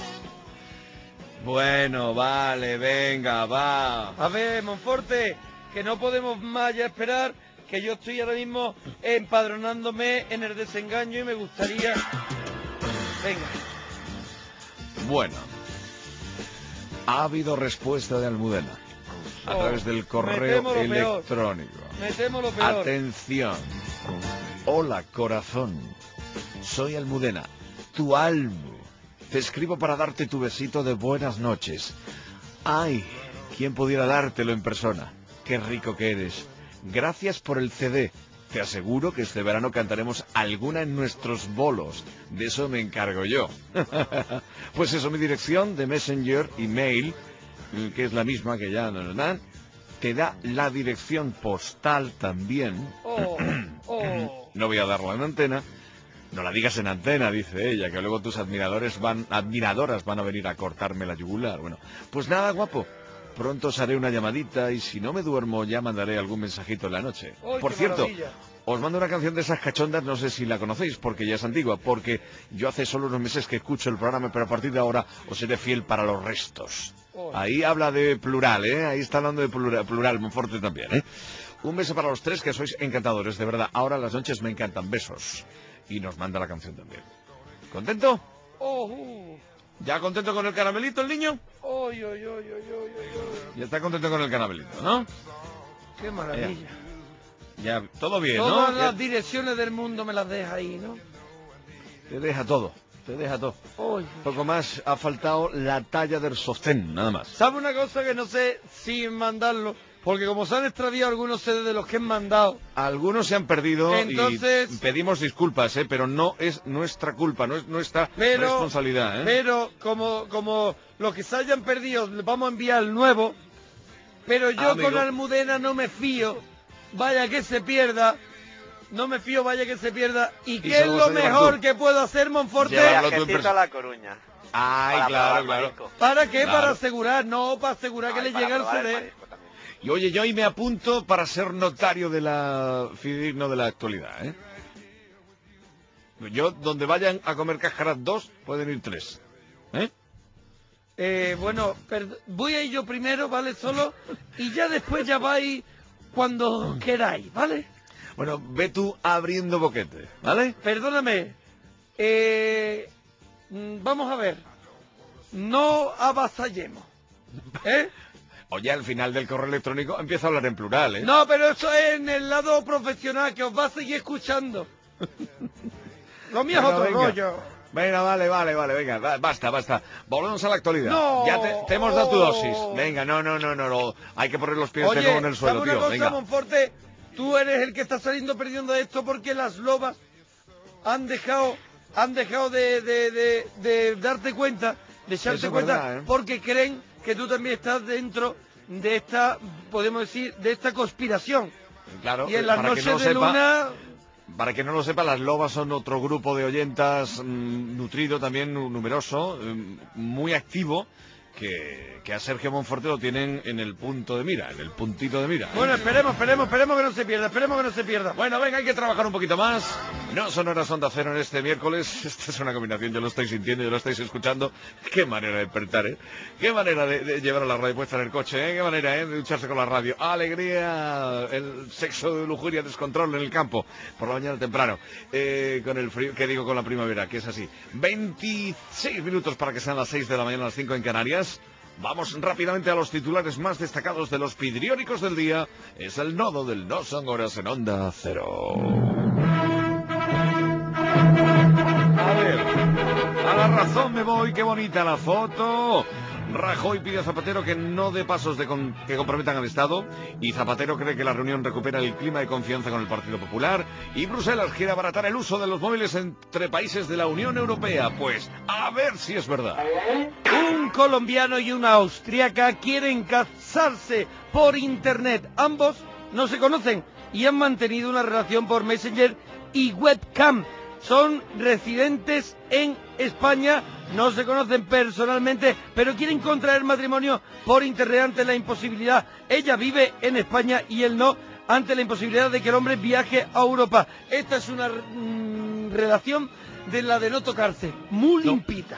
S1: Bueno, vale, venga, va.
S4: A ver, Monforte, que no podemos más ya esperar, que yo estoy ahora mismo empadronándome en el desengaño y me gustaría... Venga.
S1: Bueno, ha habido respuesta de Almudena a
S4: Oh,
S1: través del
S4: me
S1: correo
S4: temo lo peor.
S1: electrónico.
S4: Me temo lo peor.
S1: Atención. Hola, corazón. Soy Almudena, tu Almu. Te escribo para darte tu besito de buenas noches. Ay, ¿quién pudiera dártelo en persona? Qué rico que eres. Gracias por el C D. Te aseguro que este verano cantaremos alguna en nuestros bolos. De eso me encargo yo. Pues eso, mi dirección de Messenger y mail, que es la misma que ya nos dan, te da la dirección postal también.
S4: Oh, oh.
S1: No voy a darla en antena. No la digas en antena, dice ella, que luego tus admiradores van, admiradoras van a venir a cortarme la yugular. Bueno, pues nada, guapo. Pronto os haré una llamadita y si no me duermo ya mandaré algún mensajito en la noche.
S4: ¡Ay,
S1: Por
S4: qué
S1: cierto,
S4: maravilla!
S1: os mando una canción de esas cachondas, no sé si la conocéis, porque ya es antigua, porque yo hace solo unos meses que escucho el programa, pero a partir de ahora os seré fiel para los restos.
S4: Oh.
S1: Ahí habla de plural, ¿eh? Ahí está hablando de plural, plural Monforte también, ¿eh? Un beso para los tres, que sois encantadores, de verdad. Ahora las noches me encantan. Besos. Y nos manda la canción también. ¿Contento?
S4: Oh, uh.
S1: ¿Ya contento con el caramelito el niño?
S4: Oy, oy, oy, oy, oy, oy.
S1: Ya está contento con el caramelito, ¿no?
S4: Qué maravilla.
S1: Ya, ya todo bien,
S4: Todas
S1: ¿no?
S4: las
S1: Ya
S4: direcciones del mundo me las deja ahí, ¿no?
S1: te deja todo, te deja todo.
S4: Oy.
S1: Poco más, ha faltado la talla del sostén, nada más.
S4: ¿Sabe una cosa que no sé si mandarlo? Porque como se han extraviado algunos C D de los que han mandado.
S1: Algunos se han perdido
S4: Entonces,
S1: y pedimos disculpas, ¿eh? Pero no es nuestra culpa, no es nuestra
S4: pero,
S1: responsabilidad, ¿eh?
S4: Pero como, como los que se hayan perdido, les vamos a enviar el nuevo. Pero yo
S1: Amigo.
S4: con Almudena no me fío. Vaya que se pierda. No me fío, vaya que se pierda. ¿Y,
S1: Y
S4: qué
S1: se
S4: es
S1: lo
S4: lo
S1: vas a llevar
S4: mejor
S1: tú.
S4: que puedo hacer, Monforte?
S1: Llevarlo tú en
S8: Viajecito a
S1: persona.
S8: La Coruña.
S1: Ay,
S8: Para
S1: claro,
S8: probar
S1: claro.
S8: marisco.
S4: ¿Para qué?
S1: Claro.
S4: Para asegurar, no, para asegurar
S8: No,
S4: que
S8: y
S4: le
S8: para
S4: llegue el
S8: probar
S4: C D.
S8: marisco también.
S1: Y oye, yo ahí me apunto para ser notario de la fidedigno de la actualidad, ¿eh? Yo, donde vayan a comer cáscaras dos, pueden ir tres. ¿Eh?
S4: Eh, bueno, perd- voy a ir yo primero, ¿vale? Solo. Y ya después ya vais cuando queráis, ¿vale?
S1: Bueno, ve tú abriendo boquete, ¿vale?
S4: Perdóname. Eh, mm, vamos a ver. No avasallemos. ¿Eh?
S1: Oye, al final del correo electrónico empieza a hablar en plural, ¿eh?
S4: No, pero eso es en el lado profesional, que os va a seguir escuchando. Lo mío es
S1: Venga,
S4: otro
S1: venga.
S4: rollo.
S1: Venga, vale, vale, vale, venga, va- basta, basta. Volvemos a la actualidad.
S4: No.
S1: Ya te, te hemos dado tu dosis. Venga, no, no, no, no, no. Hay que poner los pies de nuevo en el suelo,
S4: ¿sabe una
S1: tío.
S4: cosa,
S1: Venga.
S4: Monforte? Tú eres el que está saliendo perdiendo de esto porque las lobas han dejado han dejado de, de, de, de darte cuenta, de echarte
S1: Eso es
S4: cuenta,
S1: verdad, ¿eh?
S4: porque creen que tú también estás dentro de esta, podemos decir, de esta conspiración.
S1: Claro,
S4: Y en las
S1: para que
S4: noches
S1: no lo
S4: de
S1: sepa,
S4: luna...
S1: Para que no lo sepa, las lobas son otro grupo de oyentas mmm, nutrido, también numeroso, mmm, muy activo, que, que a Sergio Monforte lo tienen en el punto de mira, en el puntito de mira.
S4: Bueno, esperemos, esperemos, esperemos que no se pierda, esperemos que no se pierda.
S1: Bueno, venga, hay que trabajar un poquito más. No son horas Onda Cero en este miércoles. Esta es una combinación, yo lo estoy sintiendo, yo lo estáis escuchando. Qué manera de despertar, ¿eh? Qué manera de, de llevar a la radio puesta en el coche, ¿eh? Qué manera, ¿eh? De ducharse con la radio. Alegría, el sexo de lujuria, descontrol en el campo, por la mañana temprano. Eh, con el frío, ¿qué digo con la primavera? Que es así. veintiséis minutos para que sean las seis de la mañana, las cinco en Canarias. Vamos rápidamente a los titulares más destacados de los vidrióricos del día. Es el nodo del No Son Horas en Onda Cero. A ver, a la razón me voy, qué bonita la foto. Rajoy pide a Zapatero que no dé pasos de con, que comprometan al Estado, y Zapatero cree que la reunión recupera el clima de confianza con el Partido Popular, y Bruselas quiere abaratar el uso de los móviles entre países de la Unión Europea. Pues a ver si es verdad.
S4: Un colombiano y una austríaca quieren casarse por internet. Ambos no se conocen y han mantenido una relación por Messenger y webcam. Son residentes en España, no se conocen personalmente, pero quieren contraer matrimonio por internet ante la imposibilidad. Ella vive en España y él no, ante la imposibilidad de que el hombre viaje a Europa. Esta es una mmm, relación de la de no tocarse, muy limpita.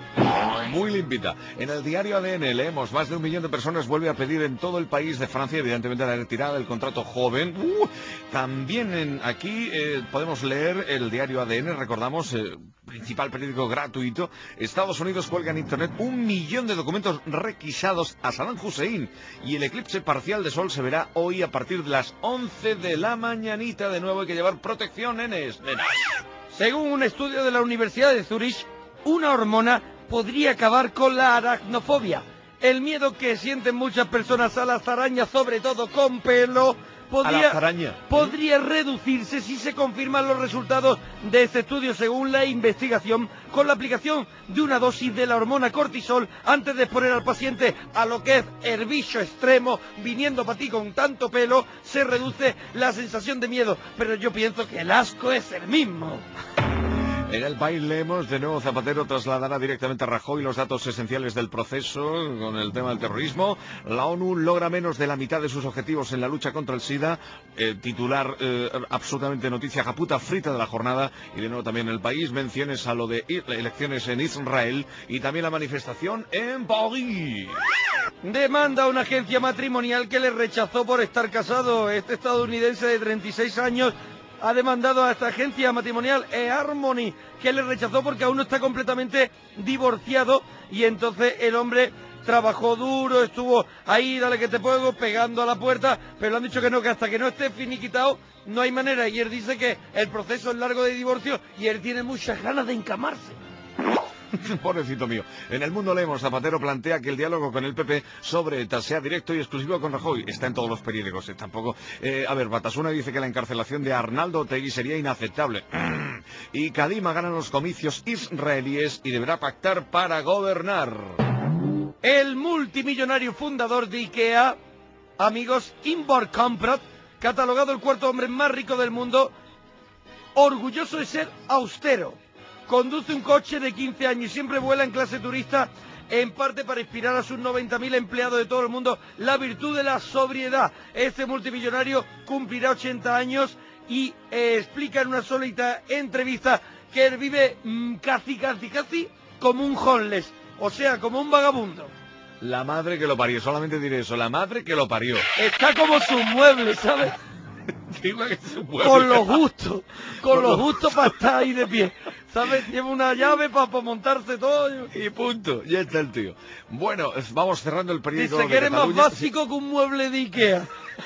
S1: Muy limpita. En el diario A D N leemos: más de un millón de personas vuelve a pedir en todo el país de Francia, evidentemente, la retirada del contrato joven. Uh, también en, aquí eh, podemos leer el diario A D N, recordamos, eh, principal periódico gratuito. Estados Unidos cuelga en internet un millón de documentos requisados a Saddam Hussein, y el eclipse parcial de sol se verá hoy a partir de las once de la mañanita. De nuevo hay que llevar protección, nenes, nenas.
S4: Según un estudio de la Universidad de Zurich, una hormona podría acabar con la aracnofobia, el miedo que sienten muchas personas a las arañas, sobre todo con pelo. Podría, podría reducirse si se confirman los resultados de este estudio, según la investigación, con la aplicación de una dosis de la hormona cortisol antes de exponer al paciente a lo que es el bicho extremo viniendo para ti con tanto pelo. Se reduce la sensación de miedo, pero yo pienso que el asco es el mismo.
S1: En el país leemos: de nuevo Zapatero trasladará directamente a Rajoy los datos esenciales del proceso con el tema del terrorismo. La ONU logra menos de la mitad de sus objetivos en la lucha contra el SIDA. Eh, titular eh, absolutamente noticia japuta frita de la jornada. Y de nuevo también en el país menciones a lo de elecciones en Israel y también la manifestación en París.
S4: Demanda a una agencia matrimonial que le rechazó por estar casado. Este estadounidense de treinta y seis años ha demandado a esta agencia matrimonial eHarmony, que le rechazó porque aún no está completamente divorciado, y entonces el hombre trabajó duro, estuvo ahí, dale que te puedo, pegando a la puerta, pero le han dicho que no, que hasta que no esté finiquitado no hay manera, y él dice que el proceso es largo de divorcio y él tiene muchas ganas de encamarse.
S1: Pobrecito mío. En El Mundo leemos: Zapatero plantea que el diálogo con el P P sobre ETA sea directo y exclusivo con Rajoy. Está en todos los periódicos, eh, tampoco. Eh, a ver, Batasuna dice que la encarcelación de Arnaldo Otegi sería inaceptable. Y Kadima gana los comicios israelíes y deberá pactar para gobernar.
S4: El multimillonario fundador de IKEA, amigos, Ingvar Kamprad, catalogado el cuarto hombre más rico del mundo, orgulloso de ser austero. Conduce un coche de quince años y siempre vuela en clase turista, en parte para inspirar a sus noventa mil empleados de todo el mundo la virtud de la sobriedad. Este multimillonario cumplirá ochenta años y eh, explica en una solita entrevista que él vive mmm, casi, casi, casi como un homeless, o sea, como un vagabundo.
S1: La madre que lo parió, solamente diré eso, la madre que lo parió.
S4: Está como sus muebles, ¿sabes? Con lo justo, con lo justo para estar ahí de pie, ¿sabes? Lleva una llave para pa montarse todo
S1: y punto, ya está el tío. Bueno, vamos cerrando el periódico.
S4: Dice que eres más básico que un mueble de Ikea.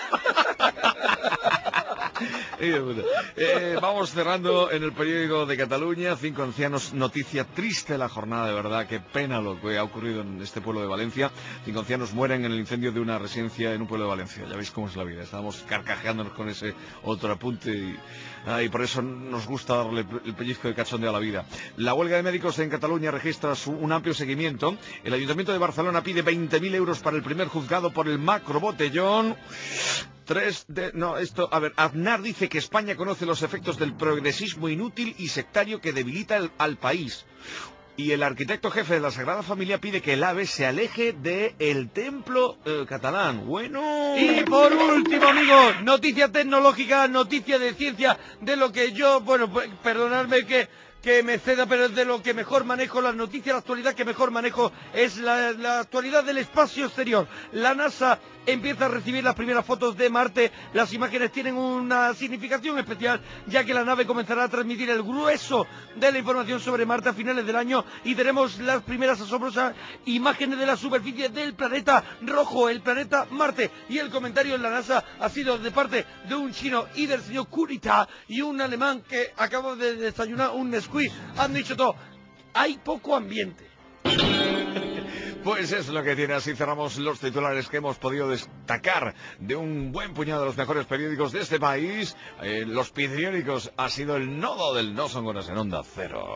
S1: eh, vamos cerrando en el periódico de Cataluña. Cinco ancianos, noticia triste la jornada, de verdad, qué pena lo que ha ocurrido en este pueblo de Valencia. Cinco ancianos mueren en el incendio de una residencia en un pueblo de Valencia. Ya veis cómo es la vida, estábamos carcajeándonos con ese otro apunte y, ah, y por eso nos gusta darle el pellizco de cachondeo a la vida. La huelga de médicos en Cataluña registra su, un amplio seguimiento. El Ayuntamiento de Barcelona pide veinte mil euros para el primer juzgado por el macrobotellón. Tres de... No, esto... A ver, Aznar dice que España conoce los efectos del progresismo inútil y sectario que debilita el, al país. Y el arquitecto jefe de la Sagrada Familia pide que el AVE se aleje del templo eh, catalán. Bueno...
S4: Y por último, amigos, noticia tecnológica, noticia de ciencia, de lo que yo, bueno, pues, perdonadme que... que me ceda, pero es de lo que mejor manejo, las noticias, la actualidad que mejor manejo es la, la actualidad del espacio exterior. La NASA empieza a recibir las primeras fotos de Marte. Las imágenes tienen una significación especial, ya que la nave comenzará a transmitir el grueso de la información sobre Marte a finales del año y tenemos las primeras asombrosas imágenes de la superficie del planeta rojo, el planeta Marte. Y el comentario en la NASA ha sido de parte de un chino y del señor Kurita y un alemán que acaba de desayunar un Nesquik. Han dicho todo, hay poco ambiente.
S1: Pues es lo que tiene, así cerramos los titulares que hemos podido destacar de un buen puñado de los mejores periódicos de este país. Eh, los periódicos ha sido el nodo del No Son Horas en Onda Cero.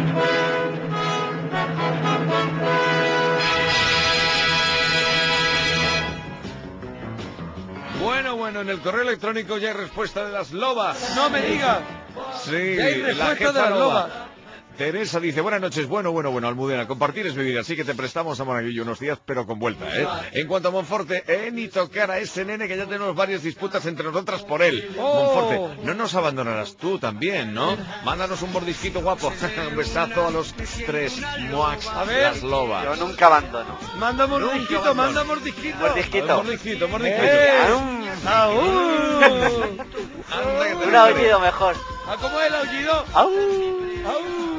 S1: Bueno, bueno, en el correo electrónico ya hay respuesta de las lobas.
S4: ¡No me digas!
S1: Sí,
S4: ya hay
S1: la
S4: respuesta
S1: jefa
S4: de las
S1: loba.
S4: lobas.
S1: Teresa dice, buenas noches, bueno, bueno, bueno, Almudena, compartir es vivir, así que te prestamos a Monaguillo unos días, pero con vuelta, ¿eh? En cuanto a Monforte, eh, ni tocar a ese nene que ya tenemos varias disputas entre nosotras por él.
S4: Oh.
S1: Monforte, no nos abandonarás tú también, ¿no? Mándanos un mordisquito guapo, un besazo a los tres, Moax,
S4: A ver.
S1: las lobas.
S8: Yo nunca abandono.
S4: Manda mordisquito, manda mordisquito.
S8: Mordisquito.
S1: A ver, mordisquito, mordisquito.
S4: ¡Eh!
S8: Aún.
S4: ¡Aún!
S1: Anda, que te
S8: Un
S1: lo
S8: aullido mejor.
S4: ¿Ah, cómo es el aullido?
S8: Aún.
S4: ¡Aún!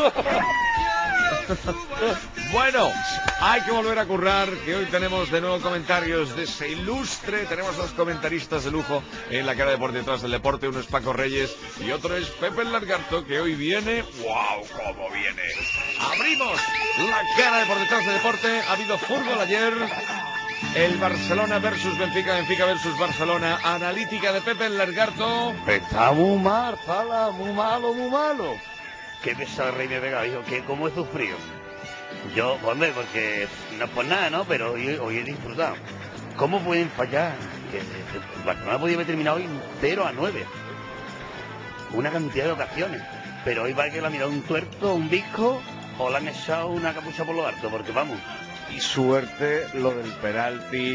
S1: Bueno, hay que volver a currar, que hoy tenemos de nuevo comentarios de ese ilustre, tenemos dos comentaristas de lujo en la cara de por detrás del deporte, uno es Paco Reyes y otro es Pepe el Largarto, que hoy viene, wow, cómo viene. Abrimos la cara de por detrás del deporte, ha habido fútbol ayer, el Barcelona versus Benfica, Benfica versus Barcelona, analítica de Pepe el Largarto.
S11: Está muy mal, Sala, muy malo, muy malo. Qué pesado Rey me pega, dijo, que cómo he sufrido. Yo, hombre, porque no es por nada, ¿no? Pero hoy, hoy he disfrutado. ¿Cómo pueden fallar? Que el Barcelona podía haber terminado hoy cero a nueve. Una cantidad de ocasiones. Pero hoy va que le ha mirado un tuerto, un disco, o le han echado una capucha por lo alto, porque vamos.
S13: Y suerte lo del penalti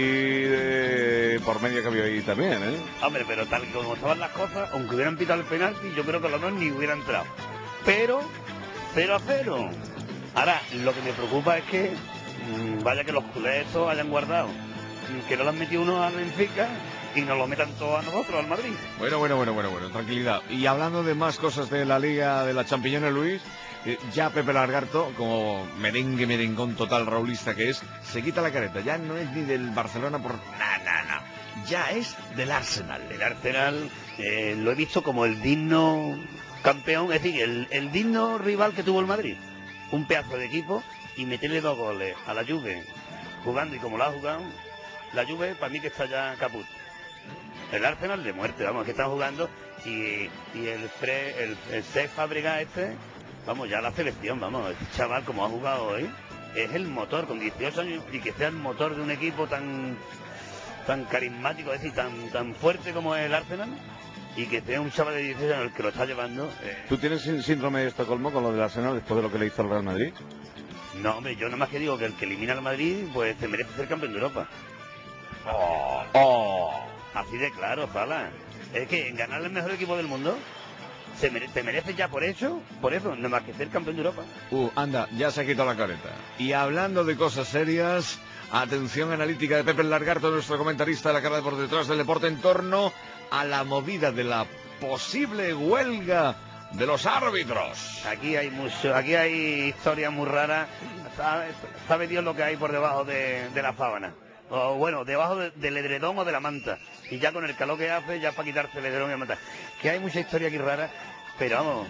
S13: de... por medio que había ahí también, ¿eh?
S11: Hombre, pero tal y como estaban las cosas, aunque hubieran pitado el penalti, yo creo que a lo mejor ni hubiera entrado. Pero, cero a cero. Ahora, lo que me preocupa es que, mmm, vaya que los culés estos hayan guardado, que no lo han metido uno al Benfica y nos lo metan todos a nosotros, al Madrid.
S1: Bueno, bueno, bueno, bueno, bueno, tranquilidad. Y hablando de más cosas de la Liga de la Champiñones, Luis, eh, ya Pepe Largarto, como merengue, merengón total raulista que es, se quita la careta. Ya no es ni del Barcelona por... nada, nada, nada. Ya es del Arsenal.
S11: El Arsenal eh, lo he visto como el digno campeón, es decir, el, el digno rival que tuvo el Madrid. Un pedazo de equipo y meterle dos goles a la Juve jugando y como lo ha jugado, la Juve para mí que está ya caput. El Arsenal de muerte, vamos, que están jugando y, y el Fre, el, el Cesc Fábregas este, vamos, ya la selección, vamos, este chaval como ha jugado hoy, es el motor con dieciocho años y que sea el motor de un equipo tan tan carismático, es decir, tan tan fuerte como es el Arsenal. Y que sea un chaval de dieciocho años el que lo está llevando. Eh...
S13: ¿Tú tienes síndrome de Estocolmo con lo del Arsenal después de lo que le hizo al Real Madrid?
S11: No, hombre, yo nomás que digo que el que elimina al Madrid, pues se merece ser campeón de Europa.
S13: Oh, oh.
S11: Así de claro, Sala. Es que en ganar el mejor equipo del mundo, se mere te mereces ya por eso, por eso, nomás que ser campeón de Europa.
S1: Uh, anda, ya se ha quitado la careta. Y hablando de cosas serias, atención analítica de Pepe el Largarto, nuestro comentarista de la cara de por detrás del deporte, en torno a la movida de la posible huelga de los árbitros.
S11: Aquí hay mucho, aquí hay historias muy raras. ¿Sabe, sabe Dios lo que hay por debajo de, de la sábana? O bueno, debajo de, del edredón o de la manta. Y ya con el calor que hace, ya para quitarse el edredón y la manta. Que hay mucha historia aquí rara, pero vamos.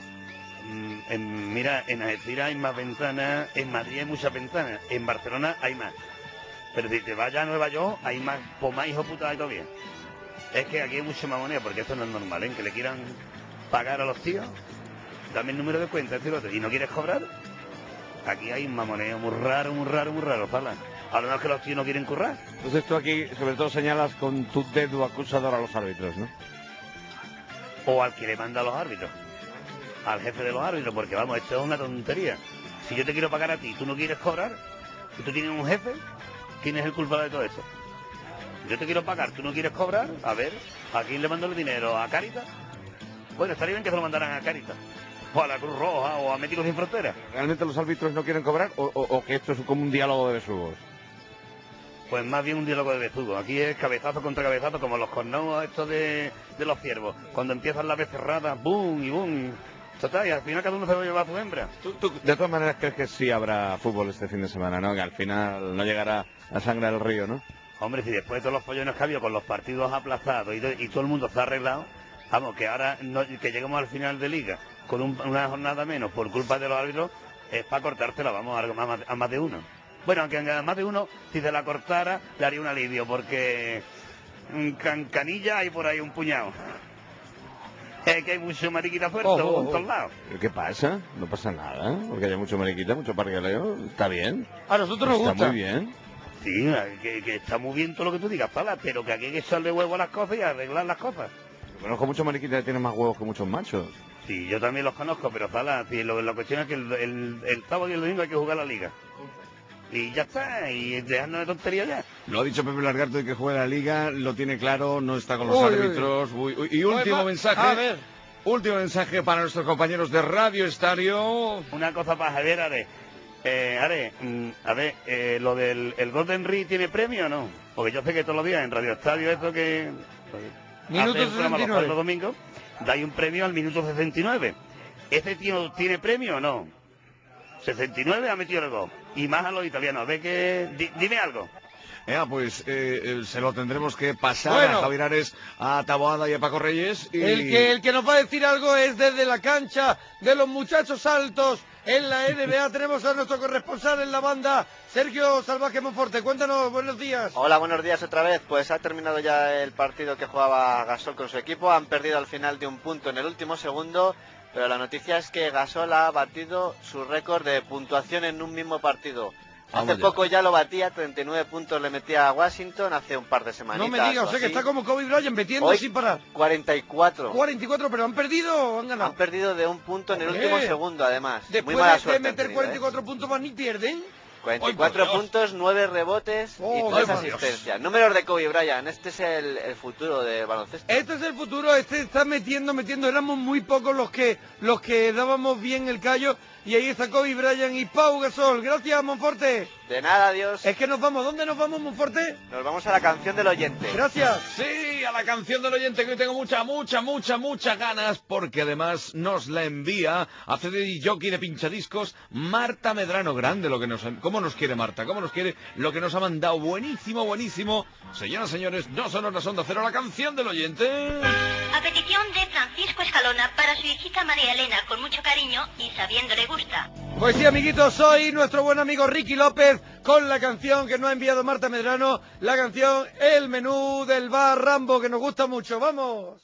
S11: En, mira, en Algeciras hay más ventanas, en Madrid hay muchas ventanas, en Barcelona hay más. Pero si te vas a Nueva York, hay más, pues más hijo puta hay todavía. Es que aquí hay mucha mamonía, porque esto no es normal, ¿eh? Que le quieran pagar a los tíos, dame el número de cuenta, y no quieres cobrar. Aquí hay un mamoneo muy raro, muy raro, muy raro, Pala. A lo mejor que los tíos no quieren currar.
S13: Entonces tú aquí, sobre todo, señalas con tu dedo acusador a los árbitros, ¿no?
S11: O al que le manda a los árbitros. Al jefe de los árbitros, porque vamos, esto es una tontería. Si yo te quiero pagar a ti, tú no quieres cobrar, y tú tienes un jefe, ¿quién es el culpable de todo esto? Yo te quiero pagar, tú no quieres cobrar, a ver, ¿a quién le mando el dinero? ¿A Cáritas? Bueno, estaría bien que se lo mandaran a Cáritas, o a la Cruz Roja, o a Médicos Sin Fronteras.
S13: ¿Realmente los árbitros no quieren cobrar o, o, o que esto es como un diálogo de besugos?
S11: Pues más bien un diálogo de besugos. Aquí es cabezazo contra cabezazo, como los cornaos estos de, de los ciervos. Cuando empiezan las becerradas, boom y boom. Total, y al final cada uno se va a llevar a su hembra.
S13: ¿Tú, tú, de todas maneras, crees que sí habrá fútbol este fin de semana, ¿no? Que al final no llegará la sangre al río, ¿no?
S11: Hombre, si después de todos los follones que ha habido con los partidos aplazados y, de, y todo el mundo se ha arreglado, vamos, que ahora no, que lleguemos al final de liga con un, una jornada menos por culpa de los árbitros, es para cortársela, vamos, a, a, a más de uno. Bueno, aunque a más de uno, si se la cortara, le haría un alivio, porque en can, Canilla hay por ahí un puñado. Es que hay mucho mariquita suelto
S13: oh, oh, oh.
S11: en todos lados.
S13: ¿Pero qué pasa? No pasa nada, ¿eh? Porque haya mucho mariquita, mucho pargueleo. Está bien.
S4: A nosotros nos
S13: está
S4: gusta.
S13: Está muy bien.
S11: Sí, que, que está muy bien todo lo que tú digas, Pala, pero que aquí hay que echarle huevo a las cosas y arreglar las cosas.
S13: Yo conozco muchos mariquitas que tienen más huevos que muchos machos.
S11: Sí, yo también los conozco, pero Pala, sí, lo, la cuestión es que el, el, el sábado y el domingo hay que jugar la liga. Y ya está, y dejarnos de tonterías ya.
S1: Lo ha dicho Pepe Largarto de que juega la liga, lo tiene claro, no está con los
S4: Uy,
S1: árbitros. Uy, uy. Y último
S4: Oye,
S1: mensaje.
S4: a ver.
S1: Último mensaje para nuestros compañeros de Radio Estadio.
S11: Una cosa para Javier, Are. Eh, Are, mm, a ver, eh, lo del el Golden Ring tiene premio o no? Porque yo sé que todos los días en Radio Estadio eso que... Pues,
S4: minuto
S11: hace el programa
S4: sesenta y nueve.
S11: Los domingos, dais un premio al minuto sesenta y nueve. ¿Ese tío tiene premio o no? sesenta y nueve ha metido el gol. Y más a los italianos. A ver que... Di, dime algo.
S1: Eh, pues eh, eh, se lo tendremos que pasar
S4: Bueno.
S1: a Javier Ares, a Taboada y a Paco Reyes. Y...
S4: El que, el que nos va a decir algo es desde la cancha de los muchachos altos en la N B A. Tenemos a nuestro corresponsal en la banda, Sergio Salvaje Monforte. Cuéntanos, buenos días.
S8: Hola, buenos días otra vez. Pues ha terminado ya el partido que jugaba Gasol con su equipo. Han perdido al final de un punto en el último segundo. Pero la noticia es que Gasol ha batido su récord de puntuación en un mismo partido. Hace
S1: Vamos ya.
S8: poco ya lo batía, treinta y nueve puntos le metía a Washington hace un par de semanitas.
S4: No me digas, o sea que
S8: así.
S4: está como Kobe Bryant metiendo
S8: Hoy,
S4: sin parar.
S8: cuarenta y cuatro.
S4: cuarenta y cuatro, pero ¿han perdido o han ganado?
S8: Han perdido de un punto en el
S4: Hombre.
S8: último segundo, además.
S4: Después
S8: Muy mala
S4: de,
S8: suerte
S4: de
S8: han
S4: meter
S8: tenido,
S4: cuarenta y
S8: ¿eh?
S4: cuatro puntos más ni pierden.
S8: cuarenta y cuatro
S4: Ay, por
S8: puntos, nueve rebotes
S4: Oh,
S8: y tres
S4: Dios.
S8: asistencias. Números de Kobe Bryant. Este es el, el futuro del baloncesto.
S4: Este es el futuro, este está metiendo, metiendo. Éramos muy pocos los que los que dábamos bien el callo. Y ahí está Kobe Bryant y Pau Gasol. Gracias, Monforte.
S8: De nada, adiós.
S4: Es que nos vamos. ¿Dónde nos vamos, Monforte?
S8: Nos vamos a la canción del oyente.
S4: Gracias.
S1: Sí, a la canción del oyente que hoy tengo mucha, mucha, mucha, muchas ganas, porque además nos la envía a C D y Jockey de Pinchadiscos Marta Medrano. Grande lo que nos... ¿Cómo nos quiere Marta? ¿Cómo nos quiere lo que nos ha mandado? Buenísimo, buenísimo. Señoras, señores, no son las Onda Cero, la canción del oyente.
S6: A petición de Francisco Escalona para su hijita María Elena, con mucho cariño y sabiéndole gusta.
S4: Pues sí, amiguitos, soy nuestro buen amigo Ricky López con la canción que nos ha enviado Marta Medrano, la canción El Menú del Bar Rambo, que nos gusta mucho. ¡Vamos!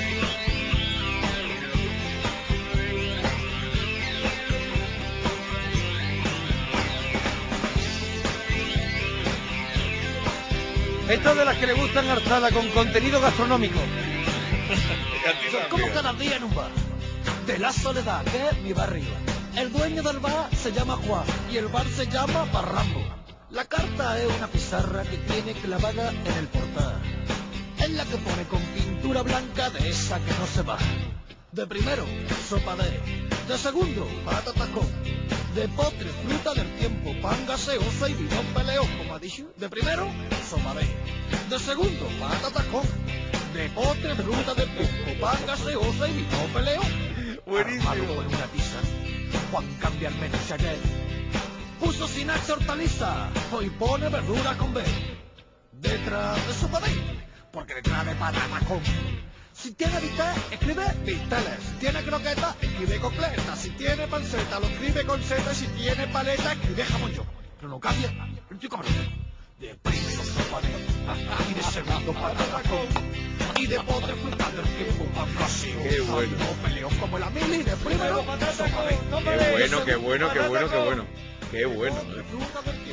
S4: Esta de las que le gustan a Arzala, con contenido gastronómico.
S14: Son como cada día en un bar. De la soledad, que mi barrio. El dueño del bar se llama Juan y el bar se llama Barrambo. La carta es una pizarra que tiene clavada en el portal, en la que pone con pintura blanca de esa que no se va. De primero, sopa de. De segundo, patata con. De postre, fruta del tiempo, pan gaseosa y vino peleo, como ha dicho. De primero, sopa de. De segundo, patata con. De postre, fruta del tiempo, pan gaseosa y vino peleo.
S4: Buenísimo.
S14: Armado con una pizza, Juan cambia el menú de ayer. Puso sinapse hortaliza, hoy pone verdura con B. Detrás de sopa de, porque detrás de patata con. Si tiene bistec, escribe bisteles. Si tiene croqueta, escribe completa. Si tiene panceta, lo escribe con Z. Si tiene paleta, escribe jamón yo. Pero no cambia, el chico cabrón. De primero sopa de, y de segundo patata con. Y de postre frutal del tiempo, pan gaseosa.
S1: Qué bueno.
S14: No peleo como la mili, de primero sopa de.
S1: Qué bueno, qué bueno, qué bueno, qué bueno. Qué bueno.
S14: Fruta del tiempo, pan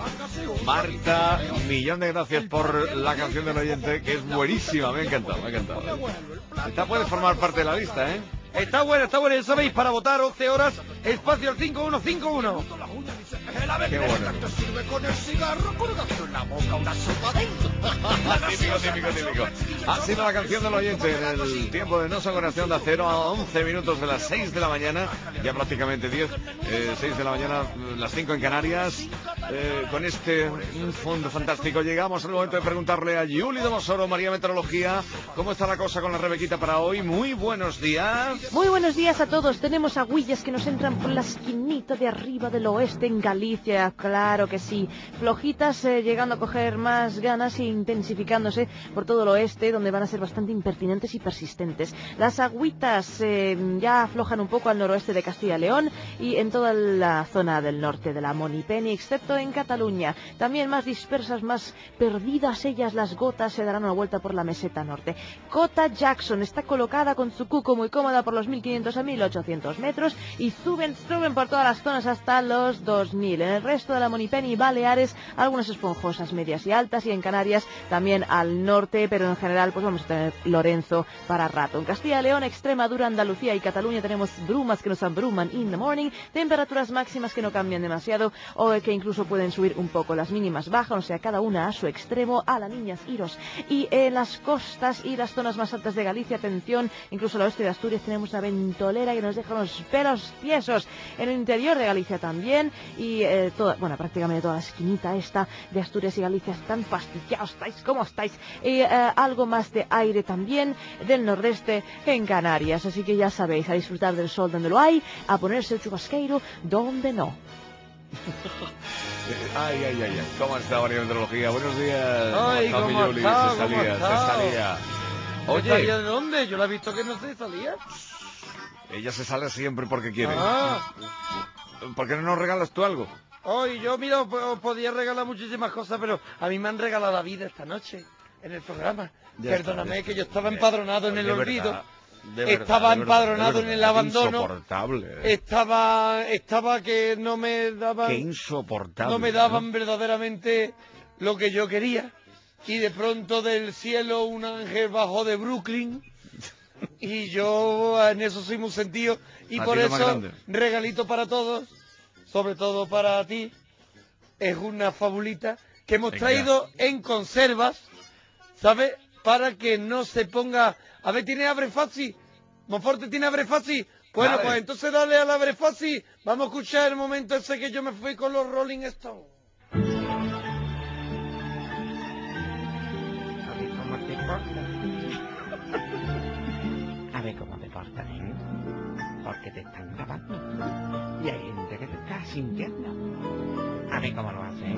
S1: Marta, millón de gracias por la canción del oyente, que es buenísima, me ha encantado, me ha encantado. Esta puede formar parte de la lista, ¿eh?
S4: Está buena, está buena, ya sabéis, para votar once horas, espacio al cinco uno cinco uno.
S1: Qué bueno.
S16: Con el cigarro colgando en la boca una sopa dentro.
S1: Típico, típico, típico. Ha sido la canción del oyente en el tiempo de No Son Conexión de Acero, a once minutos de las seis de la mañana, ya prácticamente diez, eh, seis de la mañana, las cinco en Canarias. Eh, con este un fondo fantástico llegamos al momento de preguntarle a Yuli de Mosoro, María Meteorología, ¿cómo está la cosa con la Rebequita para hoy? Muy buenos días.
S7: Muy buenos días a todos. Tenemos agüillas que nos entran por la esquinita de arriba del oeste en Galicia, claro que sí. Flojitas eh, llegando a coger más ganas e intensificándose por todo el oeste, donde van a ser bastante impertinentes y persistentes. Las agüitas eh, ya aflojan un poco al noroeste de Castilla y León y en toda la zona del norte de la Monipenny, excepto en Cataluña. También más dispersas, más perdidas ellas, las gotas se darán una vuelta por la meseta norte. Cota Jackson está colocada con su cuco muy cómoda por los mil quinientos a mil ochocientos metros y suben, suben por todas las zonas hasta los dos mil. En el resto de la Monipenny y Baleares, algunas esponjosas medias y altas, y en Canarias también al norte, pero en general pues vamos a tener Lorenzo para rato. En Castilla y León, Extremadura, Andalucía y Cataluña tenemos brumas que nos abruman in the morning, temperaturas máximas que no cambian demasiado o que incluso pueden subir un poco. Las mínimas bajan, o sea, cada una a su extremo, a la niñas iros. Y en las costas y las zonas más altas de Galicia, atención, incluso al oeste de Asturias tenemos una ventolera que nos deja los pelos tiesos. En el interior de Galicia también, y eh, toda, bueno, prácticamente toda la esquinita esta de Asturias y Galicia están fastidiados. ¿Estáis? ¿Cómo estáis? Y eh, algo más de aire también del nordeste en Canarias. Así que ya sabéis, a disfrutar del sol donde lo hay, a ponerse el chubasqueiro donde no.
S1: Ay, ay, ay, ay. ¿Cómo está María Meteorología? Buenos días.
S4: Ay,
S1: ¿Cómo
S4: ¿cómo
S1: está, Yuli?
S4: está?
S1: Se
S4: ¿Cómo
S1: salía,
S4: está?
S1: se salía.
S4: Oye,
S1: Oye,
S4: ¿de dónde? Yo la he visto que no se salía.
S1: ella se sale siempre porque quiere.
S4: Ah.
S1: ¿Por qué no nos regalas tú algo?
S4: Hoy yo, mira, os os podía regalar muchísimas cosas, pero a mí me han regalado la vida esta noche en el programa.
S1: Ya
S4: Perdóname,
S1: está,
S4: que yo estaba
S1: de-
S4: empadronado en el
S1: de
S4: olvido.
S1: verdad, de verdad,
S4: estaba
S1: de verdad,
S4: empadronado
S1: de
S4: en
S1: verdad,
S4: el
S1: qué
S4: abandono.
S1: Insoportable. ¿eh?
S4: Estaba, estaba que no me daban,
S1: Qué insoportable.
S4: no me
S1: ¿eh?
S4: daban verdaderamente lo que yo quería. Y de pronto del cielo un ángel bajó de Brooklyn. Y yo en eso soy muy sentido. Y
S1: Ha
S4: por
S1: sido más
S4: eso,
S1: grande.
S4: regalito para todos, sobre todo para ti, es una fabulita que hemos
S1: Venga.
S4: traído en conservas, ¿sabes? Para que no se ponga... A ver, ¿tiene abre fácil? ¿Monforte tiene abre fácil? Bueno,
S1: Dale.
S4: pues entonces dale al abre fácil. Vamos a escuchar el momento ese que yo me fui con los Rolling Stones.
S10: A ver cómo te portas. A ver cómo te portas, ¿eh? Porque te están grabando. Y hay gente que te está sintiendo. A ver cómo lo haces.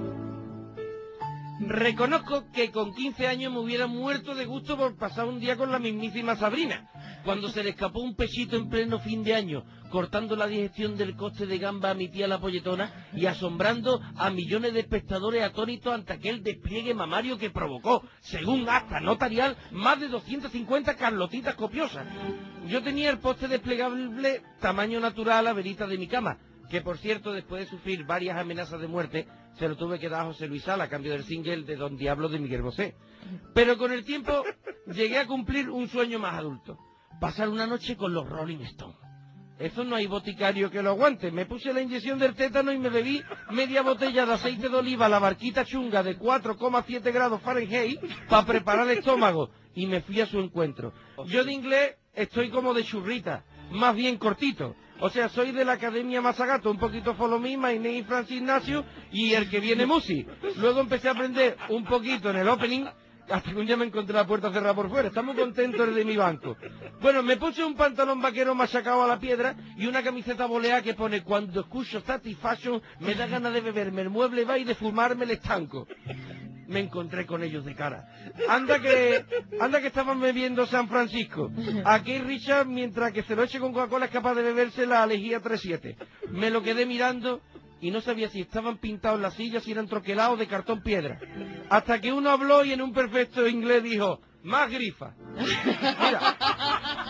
S14: Reconozco que con quince años me hubiera muerto de gusto por pasar un día con la mismísima Sabrina, cuando se le escapó un pechito en pleno fin de año, cortando la digestión del coste de gamba a mi tía la polletona y asombrando a millones de espectadores atónitos ante aquel despliegue mamario que provocó, según acta notarial, más de doscientas cincuenta carlotitas copiosas. Yo tenía el poste desplegable tamaño natural a verita de mi cama, que por cierto, después de sufrir varias amenazas de muerte, se lo tuve que dar a José Luis Sala a cambio del single de Don Diablo de Miguel Bosé. Pero con el tiempo llegué a cumplir un sueño más adulto, pasar una noche con los Rolling Stones. Eso no hay boticario que lo aguante. Me puse la inyección del tétano y me bebí media botella de aceite de oliva, la barquita chunga de cuatro coma siete grados Fahrenheit para preparar el estómago, y me fui a su encuentro. Yo de inglés estoy como de churrita, más bien cortito. O sea, soy de la Academia Mazagato, un poquito follow me, my name is Francis Ignacio, y el que viene Musi. Luego empecé a aprender un poquito en el opening, hasta que un día me encontré la puerta cerrada por fuera. Estamos contentos el de mi banco. Bueno, me puse un pantalón vaquero machacado a la piedra y una camiseta boleada que pone: cuando escucho Satisfaction me da ganas de beberme el mueble va y de fumarme el estanco. Me encontré con ellos de cara. Anda que anda que estaban bebiendo San Francisco. Aquí Richard, mientras que se lo eche con Coca-Cola, es capaz de beberse la Alejía tres siete. Me lo quedé mirando y no sabía si estaban pintados en las sillas, si eran troquelados de cartón piedra. Hasta que uno habló y en un perfecto inglés dijo: más grifa. Mira,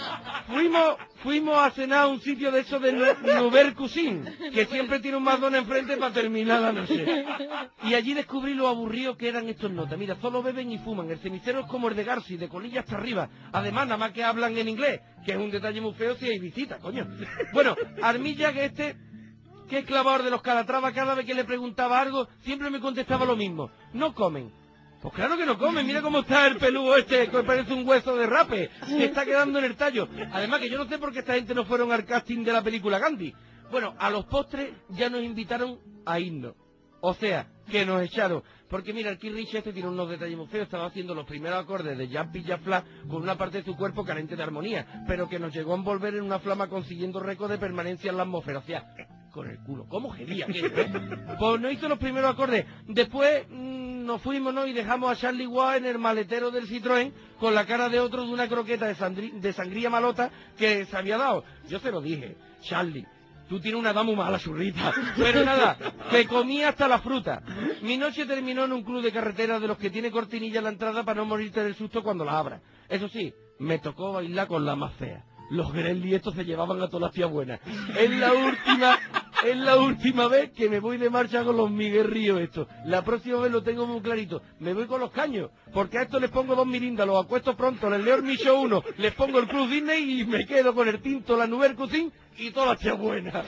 S4: fuimos, fuimos a cenar a un sitio de esos de Nouvelle Cuisine, que siempre tiene un McDonald's enfrente para terminar la noche. Y allí descubrí lo aburrido que eran estos notas. Mira, solo beben y fuman. El cenicero es como el de Garci, de colilla hasta arriba. Además, nada más que hablan en inglés, que es un detalle muy feo si hay visita, coño. Bueno, Armilla, que este, que es clavador de los Calatrava, cada vez que le preguntaba algo, siempre me contestaba lo mismo. No comen. Pues claro que no comen, mira cómo está el peludo este, que parece un hueso de rape, que está quedando en el tallo. Además que yo no sé por qué esta gente no fueron al casting de la película Gandhi. Bueno, a los postres ya nos invitaron a irnos. O sea, que nos echaron. Porque mira, el Keith Richards este tiene unos detalles muy feos, estaba haciendo los primeros acordes de Jazz Villa Fla con una parte de su cuerpo carente de armonía, pero que nos llegó a envolver en una flama consiguiendo récord de permanencia en la atmósfera. O sea, con el culo, ¿cómo quería aquello, eh? Pues no hizo los primeros acordes. Después mmm, nos fuimos, ¿no? Y dejamos a Charlie Watt en el maletero del Citroën con la cara de otro de una croqueta de, sangri- de sangría malota que se había dado. Yo se lo dije, Charlie, tú tienes una edad muy mala, churrita. Pero nada, que comía hasta la fruta. Mi noche terminó en un club de carretera de los que tiene cortinilla en la entrada para no morirte del susto cuando la abras. Eso sí, me tocó bailar con la más fea. Los Gremlins estos se llevaban a todas las tías buenas. Es la última, es la última vez que me voy de marcha con los Miguel Ríos estos. La próxima vez lo tengo muy clarito. Me voy con los caños, porque a estos les pongo dos mirindas, los acuesto pronto, les leo el Micho uno, les pongo el Club Disney y me quedo con el tinto, la Nouvelle Cuisine y todas las tías buenas.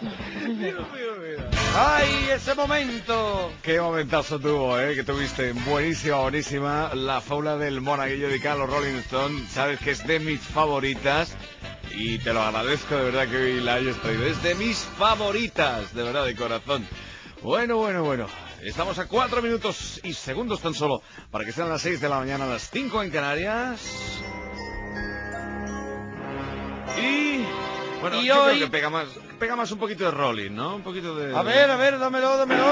S4: ¡Ay, ese momento!
S1: Qué momentazo tuvo, ¿eh? Que tuviste. Buenísima, buenísima. La faula del monaguillo de Carlos Rolling Stone. Sabes que es de mis favoritas. Y te lo agradezco de verdad que hoy la hayas traído. Es de mis favoritas, de verdad, de corazón. Bueno, bueno, bueno. Estamos a cuatro minutos y segundos tan solo para que sean las seis de la mañana, las cinco en Canarias. Y... Bueno,
S4: y
S1: yo
S4: hoy...
S1: creo que pega más, pega más un poquito de Rolling, ¿no? Un poquito de...
S4: A ver, a ver, dámelo, dámelo.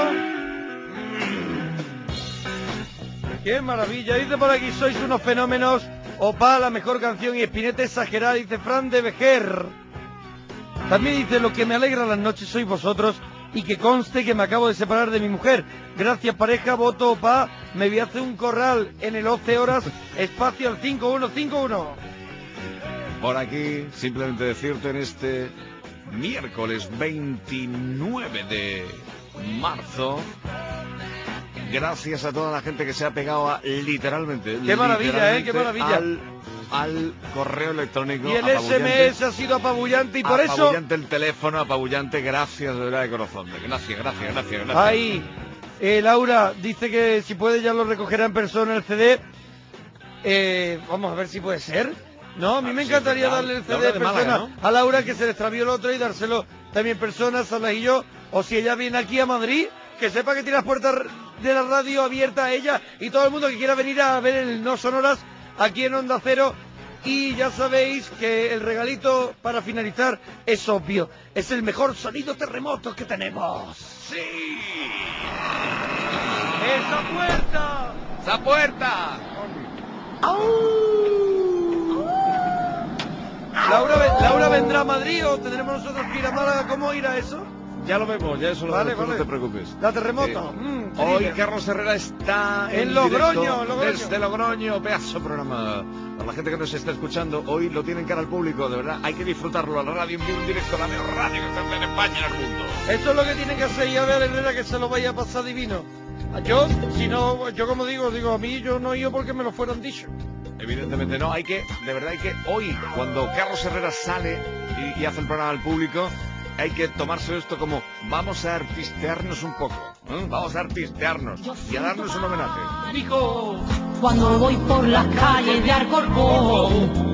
S4: ¡Qué maravilla! Dice por aquí, sois unos fenómenos. Opa, la mejor canción y Espinete exagerada, dice Fran de Vejer. También dice, lo que me alegra las noches sois vosotros y que conste que me acabo de separar de mi mujer. Gracias pareja, voto Opa, me voy a hacer un corral en el once horas, espacio al cinco uno cinco uno.
S1: Por aquí, simplemente decirte en este miércoles veintinueve de marzo... Gracias a toda la gente que se ha pegado a, literalmente...
S4: ¡Qué maravilla, eh! ¡Qué maravilla!
S1: Al, al correo electrónico.
S4: Y el ese eme ese ha sido apabullante y por eso...
S1: Apabullante el teléfono, apabullante. Gracias, de verdad, de corazón. Gracias, gracias, gracias, gracias.
S4: Ahí, eh, Laura dice que si puede ya lo recogerá en persona el ce de. Eh, vamos a ver si puede ser. No, a mí me encantaría darle el ce de en persona a Laura, que se le extravió el otro, y dárselo también en persona, Salas y yo. O si ella viene aquí a Madrid, que sepa que tiene las puertas de la radio abierta a ella y todo el mundo que quiera venir a ver el No Sonoras aquí en Onda Cero. Y ya sabéis que el regalito para finalizar es obvio, es el mejor sonido terremoto que tenemos.
S1: ¡Sí!
S4: ¡Esa puerta!
S1: ¡Esa puerta!
S4: Laura, Laura vendrá a Madrid o tendremos nosotros que ir a Málaga. ¿Cómo irá eso?
S1: Ya lo vemos, ya eso lo
S4: vale,
S1: vemos,
S4: vale.
S1: No te preocupes.
S4: La terremoto.
S1: Sí.
S4: Mm,
S1: Hoy Carlos Herrera está en,
S4: en Logroño,
S1: directo
S4: Logroño.
S1: Desde Logroño, pedazo de programa. Para la gente que nos está escuchando, hoy lo tienen cara al público, de verdad. Hay que disfrutarlo. La radio en vivo, en directo, la mejor radio que está en España y en el mundo.
S4: Eso es lo que tienen que hacer, y a ver, Herrera, que se lo vaya a pasar divino. Yo, si no, yo como digo, digo, a mí yo no he ido porque me lo fueron dicho.
S1: Evidentemente no, hay que, de verdad hay que, hoy, cuando Carlos Herrera sale y, y hace el programa al público, hay que tomarse esto como, vamos a artistearnos un poco, ¿eh? Vamos a artistearnos y a darnos un homenaje.
S5: Dijo, cuando voy por las calles de Alcorcón,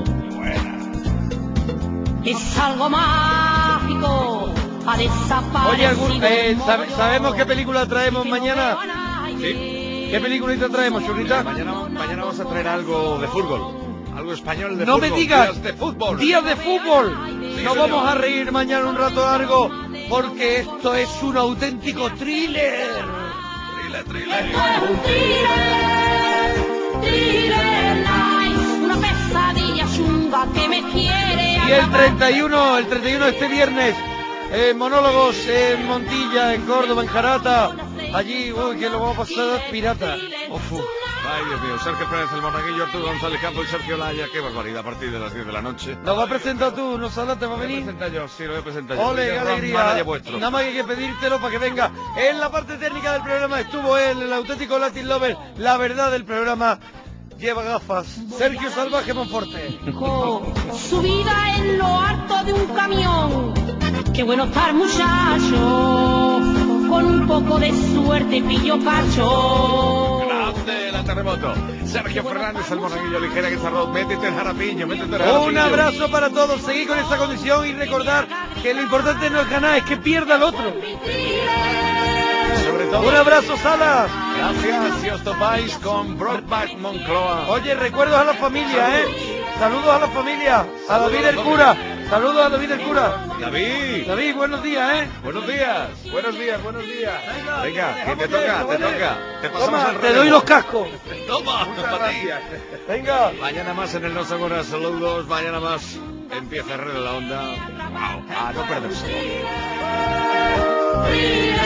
S5: es algo mágico, ha desaparecido.
S4: Oye, algún, eh, sabe, ¿sabemos qué película traemos mañana?
S1: ¿Sí?
S4: ¿Qué peliculita traemos, Churrita?
S1: Mañana, mañana vamos a traer algo de fútbol. Algo español de
S4: no
S1: fútbol.
S4: No me digas.
S1: Días de fútbol.
S4: Días de fútbol.
S1: Sí,
S4: Nos
S1: señor.
S4: vamos a reír mañana un rato largo porque esto es un auténtico thriller.
S1: Thriller, thriller.
S5: Esto es un thriller, thriller night, una pesadilla chunga que me quiere.
S4: Y el treinta y uno, el treinta y uno de este viernes, eh, monólogos en Montilla, en Córdoba, en Jarata. Allí, uy, que lo vamos a pasar pirata. Uf,
S1: Ay, Dios mío, Sergio Pérez, el Monaguillo, Arturo González Campo y Sergio Laya. Qué barbaridad, a partir de las diez de la noche.
S4: ¿Lo vas a presentar tú, no solo te va a venir?
S1: Lo voy a presentar yo, sí, lo voy a presentar yo.
S4: Ole, qué
S1: Soy el rock
S4: alegría.
S1: manager vuestro.
S4: Nada más que hay que pedírtelo para que venga. En la parte técnica del programa estuvo él, el auténtico Latin Lover. La verdad del programa lleva gafas. Sergio Salvaje Monforte.
S6: Subida en lo alto de un camión. Qué bueno estar, muchacho. Con un poco de suerte pillo cacho.
S1: Grande la terremoto. Sergio Fernández, el Monaguillo, Ligera Guitarrón. Métete el jarapiño, métete el jarapiño.
S4: Un abrazo para todos. Seguid con esta condición y recordar que lo importante no es ganar, es que pierda el otro.
S1: Sobre todo.
S4: Un abrazo, Salas.
S1: Gracias, si os topáis con Brockback Moncloa.
S4: Oye, recuerdos a la familia, ¿eh? Saludos a la familia. A David el cura. Saludos a David el cura.
S1: David.
S4: David, buenos días, ¿eh?
S1: Buenos días. Buenos días, buenos días. Venga, que te toca, te toca. Te pasamos
S4: Toma,
S1: el
S4: te
S1: relevo.
S4: doy los cascos.
S1: Toma, para ti.
S4: Venga.
S1: Mañana más en el No Son Horas, saludos. Mañana más empieza a Herrera la Onda. Wow. A no perderse.